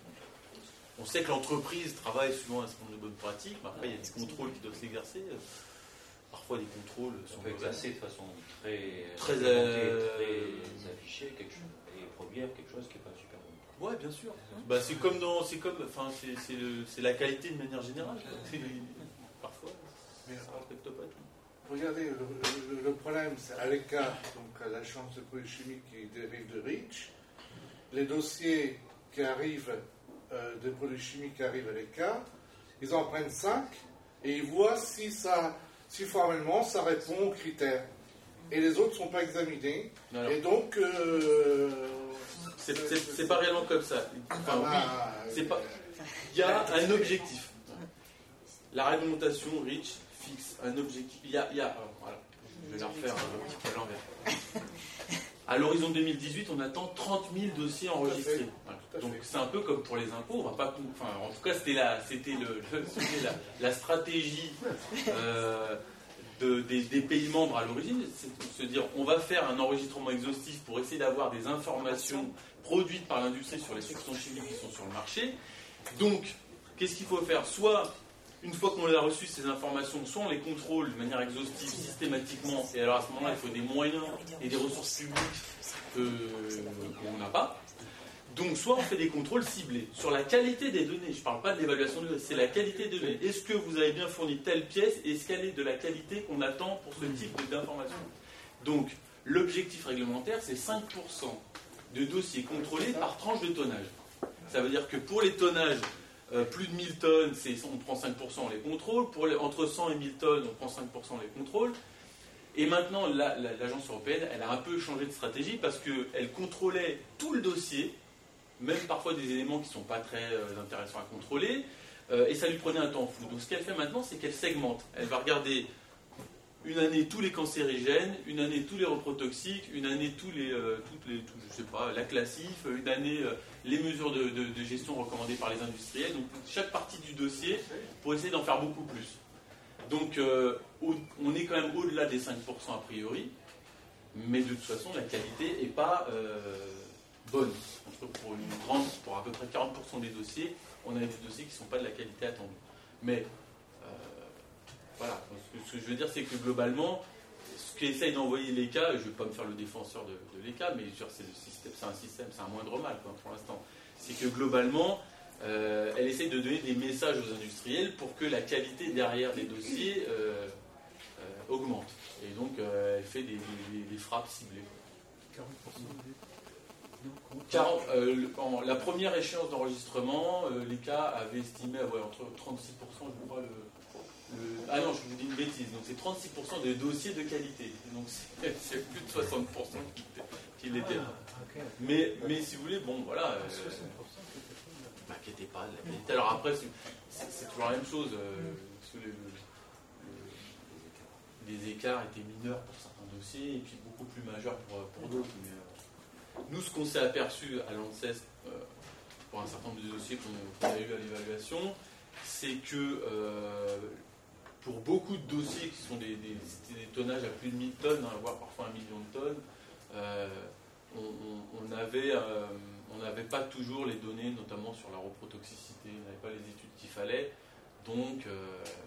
on sait que l'entreprise travaille souvent à un certain nombre de bonnes pratiques, mais après il y a des contrôles qui doivent s'exercer. Parfois, les contrôles sont exercés de façon très, très, euh... très affichée quelque chose, et produire quelque chose qui n'est pas super bon. Ouais, bien sûr. Bah, c'est comme dans, c'est comme, enfin, c'est, c'est, le, c'est la qualité de manière générale. Parfois, ça ne respecte pas tout. Regardez, le, le, le problème, c'est à l'E C A, donc à l'Agence de produits chimiques qui dérive de REACH. Les dossiers qui arrivent, euh, des produits chimiques qui arrivent à l'E C A, ils en prennent cinq et ils voient si, ça, si formellement ça répond aux critères. Et les autres ne sont pas examinés. Alors, et donc. Euh, c'est, c'est, c'est pas réellement comme ça. Enfin, ah, oui, c'est pas. Il y a un objectif. La réglementation REACH fixe un objectif. Il y a. Il y a alors, voilà, je vais la refaire un petit peu à l'envers. À l'horizon deux mille dix-huit, on attend trente mille dossiers enregistrés. Voilà. Donc c'est un peu comme pour les impôts. On va pas, enfin, en tout cas, c'était la, c'était le, le c'était la, la stratégie euh, de, des, des pays membres à l'origine, c'est de se dire on va faire un enregistrement exhaustif pour essayer d'avoir des informations produites par l'industrie sur les substances chimiques qui sont sur le marché. Donc, qu'est-ce qu'il faut faire? Soit une fois qu'on a reçu ces informations, soit on les contrôle de manière exhaustive, systématiquement, et alors à ce moment-là, il faut des moyens et des ressources publiques que, qu'on n'a pas. Donc, soit on fait des contrôles ciblés sur la qualité des données. Je ne parle pas de l'évaluation de données, c'est la qualité des données. Est-ce que vous avez bien fourni telle pièce et est-ce qu'elle est de la qualité qu'on attend pour ce type d'information? Donc, l'objectif réglementaire, c'est cinq pour cent de dossiers contrôlés par tranche de tonnage. Ça veut dire que pour les tonnages, Euh, plus de mille tonnes, c'est, on prend cinq pour cent, on les contrôle. Pour les, entre cent et mille tonnes, on prend cinq pour cent, on les contrôle. Et maintenant, la, la, l'agence européenne, elle a un peu changé de stratégie parce qu'elle contrôlait tout le dossier, même parfois des éléments qui ne sont pas très euh, intéressants à contrôler, euh, et ça lui prenait un temps fou. Donc ce qu'elle fait maintenant, c'est qu'elle segmente. Elle va regarder une année tous les cancérigènes, une année tous les reprotoxiques, une année tous les, euh, toutes les tout, je sais pas, la classif, une année euh, les mesures de, de, de gestion recommandées par les industriels. Donc chaque partie du dossier pour essayer d'en faire beaucoup plus. Donc euh, au, on est quand même au-delà des cinq pour cent a priori, mais de toute façon la qualité n'est pas euh, bonne. Pour une grande, pour à peu près quarante pour cent des dossiers, on a des dossiers qui ne sont pas de la qualité attendue. Mais voilà, ce que, ce que je veux dire, c'est que globalement, ce qu'essaye d'envoyer l'E C A, je ne vais pas me faire le défenseur de, de l'E C A, mais c'est, le système, c'est un système, c'est un moindre mal quoi, pour l'instant. C'est que globalement, euh, elle essaye de donner des messages aux industriels pour que la qualité derrière les dossiers euh, euh, augmente. Et donc, euh, elle fait des, des, des frappes ciblées. quarante pour cent des... quarante, euh, le- en, la première échéance d'enregistrement, euh, l'E C A avait estimé ouais, entre trente-six pour cent, je crois, le, le... Ah non, je vous dis une bêtise, donc c'est trente-six pour cent des dossiers de qualité. Donc c'est, c'est plus de soixante pour cent qui, qui l'étaient là. Mais, mais si vous voulez, bon, voilà. Euh, M'inquiétez pas de la qualité. Alors après, c'est, c'est, c'est toujours la même chose. Euh, parce que le, le, les écarts étaient mineurs pour certains dossiers et puis beaucoup plus majeurs pour, pour d'autres. Mais, euh, nous, ce qu'on s'est aperçu à l'ANSES euh, pour un certain nombre de dossiers qu'on, qu'on a eu à l'évaluation, c'est que euh, pour beaucoup de dossiers qui sont des, des, des tonnages à plus de mille tonnes, hein, voire parfois un million de tonnes, euh, on, on, on avait... Euh, on n'avait pas toujours les données, notamment sur la reprotoxicité, on n'avait pas les études qu'il fallait. Donc, euh,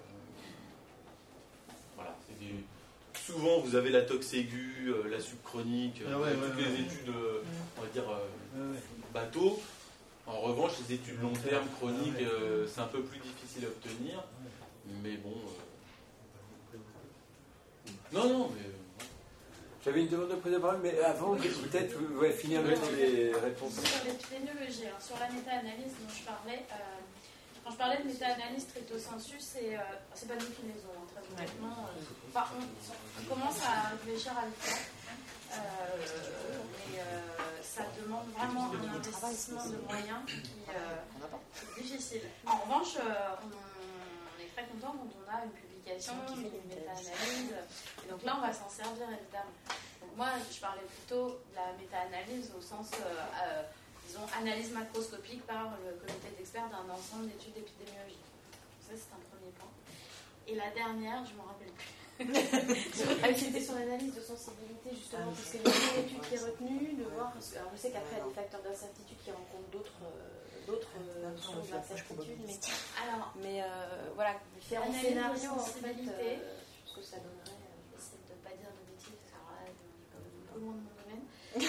voilà. C'est des... Souvent, vous avez la tox aiguë, euh, la subchronique, ah ouais, euh, ouais, toutes ouais, les ouais. études, euh, on va dire, euh, Ouais, ouais. bateau. En revanche, les études long terme, chroniques, euh, c'est un peu plus difficile à obtenir. Mais bon... Euh... Non, non, mais... J'avais une demande de prise de parole, mais avant, peut-être ouais, finir le temps des réponses. Sur l'épidémiologie, hein, sur la méta-analyse dont je parlais, euh, quand je parlais de méta-analyse stricto sensu, c'est, euh, c'est pas nous qui les avons, très honnêtement. Euh, enfin, on, on commence à réfléchir à le faire, euh, mais euh, ça demande vraiment un investissement de moyens qui euh, est difficile. En revanche, euh, on, on est très content quand on a une publication, une méta-analyse, et donc là on va s'en servir évidemment. Donc moi je parlais plutôt de la méta-analyse au sens, euh, euh, disons, analyse macroscopique par le comité d'experts d'un ensemble d'études épidémiologiques. Ça c'est un premier point. Et la dernière, je ne me rappelle plus. Ah, c'était sur l'analyse de sensibilité justement, parce qu'il y a une étude qui est retenue, de voir, parce que, alors je sais qu'après il y a des facteurs d'incertitude qui rencontrent d'autres euh, d'autres euh, sources d'incertitude, mais, alors, mais euh, voilà, différents Analyse de scénarios en fait, sensibilité. euh, ce que ça donnerait. euh. J'essaie de ne pas dire de bêtises, parce que alors là, on est quand même un peu loin de mon domaine.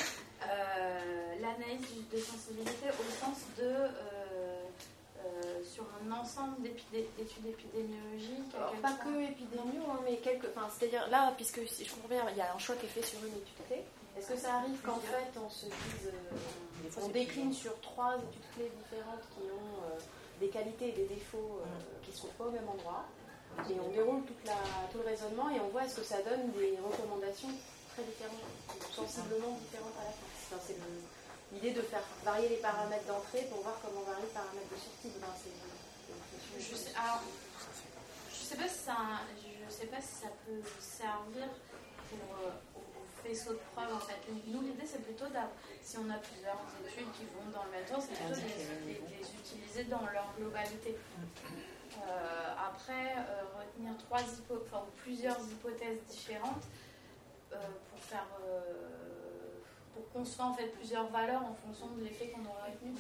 Euh, l'analyse de sensibilité au sens de euh, euh, sur un ensemble d'épidé- d'études épidémiologiques. à Alors, quel pas point- que épidémio, hein, mais quelques. Enfin, c'est-à-dire là, puisque si je comprends bien, il y a un choix qui est fait sur une étude clé. Est-ce que ça arrive qu'en fait on se dise, euh, on décline sur trois études clés différentes qui ont euh, des qualités et des défauts euh, qui ne se trouvent pas au même endroit, et on déroule toute la, tout le raisonnement et on voit est-ce que ça donne des recommandations très différentes, sensiblement différentes à la fin. Enfin, c'est le- l'idée de faire varier les paramètres d'entrée pour voir comment varier les paramètres de sortie. Enfin, c'est, c'est, Je sais, alors, je sais pas si ça, je sais pas si ça peut servir pour euh, au, au faisceau de preuves en fait. Nous l'idée c'est plutôt d'avoir, si on a plusieurs études qui vont dans le même sens, c'est plutôt de les, les, les utiliser dans leur globalité. Euh, après, euh, retenir trois hypo, enfin, plusieurs hypothèses différentes euh, pour faire, euh, pour construire en fait plusieurs valeurs en fonction de l'effet qu'on aura retenu.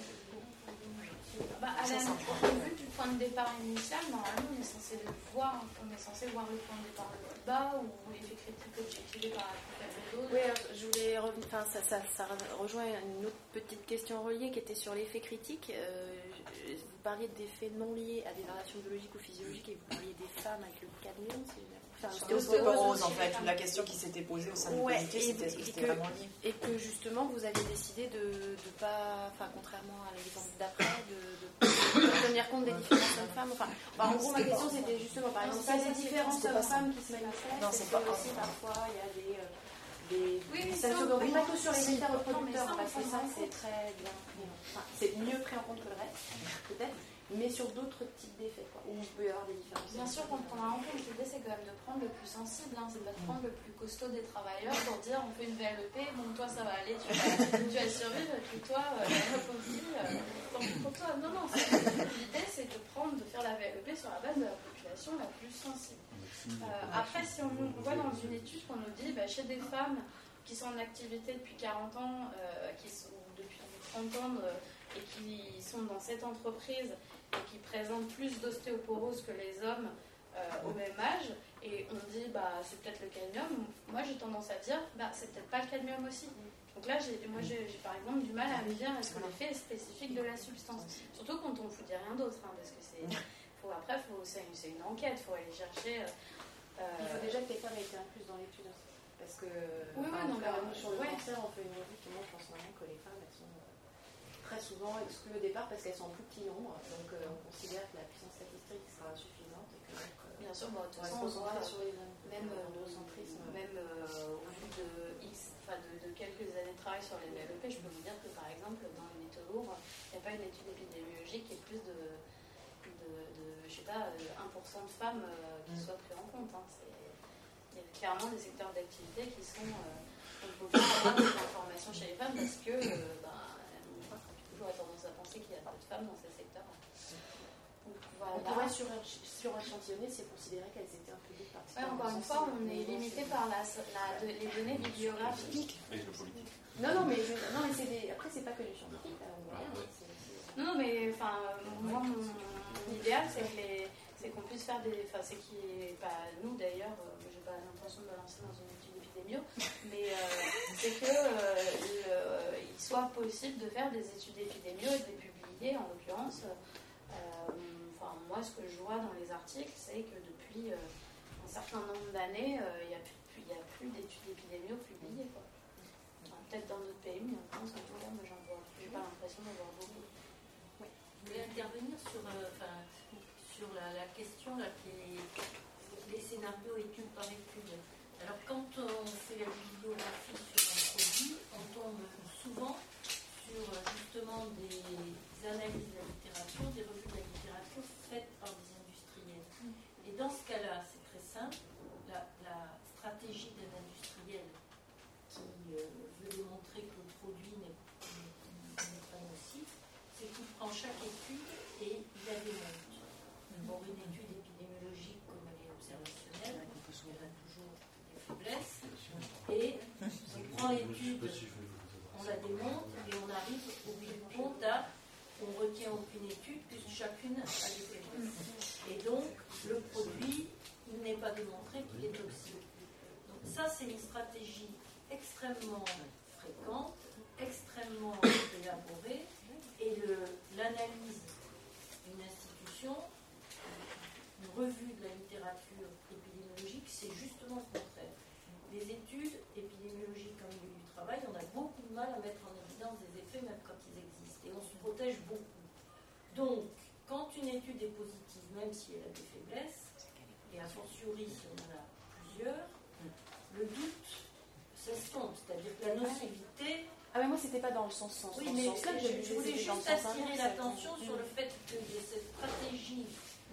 Bah, à la, au vu du point de départ initial, normalement on est censé le voir, on est censé voir le point de départ le plus bas ou l'effet critique objectivé par la plus faible dose. Oui, alors, je voulais revenir, enfin, ça, ça, ça rejoint une autre petite question reliée qui était sur l'effet critique. Euh, je- vous parliez d'effets non liés à des variations biologiques ou physiologiques et vous parliez des femmes avec le cadmium, si j'ai bien compris. Enfin, C'était l'ostéoporose en fait, la question qui s'était posée au sein du Ouais, comité, et- c'était est-ce que et c'était que- vraiment lié. Et que justement vous avez décidé de ne pas, enfin contrairement à l'exemple d'après, de, de, de tenir compte des différences hommes-femmes. Enfin, bah, en gros ma question c'était justement par exemple ça, s'il y a ça, des c'est- différences c'était pas ça. hommes-femmes qui se manifestent, Non, est-ce c'est que pas- aussi parfois il y a des, euh, des Oui, oui, ça ça, se reproduit oui. pas que sur les Si. effets Non, mais reproducteurs, ça, parce que on ça prend en c'est compte. très bien pris en- enfin, c'est mieux pris en compte que le reste peut-être, mais sur d'autres types d'effets quoi, où il peut y avoir des différences. Bien sûr qu'on prendra en compte, l'idée c'est quand même de prendre le plus sensible, hein, c'est pas de prendre le plus costaud des travailleurs pour dire on fait une V L E P, bon toi ça va aller, tu vas, tu vas survivre, et puis toi, euh, la pauvre euh, tant pis pour toi. Non, non, c'est- l'idée c'est de prendre, de faire la V L E P sur la base de la population la plus sensible. Euh, après, si on, on voit dans une étude qu'on nous dit, bah, chez des femmes qui sont en activité depuis quarante ans, euh, qui sont depuis trente ans euh, et qui sont dans cette entreprise et qui présentent plus d'ostéoporose que les hommes euh, au même âge, et on dit bah c'est peut-être le cadmium. Moi j'ai tendance à dire bah c'est peut-être pas le cadmium aussi. Donc là j'ai, moi j'ai, j'ai par exemple du mal à me dire est-ce que l'effet est spécifique de la substance. Surtout quand on ne vous dit rien d'autre, hein, parce que c'est faut, après faut, c'est, c'est une enquête, il faut aller chercher. Euh, Il faut déjà que les femmes aient été incluses dans l'étude. Parce que Oui, enfin, oui, non, là, mais, sur le ouais. cancer, on fait une revue qui montre en ce moment que les femmes, elles sont euh, très souvent exclues au départ parce qu'elles sont en plus petit nombre. Donc euh, on considère que la puissance statistique sera insuffisante et que donc, euh, Bien sûr, bon, de toute on va se façon, on voit, concentrer sur les hommes. même, euh, l'androcentrisme. même euh, au vu de, X, enfin, de, de quelques années de travail sur les V L E P, je peux vous dire que par exemple, dans les métaux lourds, il n'y a pas une étude épidémiologique qui ait plus de, de, de je sais pas, un pour cent de femmes euh, qui soient pris en compte. Hein. C'est, il y a clairement des secteurs d'activité qui sont euh, on peut avoir des informations chez les femmes parce que euh, ben, on a toujours tendance à penser qu'il y a peu de femmes dans ces secteurs. Donc, voilà. On pourrait sur, sur échantillonner, c'est considéré qu'elles étaient un public particulièrement. Ouais, encore une fois, on est limité par la, la, de, les données bibliographiques. Mais le politique. Non, non, mais, je, non, mais c'est des, après, c'est pas que du scientifique. Là, on voit rien, ouais. c'est, c'est... Non, non, mais enfin, moi, mon, mon idéal, c'est que les, c'est qu'on puisse faire des, enfin, c'est qu'il est pas nous d'ailleurs. Euh, j'ai pas l'intention de me lancer dans une étude épidémio, mais euh, c'est que euh, le, il soit possible de faire des études épidémio et de les publier, en l'occurrence. Euh, enfin, moi, ce que je vois dans les articles, c'est que depuis euh, un certain nombre d'années, euh, il n'y a plus, il y a plus d'études épidémio publiées, quoi. Enfin, peut-être dans d'autres pays, mais en France, en tout cas, moi, j'en vois. J'ai pas l'impression d'en voir beaucoup. Je voulais intervenir sur, euh, enfin, sur la, la question là, qui est les scénarios étude par étude. Alors quand on fait la bibliographie sur un produit, on tombe souvent sur justement des analyses de la littérature, des revues de la littérature faites par des industriels. Et dans ce cas-là, c'est très simple, la, la stratégie d'un industriel qui euh, veut démontrer que le produit n'est, n'est, n'est pas nocif, c'est qu'il prend chaque étude et il la démonte. Pour une étude épidémiologique comme elle est observationnelle, elle a toujours des faiblesses, et on prend l'étude, on la démonte et on arrive au bout du compte à on ne retient aucune étude puisque chacune a des faiblesses. Et donc le produit, il n'est pas démontré qu'il est toxique. Donc ça c'est une stratégie extrêmement fréquente, extrêmement élaborée, et le, l'analyse d'une institution, une revue de la littérature épidémiologique, c'est justement le contraire. Les études épidémiologiques en milieu du travail, on a beaucoup de mal à mettre en évidence des effets même quand ils existent, et on se protège beaucoup. Donc, quand une étude est positive, même si elle a des faiblesses, et a fortiori si on en a plusieurs, le doute s'estompe, c'est-à-dire que la nocivité... Ah mais moi c'était pas dans le sens, sens Oui, dans mais ce sens-là que je, j'ai je voulais juste attirer l'attention sur le fait qu'il y ait cette stratégie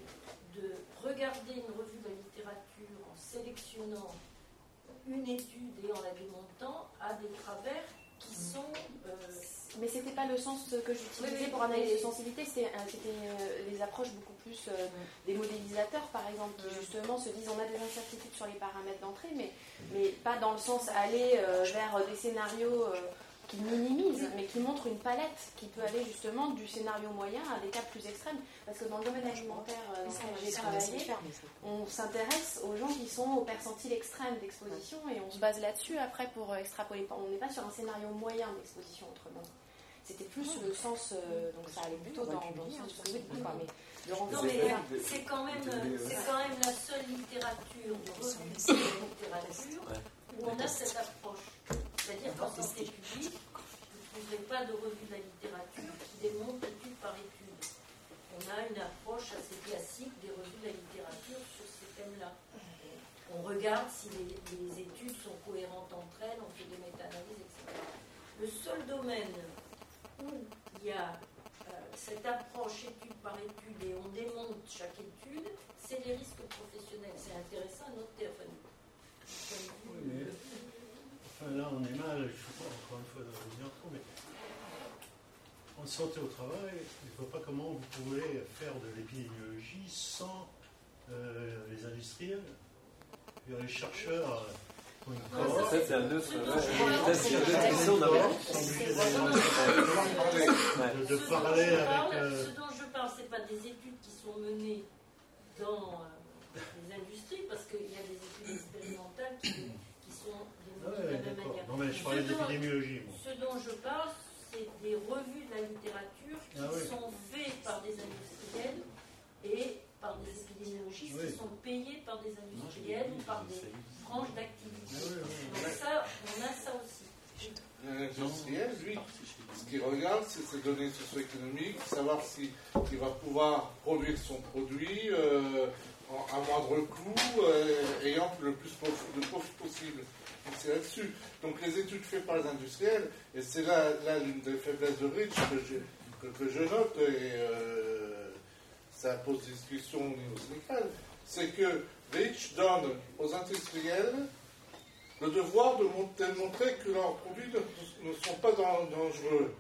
de regarder une revue de la littérature en sélectionnant une étude et en la démontant à des travers qui sont... Euh... Mais c'était pas le sens que j'utilisais oui, oui, pour analyser mais... de sensibilité, c'était, euh, c'était euh, des approches beaucoup plus euh, des modélisateurs par exemple, qui justement se disent on a des incertitudes sur les paramètres d'entrée, mais, mais pas dans le sens aller euh, vers des scénarios... Euh, qui minimise, mais qui montre une palette qui peut aller justement du scénario moyen à des cas plus extrêmes. Parce que dans le domaine alimentaire euh, dans lequel j'ai travaillé, on s'intéresse aux gens qui sont au percentile extrême d'exposition et on se base là-dessus après pour extrapoler. On n'est pas sur un scénario moyen d'exposition autrement. C'était plus le sens, euh, donc ça allait plutôt dans, dans le sens de quoi, mais de non mais c'est quand même, c'est quand même la seule littérature de revue de littérature où on a cette approche. C'est-à-dire qu'en santé publique, vous ne trouverez pas de revue de la littérature qui démontre étude par étude. On a une approche assez classique des revues de la littérature sur ces thèmes-là. On regarde si les, les études sont cohérentes entre elles, on fait des méta-analyses, et cetera. Le seul domaine où il y a euh, cette approche étude par étude et on démonte chaque étude, c'est les risques professionnels. C'est intéressant à noter. Enfin, oui, mais, enfin, là, on est mal, je ne sais pas encore une fois de revenir trop, mais en santé au travail, je ne vois pas comment vous pouvez faire de l'épidémiologie sans euh, les industriels. Les chercheurs ont une cohorte. Ça, c'est un autre. De parler avec. Euh... Ce dont je parle, ce n'est pas des études qui sont menées dans euh, les industries, parce qu'il y a des études expérimentales qui, qui sont développées ouais, de la même manière. Non, mais je parlais d'épidémiologie. Ce dont je parle, c'est des revues de la littérature qui ah, oui. sont faites par des industriels et par des épidémiologistes oui. qui sont payés par des industriels ou par des branches d'activité Donc ça, on a ça aussi. L'industriel, lui, ce qu'il regarde, c'est ses données socio-économiques, savoir s'il si va pouvoir produire son produit euh, en, à moindre coût, euh, ayant le plus de profit possible. Donc c'est là-dessus. Donc les études faites par les industriels, et c'est là, là l'une des faiblesses de Rich que je, que, que je note, et euh, ça pose discussion au niveau syndical, c'est que Rich donne aux industriels le devoir de montrer que leurs produits ne, ne sont pas dangereux.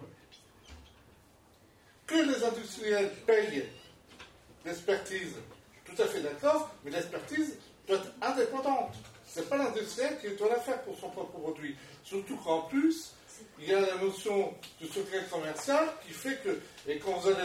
Que les industriels payent l'expertise, tout à fait d'accord, mais l'expertise doit être indépendante. Ce n'est pas l'industriel qui doit la faire pour son propre produit. Surtout qu'en plus, il y a la notion de secret commercial qui fait que, et quand vous allez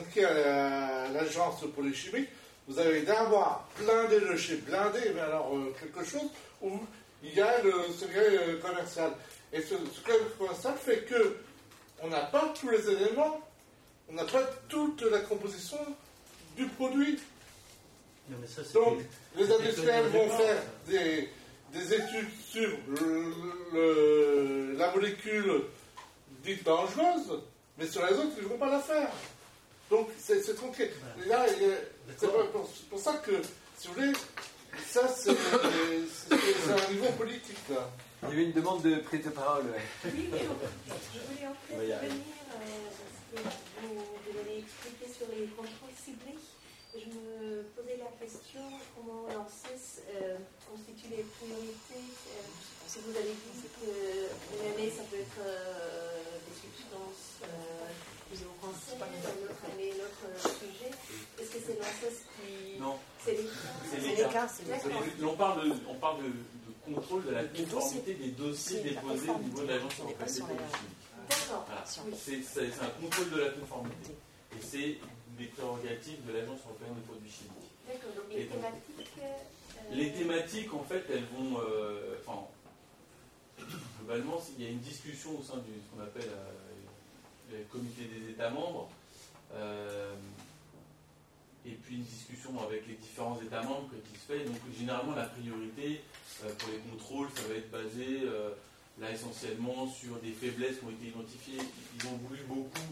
à l'agence de police chimique, vous allez d'abord blindé le chez blindé, mais alors euh, quelque chose où il y a le secret commercial. Et ce secret commercial fait que on n'a pas tous les éléments, on n'a pas toute la composition du produit. Non, mais ça, donc, les industriels vont faire des, des études sur le, le, la molécule dite dangereuse, mais sur les autres, ils ne vont pas la faire. Donc, c'est, c'est tranquille. Et là, c'est pour, pour ça que, si vous voulez, ça, c'est, c'est, c'est un niveau politique, là. Il y avait une demande de prise de parole. Ouais. Oui, mais je voulais en fait revenir, euh, parce que vous, vous avez expliqué sur les contrôles ciblés. Je me posais la question comment l'ANSES euh, constitue les priorités. Euh, si vous avez dit qu'une année, ça peut être euh, des substances euh, françaises, une autre année, un autre sujet. Est-ce que c'est l'ANSES qui... Non. C'est l'État. C'est l'État. On parle, de, on parle de, de contrôle de la conformité des dossiers déposés au niveau de l'Agence européenne des produits chimiques. D'accord. Voilà. C'est, c'est, c'est un contrôle de la conformité. Et c'est des prérogatives de l'Agence européenne des produits chimiques. D'accord, donc les donc, thématiques... Euh... Les thématiques, en fait, elles vont... Euh, enfin, globalement, il y a une discussion au sein du ce qu'on appelle euh, le comité des États membres, euh, et puis une discussion avec les différents États membres qui se fait. Donc, généralement, la priorité euh, pour les contrôles, ça va être basé, euh, là, essentiellement, sur des faiblesses qui ont été identifiées. Ils ont voulu beaucoup...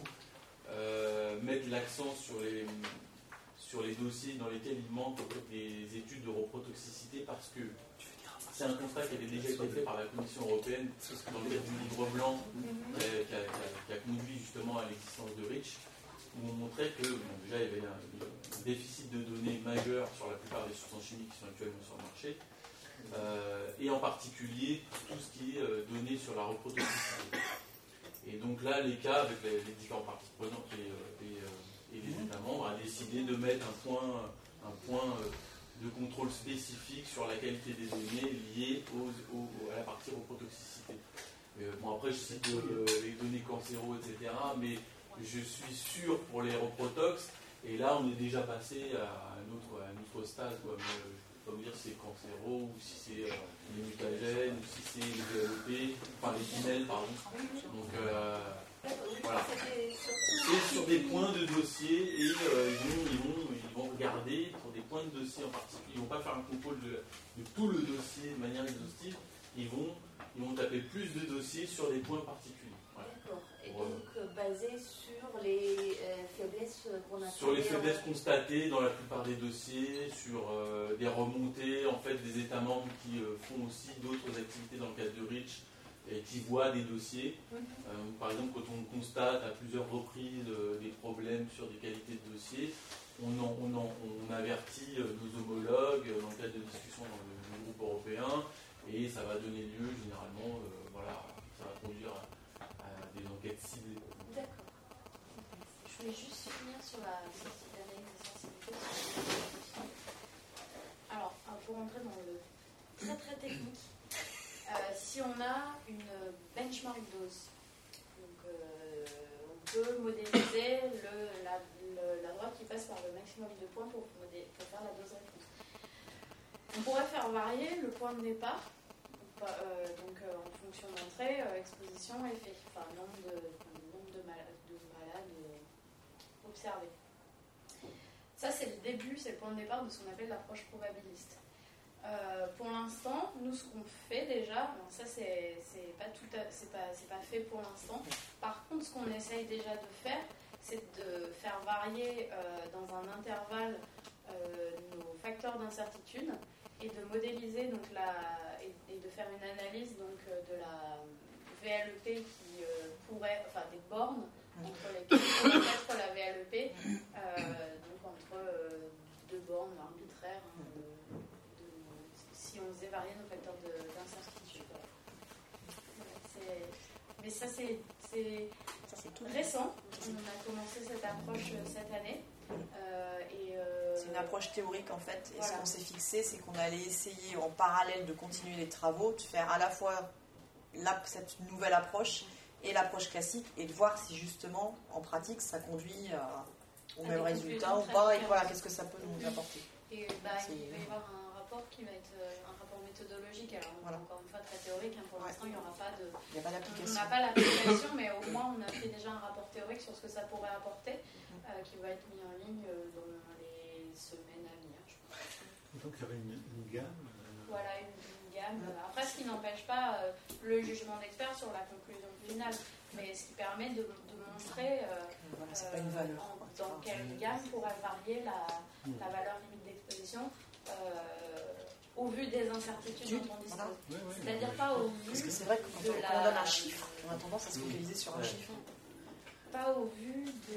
Euh, mettre l'accent sur les, sur les dossiers dans lesquels il manque en fait, des études de reprotoxicité parce que c'est un constat qui avait déjà été fait par la Commission européenne dans le cadre du livre blanc euh, qui, a, qui, a, qui a conduit justement à l'existence de Rich, où on montrait que bon, déjà il y avait un, un déficit de données majeur sur la plupart des substances chimiques qui sont actuellement sur le marché, euh, et en particulier tout ce qui est euh, donné sur la reprotoxicité. Et donc là, l'E C A, avec les, les différentes parties prenantes et, et, et les États membres, a décidé de mettre un point, un point de contrôle spécifique sur la qualité des données liées aux, aux, à la partie reprotoxicité. Euh, bon, après, je cite euh, les données cancéro, et cetera, mais je suis sûr pour les reprotox, et là, on est déjà passé à un autre, à un autre stade, quoi. Mais, euh, je ne peux pas vous dire si c'est cancéro, ou si c'est euh, les mutagènes, ou si c'est les D L P, enfin les pinels, pardon. Donc, euh, voilà. C'est sur des points de dossier, et euh, ils, vont, ils, vont, ils vont regarder pour des points de dossier en particulier. Ils ne vont pas faire un contrôle de, de tout le dossier de manière exhaustive, ils vont, ils vont taper plus de dossiers sur des points particuliers. Voilà. D'accord. Et donc, euh, basé sur les euh, faiblesses qu'on a Sur les faiblesses constatées dans la plupart des dossiers, sur euh, des remontées en fait, des États membres qui euh, font aussi d'autres activités dans le cadre de Rich et qui voient des dossiers. Mm-hmm. euh, par exemple, quand on constate à plusieurs reprises euh, des problèmes sur des qualités de dossiers, on, en, on, en, on avertit euh, nos homologues euh, dans le cadre de discussions dans le, le groupe européen et ça va donner lieu généralement, euh, voilà, ça va conduire à, à des enquêtes ciblées. D'accord. Je voulais juste finir sur la l'analyse de sensibilité. Alors, pour entrer dans le très très technique, euh, si on a une benchmark dose, donc euh, on peut modéliser le, la, le, la droite qui passe par le maximum de points pour, modé, pour faire la dose réponse. On pourrait faire varier le point de départ, euh, donc euh, en fonction d'entrée, euh, exposition, effet, enfin nombre de, nombre de malades, de malades euh, observés. Ça, c'est le début, c'est le point de départ de ce qu'on appelle l'approche probabiliste. Euh, pour l'instant, nous, ce qu'on fait déjà, bon, ça c'est, c'est pas tout, à, c'est pas, c'est pas fait pour l'instant. Par contre, ce qu'on essaye déjà de faire, c'est de faire varier euh, dans un intervalle euh, nos facteurs d'incertitude et de modéliser donc la, et, et de faire une analyse donc de la V L E P qui euh, pourrait, enfin des bornes entre lesquelles pourrait être la V L E P, euh, donc entre euh, deux bornes arbitraires. Hein, de, si on faisait varier nos facteurs de, d'incertitude. Voilà, c'est, mais ça, c'est, c'est, ça, c'est tout récent. On a commencé cette approche cette année. Euh, et euh, c'est une approche théorique en fait. Et voilà. Ce qu'on s'est fixé, c'est qu'on allait essayer en parallèle de continuer les travaux, de faire à la fois la, cette nouvelle approche et l'approche classique et de voir si justement en pratique ça conduit à, au à même résultat ou pas et voilà, qu'est-ce que ça peut nous apporter. Et bah, il va y avoir un rapport qui va être un rapport méthodologique, alors voilà. Encore une fois très théorique, hein, pour ouais. l'instant il n'y aura pas de... Il n'y a pas d'application. On n'a pas l'application, mais au moins on a fait déjà un rapport théorique sur ce que ça pourrait apporter, mm-hmm. euh, qui va être mis en ligne dans les semaines à venir, je pense. Donc il y avait une, une gamme euh... Voilà, une, une gamme. Mm-hmm. Après, ce qui n'empêche pas euh, le jugement d'expert sur la conclusion finale, mais ce qui permet de, de montrer euh, voilà, c'est euh, pas une valeur, en, dans quelle gamme pourrait varier la, mm-hmm. la valeur limite d'exposition. Euh, au vu des incertitudes dont on dispose. Voilà. Oui, oui, c'est-à-dire oui. Pas au vu. Parce que c'est vrai que quand on, la... on donne un chiffre, on a tendance à se focaliser sur un ouais. chiffre. Pas au vu de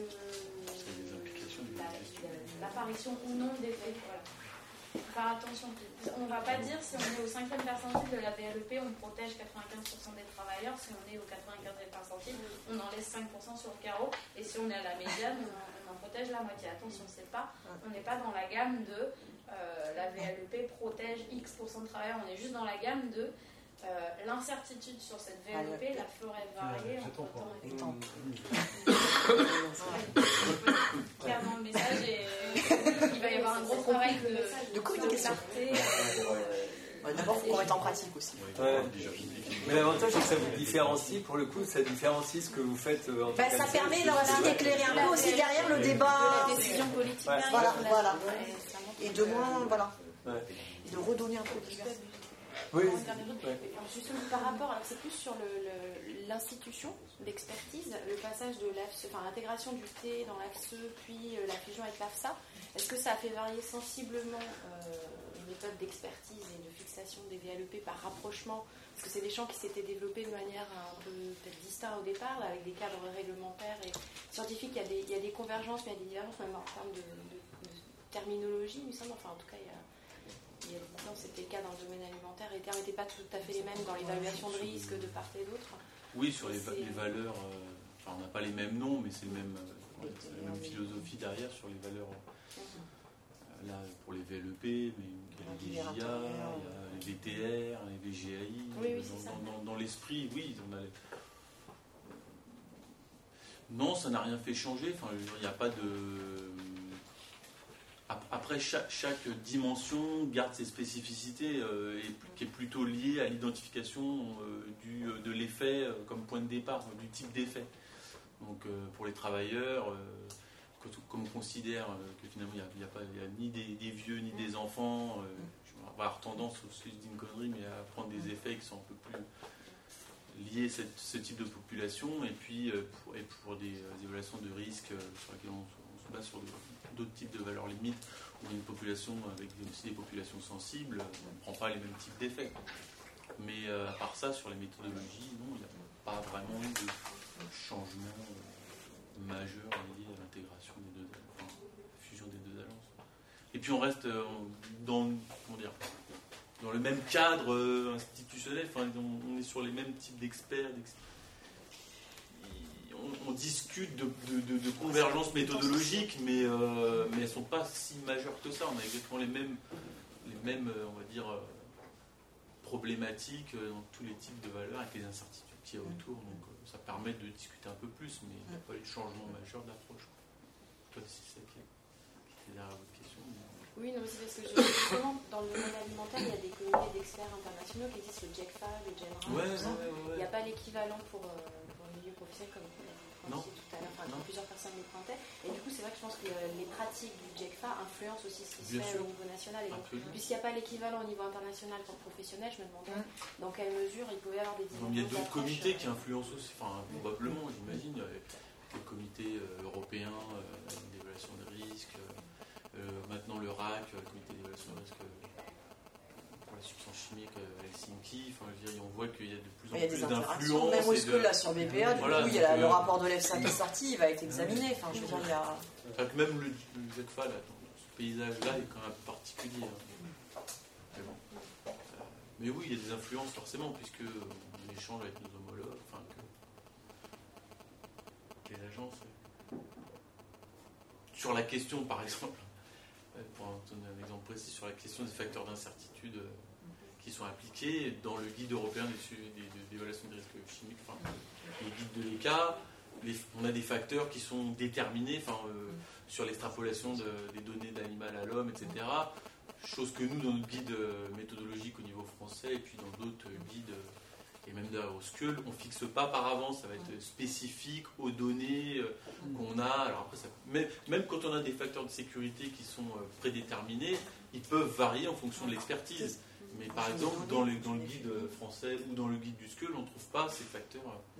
la, de l'apparition ou non d'effets. Voilà. Faire attention. On ne va pas dire si on est au cinquième percentile de la V L E P, on protège quatre-vingt-quinze pour cent des travailleurs. Si on est au quatre-vingt-quinzième percentile, on en laisse cinq pour cent sur le carreau. Et si on est à la médiane, on en, on en protège la moitié. Attention, c'est pas, on n'est pas dans la gamme de euh, la V L E P protège X pour cent de travailleurs. On est juste dans la gamme de euh, l'incertitude sur cette V L E P la ferait varier entre temps et temps. Clairement, le message est... Il va y avoir un gros travail de, de communication. De clarté, euh, D'abord, il faut qu'on mette en pratique aussi. Ouais. Mais l'avantage, c'est que ça vous différencie, pour le coup, ça différencie ce que vous faites en bah, ça permet aussi d'éclairer un peu aussi derrière le débat. La décision politique. Ouais. Voilà, voilà. Et de moins, voilà. Ouais. Et de redonner un peu de liberté. Oui. Ouais. Justement, par rapport, alors c'est plus sur le, le, l'institution d'expertise, le passage de l'A F S E, enfin l'intégration du T dans l'A F S E, puis euh, la fusion avec l'A F S A, est-ce que ça a fait varier sensiblement euh, les méthodes d'expertise et de fixation des V L E P par rapprochement? Parce que c'est des champs qui s'étaient développés de manière un peu peut-être distincte au départ, là, avec des cadres réglementaires et scientifiques. Il y a des, il y a des convergences, mais il y a des divergences même en termes de, de, de terminologie, il me semble. Enfin, en tout cas, il y a Il y a dix ans, c'était le cas dans le domaine alimentaire. Les termes n'étaient pas tout à fait les mêmes dans l'évaluation de risque de part et d'autre. Oui, sur les, les valeurs, euh, enfin, on n'a pas les mêmes noms, mais c'est, le même, euh, c'est la même philosophie derrière sur les valeurs. Euh, là, pour les V L E P, mais il y a les D J A, il y a les V T R, les V G A I. Oui, oui, dans, c'est ça. Dans, dans, dans l'esprit, oui. On a les... Non, ça n'a rien fait changer. Enfin, il n'y a pas de... Après, chaque, chaque dimension garde ses spécificités euh, et qui est plutôt liée à l'identification euh, du, de l'effet euh, comme point de départ, euh, du type d'effet. Donc, euh, pour les travailleurs, euh, quand, comme on considère euh, que finalement il n'y a, a, a ni des, des vieux ni des enfants, euh, je vais avoir tendance, si je dis une connerie, mais à prendre des effets qui sont un peu plus liés à cette, ce type de population, et puis euh, pour, et pour des, des évaluations de risque euh, sur lesquelles on, on se base sur de, d'autres types de valeurs limites, ou une population avec aussi des populations sensibles, on ne prend pas les mêmes types d'effets. Mais euh, à part ça, sur les méthodologies, non, il n'y a pas vraiment eu de changement euh, majeur lié à l'intégration des deux, enfin, la fusion des deux alliances. Et puis on reste euh, dans, comment dire, dans le même cadre euh, institutionnel, enfin, on, on est sur les mêmes types d'experts, d'experts. On, on discute de, de, de, de convergence méthodologique, mais, euh, mais elles ne sont pas si majeures que ça. On a exactement les mêmes, les mêmes on va dire, euh, problématiques dans tous les types de valeurs avec les incertitudes qu'il y a autour. Donc euh, ça permet de discuter un peu plus, mais il n'y a pas eu de changement majeur d'approche. Je ne sais pas si c'est ça qui est derrière votre question. Mais... Oui, non, c'est parce que je, justement, dans le domaine alimentaire, il y a des comités d'experts internationaux qui existent, le J E C F A, le G E N R A. Ouais, ouais, ouais, ouais. Il n'y a pas l'équivalent pour, euh, pour le milieu professionnel comme pointiez tout à l'heure, enfin, que plusieurs personnes le pointaient. Et du coup, c'est vrai que je pense que les pratiques du GECFA influencent aussi ce qui se fait au niveau national. Et donc, puisqu'il n'y a pas l'équivalent au niveau international pour professionnel, je me demandais dans quelle mesure il pouvait y avoir des divisions. Il y a d'autres comités qui influencent aussi, enfin, probablement, j'imagine. Le comité euh, européen euh, d'évaluation des risques, euh, maintenant le R A C, le comité d'évaluation des risques euh, pour les substances chimiques euh, à Helsinki. Enfin, je veux dire, on voit qu'il y a de plus en plus d'influence. Même au school, là, sur B P A, du voilà, coup, il y a le rapport de l'E F S A qui est sorti, il va être examiné. Enfin, je veux dire, il y a... Enfin, que même le, le GECFA, là, dans ce paysage-là, est quand même particulier. Hein. Mais bon. Euh, mais oui, il y a des influences, forcément, puisque on échange avec nos homologues, enfin, que les agences. Sur la question, par exemple, pour donner un exemple précis, sur la question des facteurs d'incertitude qui sont appliqués dans le guide européen d'évaluation des risques chimiques, enfin, le guide de l'E C A, les, on a des facteurs qui sont déterminés enfin, euh, sur l'extrapolation de, des données d'animal à l'homme, et cetera. Chose que nous, dans notre guide méthodologique au niveau français, et puis dans d'autres guides, et même d'ailleurs au S C U L, on ne fixe pas par avance, ça va être spécifique aux données euh, qu'on a. Alors après, ça, même, même quand on a des facteurs de sécurité qui sont euh, prédéterminés, ils peuvent varier en fonction de l'expertise. Mais par exemple, dans le, dans le guide français ou dans le guide du S C U L, on ne trouve pas ces facteurs.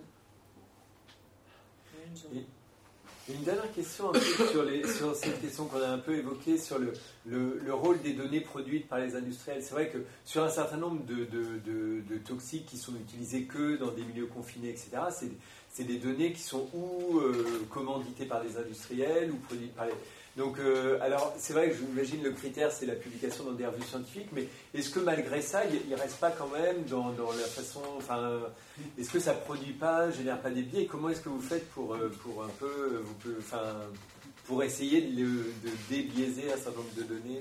Et une dernière question un peu sur, les, sur cette question qu'on a un peu évoquée sur le, le, le rôle des données produites par les industriels. C'est vrai que sur un certain nombre de, de, de, de toxiques qui sont utilisés que dans des milieux confinés, et cetera, c'est, c'est des données qui sont ou euh, commanditées par les industriels ou produites par les... Donc, euh, alors, c'est vrai que j'imagine le critère, c'est la publication dans des revues scientifiques, mais est-ce que malgré ça, il ne reste pas quand même dans, dans la façon... Enfin, est-ce que ça ne produit pas, génère pas des biais? Et comment est-ce que vous faites pour, pour un peu... Vous pouvez, enfin, pour essayer de, de débiaiser un certain nombre de données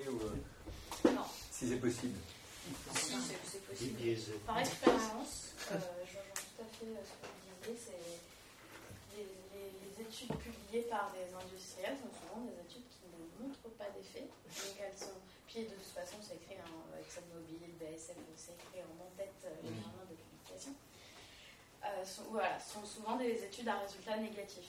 ou, non. Si c'est possible. Si, c'est, c'est possible. Débiaiser. Par expérience, euh, je rejoins tout à fait ce que vous disiez, c'est les, les, les études publiées par des industriels sont souvent des études qui ne montrent pas d'effet. Donc elles sont... Puis de toute façon, c'est écrit en ExxonMobil, B A S F, c'est écrit en en-tête euh, généralement de publication. Euh, sont, voilà, sont souvent des études à résultats négatifs.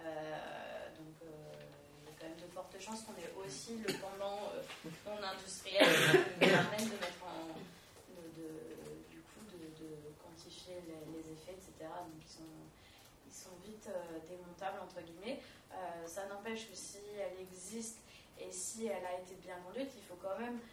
Euh, donc euh, il y a quand même de fortes chances qu'on ait aussi le pendant euh, non industriel qui nous permet de mettre en... De, de, du coup, de, de quantifier les, les effets, et cetera. Donc ils sont... Ils sont vite euh, démontables, entre guillemets. Euh, ça n'empêche que si elle existe et si elle a été bien conduite, il faut quand même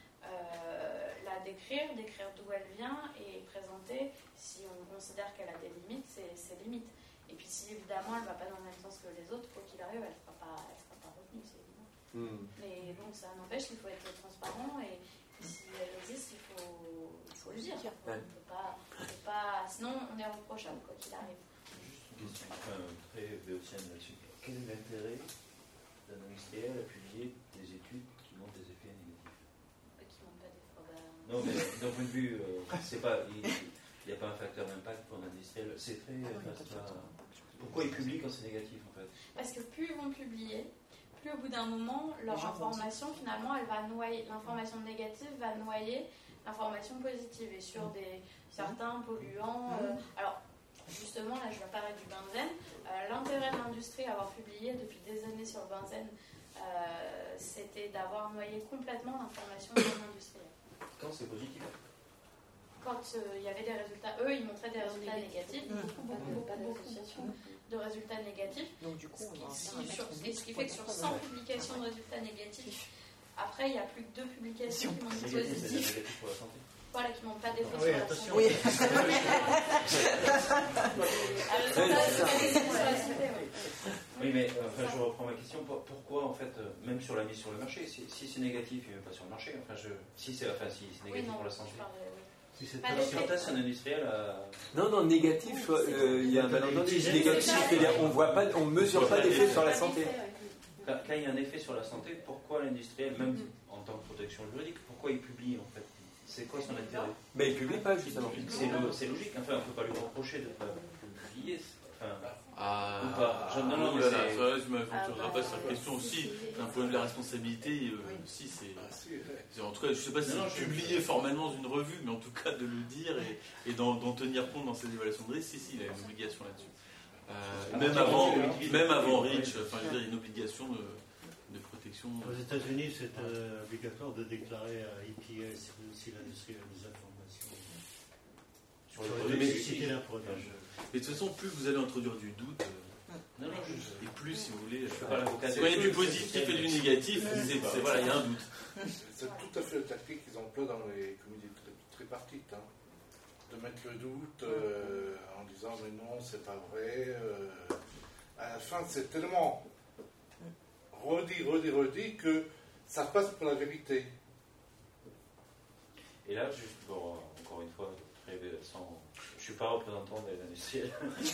euh, la décrire, décrire d'où elle vient et présenter, si on considère qu'elle a des limites, ses, ses limites. Et puis si évidemment elle ne va pas dans le même sens que les autres, quoi qu'il arrive, elle ne sera pas, elle sera pas retenue, c'est évident. Mm. Mais donc ça n'empêche qu'il faut être transparent et si elle existe, il faut, il faut le dire. On peut pas, on peut pas, sinon on est reprochable, quoi qu'il arrive. Question enfin, très béotienne là-dessus. Quel est l'intérêt d'un industriel à publier des études qui montrent des effets négatifs? Qui montrent pas d'effets bah... Non, mais d'un point de vue, euh, c'est pas, il n'y a pas un facteur d'impact pour l'industriel. C'est très. Enfin, c'est pas... Pourquoi ils publient quand c'est négatif en fait? Parce que plus ils vont publier, plus au bout d'un moment, leur information finalement, elle va noyer. L'information négative va noyer l'information positive et sur des certains polluants. Euh, alors. Justement, là je vais parler du benzène. Euh, l'intérêt de l'industrie à avoir publié depuis des années sur le benzène, euh, c'était d'avoir noyé complètement l'information non industrielle. Quand c'est positif? Quand il euh, y avait des résultats, eux ils montraient des résultats négatifs, beaucoup, beaucoup, beaucoup, beaucoup de résultats négatifs. Donc du coup, on va ce, qui, sur, et ce qui fait que sur cent publications de résultats négatifs, après il n'y a plus que deux publications qui montrent positifs. Voilà, qui ne montrent pas d'effet oui, sur attention. la santé. Oui, mais enfin, je reprends ma question. Pourquoi, en fait, même sur la mise sur le marché, si, si c'est négatif, il ne met pas sur le marché. Enfin, je, si c'est enfin, si c'est négatif oui, non, pour la santé. Si c'est pas si on teste un industriel à... Non, non, négatif, il euh, y a un malentendu. Négatif, c'est-à-dire on ne mesure pas d'effet sur la santé. Quand il y a un effet sur la santé, pourquoi l'industriel, même en tant que protection juridique, pourquoi il publie, en fait? C'est quoi son intérêt? Mais il ne publie pas, justement. C'est, lo- c'est logique, enfin, on ne peut pas lui reprocher de ne pas publier. Enfin, ah, ou pas. Je, non, non, non, mais là, c'est... là, je ne m'aventurerai pas sur la question aussi. D'un point de vue de la responsabilité, euh, si, c'est, c'est. En tout cas, je ne sais pas si c'est publié formellement dans une revue, mais en tout cas de le dire et, et d'en, d'en tenir compte dans ses évaluations de risque, si, si, il a une obligation là-dessus. Euh, même, avant, même avant REACH, enfin, je veux dire, il y a une obligation de, de protection. Aux États-Unis, c'est euh, obligatoire de déclarer à E P A si l'industrie a des informations sur la nécessité d'un produit. Mais de toute façon, plus vous allez introduire du doute, euh, non, non, je, et plus, si vous voulez, je pas l'avocat. Quand il y a du positif et du négatif, c'est, c'est, voilà, il y a un doute. C'est tout à fait la tactique qu'ils emploient dans les communautés tripartites, hein, de mettre le doute euh, en disant mais non, c'est pas vrai. Euh, à la fin, c'est tellement redit, redit, redit que ça passe pour la vérité. Et là, juste pour, encore une fois, très sans. Je ne suis pas représentant des industriels.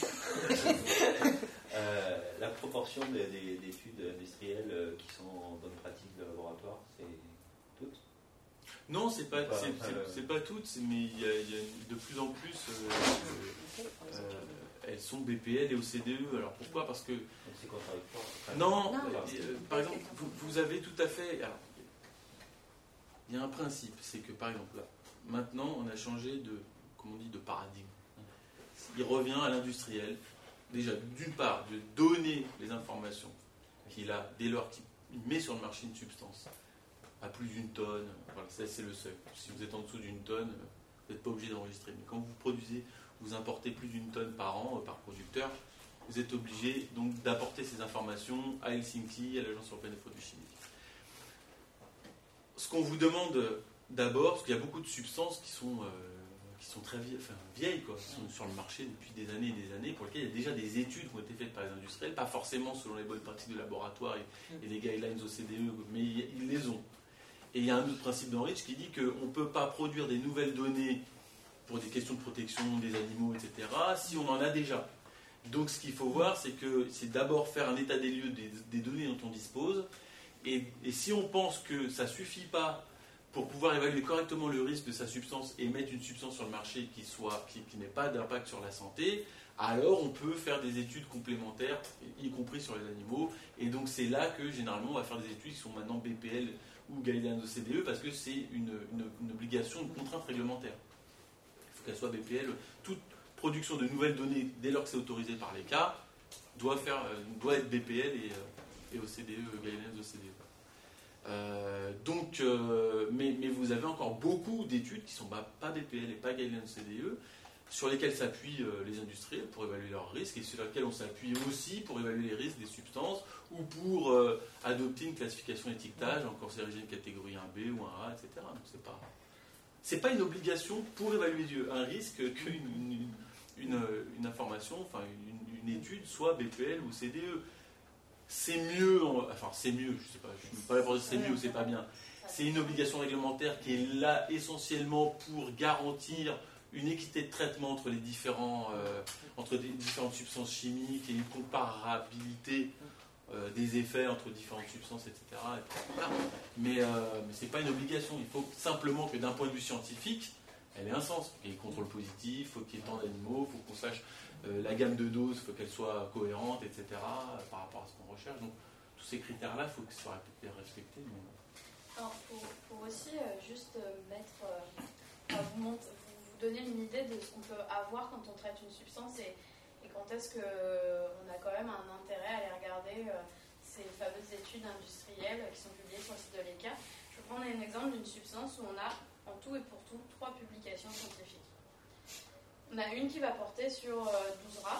euh, la proportion des, des, d'études industrielles qui sont en bonne pratique de laboratoire, c'est toutes? Non, c'est pas, c'est, c'est, c'est, c'est pas toutes, mais il y, a, il y a de plus en plus, euh, euh, elles sont B P L et O C D E. Alors pourquoi? Parce que... C'est contradictoire. Non, non euh, par exemple, vous, vous avez tout à fait... Alors, il y a un principe, c'est que par exemple, là, maintenant, on a changé de, comme on dit, de paradigme. Il revient à l'industriel, déjà, d'une part, de donner les informations qu'il a dès lors qu'il met sur le marché une substance à plus d'une tonne. Voilà, ça, c'est le seuil. Si vous êtes en dessous d'une tonne, vous n'êtes pas obligé d'enregistrer. Mais quand vous produisez, vous importez plus d'une tonne par an, euh, par producteur, vous êtes obligé donc d'apporter ces informations à Helsinki, à l'Agence européenne des produits chimiques. Ce qu'on vous demande d'abord, parce qu'il y a beaucoup de substances qui sont... Euh, qui sont très vieilles, enfin, vieilles quoi, qui sont sur le marché depuis des années et des années, pour lesquelles il y a déjà des études qui ont été faites par les industriels, pas forcément selon les bonnes pratiques de laboratoire et, et les guidelines O C D E, mais ils les ont. Et il y a un autre principe dans REACH qui dit qu'on ne peut pas produire des nouvelles données pour des questions de protection des animaux, et cetera, si on en a déjà. Donc ce qu'il faut voir, c'est que c'est d'abord faire un état des lieux des, des données dont on dispose, et, et si on pense que ça ne suffit pas pour pouvoir évaluer correctement le risque de sa substance et mettre une substance sur le marché qui, soit, qui, qui n'ait pas d'impact sur la santé, alors on peut faire des études complémentaires, y compris sur les animaux. Et donc c'est là que généralement on va faire des études qui sont maintenant B P L ou Guidelines O C D E, parce que c'est une, une, une obligation, une contrainte réglementaire. Il faut qu'elle soit B P L. Toute production de nouvelles données, dès lors que c'est autorisé par l'E C A, doit, faire, doit être B P L et, et O C D E, Guidelines O C D E. Euh, donc, euh, mais, mais vous avez encore beaucoup d'études qui ne sont pas, pas B P L et pas Guidelines O C D E, sur lesquelles s'appuient euh, les industriels pour évaluer leurs risques, et sur lesquelles on s'appuie aussi pour évaluer les risques des substances, ou pour euh, adopter une classification étiquetage en cancérigène catégorie un B ou un A, et cetera. Donc c'est pas, c'est pas une obligation pour évaluer un risque qu'une une, une, une information, enfin une, une étude soit B P L ou C D E. C'est mieux, enfin c'est mieux, je sais pas, je ne suis pas là pour dire c'est mieux ou c'est pas bien. C'est une obligation réglementaire qui est là essentiellement pour garantir une équité de traitement entre les différents, euh, entre les différentes substances chimiques et une comparabilité euh, des effets entre différentes substances, et cetera. Et cetera. Mais, euh, mais ce n'est pas une obligation. Il faut simplement que d'un point de vue scientifique, elle ait un sens. Il faut qu'il y ait contrôle positif, il faut qu'il y ait tant d'animaux, il faut qu'on sache euh, la gamme de doses, il faut qu'elle soit cohérente, et cetera. Par rapport à ce qu'on recherche. Donc tous ces critères-là, il faut qu'ils soient respectés. Mais... Alors, pour, pour aussi euh, juste euh, mettre, euh, vous, montre, vous, vous donner une idée de ce qu'on peut avoir quand on traite une substance et, et quand est-ce qu'on euh, a quand même un intérêt à aller regarder euh, ces fameuses études industrielles qui sont publiées sur le site de l'E C A. Je vais prendre un exemple d'une substance où on a en tout et pour tout trois publications scientifiques. On a une qui va porter sur euh, douze rats,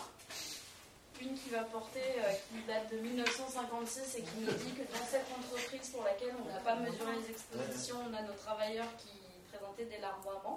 une qui va porter, euh, qui date de mille neuf cent cinquante-six et qui nous dit que dans cette entreprise pour laquelle on n'a pas mesuré les expositions, on a nos travailleurs qui présentaient des larmoiements.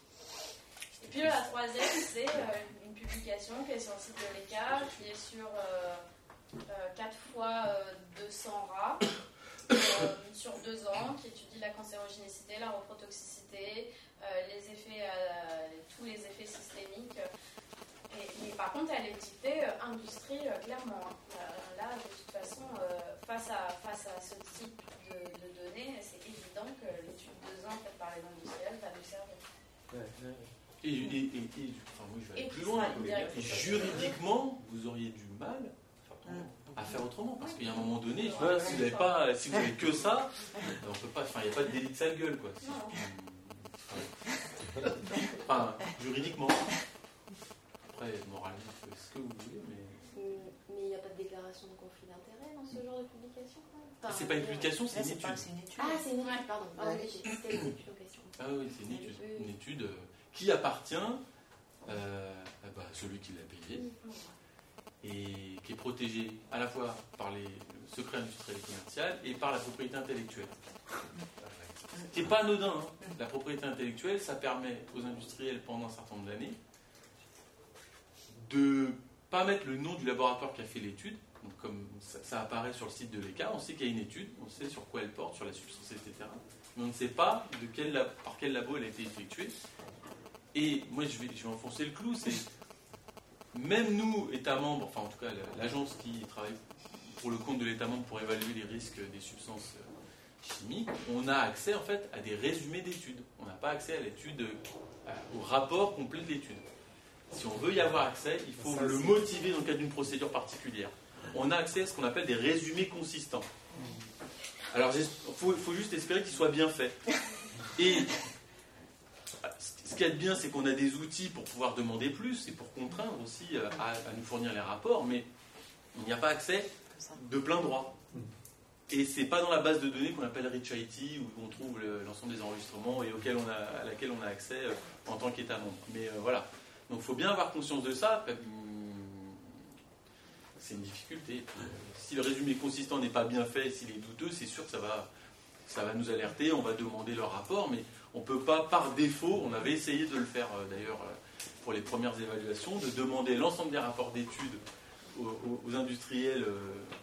Et puis la troisième, c'est euh, une publication qui est sur le site de l'E C A, qui est sur euh, euh, quatre fois euh, deux cents rats, euh, sur deux ans, qui étudie la cancérogénicité, la reprotoxicité, euh, les effets, euh, tous les effets systémiques. Et, mais par contre, elle est étiquetée euh, industrie, euh, clairement. Hein. Là, de toute façon, euh, face, à, face à ce type de, de données, c'est évident que l'étude de deux ans faite par les industriels va nous servir. Ouais, ouais. Et, et, et, et enfin, moi, je vais aller plus loin. Et juridiquement, vous auriez du mal à faire autrement. Parce qu'il y a un moment donné, ouais, si vous n'avez pas, si vous n'avez que ça, on peut pas, enfin, il n'y a pas de délit de sale gueule, quoi. Enfin, juridiquement. Après, moralement, c'est ce que vous voulez, mais... pas de déclaration de conflit d'intérêt dans ce genre de publication quand même. Enfin, c'est pas une publication, c'est une, pas, une étude. Ah, c'est une étude, pardon. pardon ouais. J'ai c'était une étude en question. Ah oui, c'est une étude. Oui, oui. Une étude euh, qui appartient euh, à bah, celui qui l'a payé et qui est protégé à la fois par les secrets industriels et commerciaux et par la propriété intellectuelle. C'est pas anodin. Hein. La propriété intellectuelle, ça permet aux industriels pendant un certain nombre d'années de pas mettre le nom du laboratoire qui a fait l'étude. Donc, comme ça, ça apparaît sur le site de l'E C A, on sait qu'il y a une étude, on sait sur quoi elle porte, sur la substance, et cetera. Mais on ne sait pas de quel, par quel labo elle a été effectuée. Et moi, je vais, je vais enfoncer le clou, c'est même nous, États membres, enfin en tout cas l'agence qui travaille pour le compte de l'État membre pour évaluer les risques des substances chimiques, on a accès en fait à des résumés d'études. On n'a pas accès à l'étude, au rapport complet de l'étude. Si on veut y avoir accès, il faut le motiver dans le cadre d'une procédure particulière. On a accès à ce qu'on appelle des résumés consistants. Alors, il faut, faut juste espérer qu'ils soient bien faits. Et ce qui est bien, c'est qu'on a des outils pour pouvoir demander plus et pour contraindre aussi à, à nous fournir les rapports, mais il n'y a pas accès de plein droit. Et c'est pas dans la base de données qu'on appelle Rich I T où on trouve le, l'ensemble des enregistrements et auquel on a, à laquelle on a accès en tant qu'État membre. Mais euh, voilà. Donc il faut bien avoir conscience de ça. C'est une difficulté. Si le résumé consistant n'est pas bien fait, s'il est douteux, c'est sûr que ça va, ça va nous alerter, on va demander leur rapport, mais on ne peut pas par défaut, on avait essayé de le faire d'ailleurs pour les premières évaluations, de demander l'ensemble des rapports d'études aux, aux industriels euh,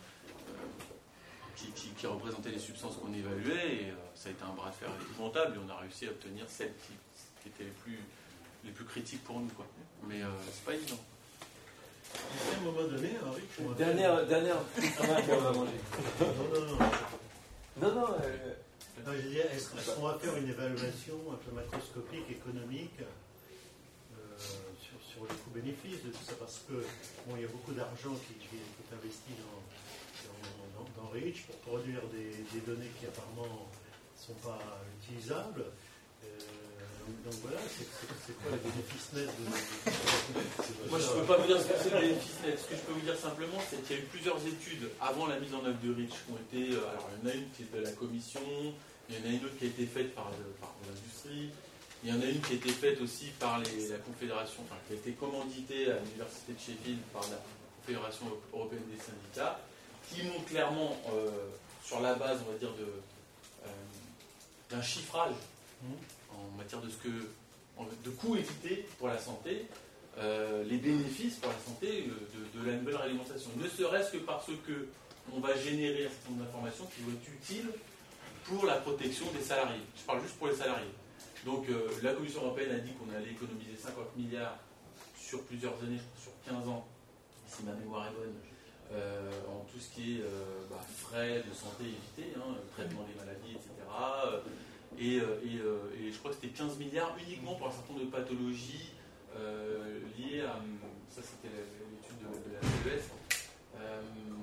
qui, qui, qui représentaient les substances qu'on évaluait, et euh, ça a été un bras de fer épouvantable, et on a réussi à obtenir celles qui, qui étaient les plus, les plus critiques pour nous, quoi. Mais euh, c'est pas évident. À un moment donné, Henri, tu m'as Dernière, dernière. On va manger. Non, non, non. Non, non. Euh... non je disais, est-ce qu'on va faire une évaluation un peu macroscopique, économique, euh, sur, sur les coûts-bénéfices de tout ça? Parce que, bon, il y a beaucoup d'argent qui, qui est investi dans, dans, dans, dans Rich pour produire des, des données qui apparemment ne sont pas utilisables. Donc, donc voilà, c'est, c'est, c'est quoi les bénéfices nets de... Moi, je ne peux pas vous dire ce que c'est le bénéfice net. Ce que je peux vous dire simplement, c'est qu'il y a eu plusieurs études avant la mise en œuvre de Rich qui ont été... Alors, il y en a une qui est de la commission, il y en a une autre qui a été faite par, par l'industrie, il y en a une qui a été faite aussi par les, la Confédération, enfin, qui a été commanditée à l'Université de Sheffield par la Confédération européenne des syndicats, qui montre clairement, euh, sur la base, on va dire, de, euh, d'un chiffrage, mmh. en matière de, ce que, de coût-équité pour la santé, euh, les bénéfices pour la santé de, de la nouvelle réglementation. Ne serait-ce que parce qu'on va générer un certain nombre d'informations qui vont être utiles pour la protection des salariés. Je parle juste pour les salariés. Donc euh, la Commission européenne a dit qu'on allait économiser cinquante milliards sur plusieurs années, sur quinze ans, si ma mémoire est bonne, euh, en tout ce qui est euh, bah, frais de santé évités, hein, traitement des maladies, et cetera. Euh, Et, et, et je crois que c'était quinze milliards uniquement pour un certain nombre de pathologies euh, liées à... Ça, c'était l'étude de, de la C E S. Euh,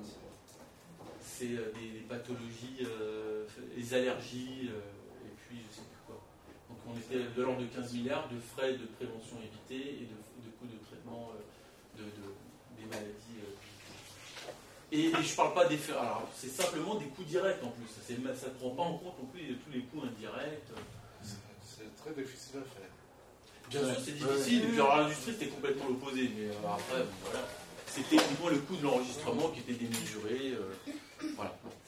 c'est des, des pathologies, euh, les allergies, euh, et puis je sais plus quoi. Donc on était de l'ordre de quinze milliards de frais de prévention évités et de, de coûts de traitement euh, de, de, des maladies. Euh, Et, et je ne parle pas des faits. Alors, c'est simplement des coûts directs en plus. Ça ne prend pas en compte non plus tous les coûts indirects. C'est, c'est très difficile à faire. Bien sûr, c'est difficile. Et puis, alors, l'industrie, c'était complètement l'opposé. Mais euh, après, bon, voilà. C'était uniquement le coût de l'enregistrement qui était démesuré. Euh, voilà.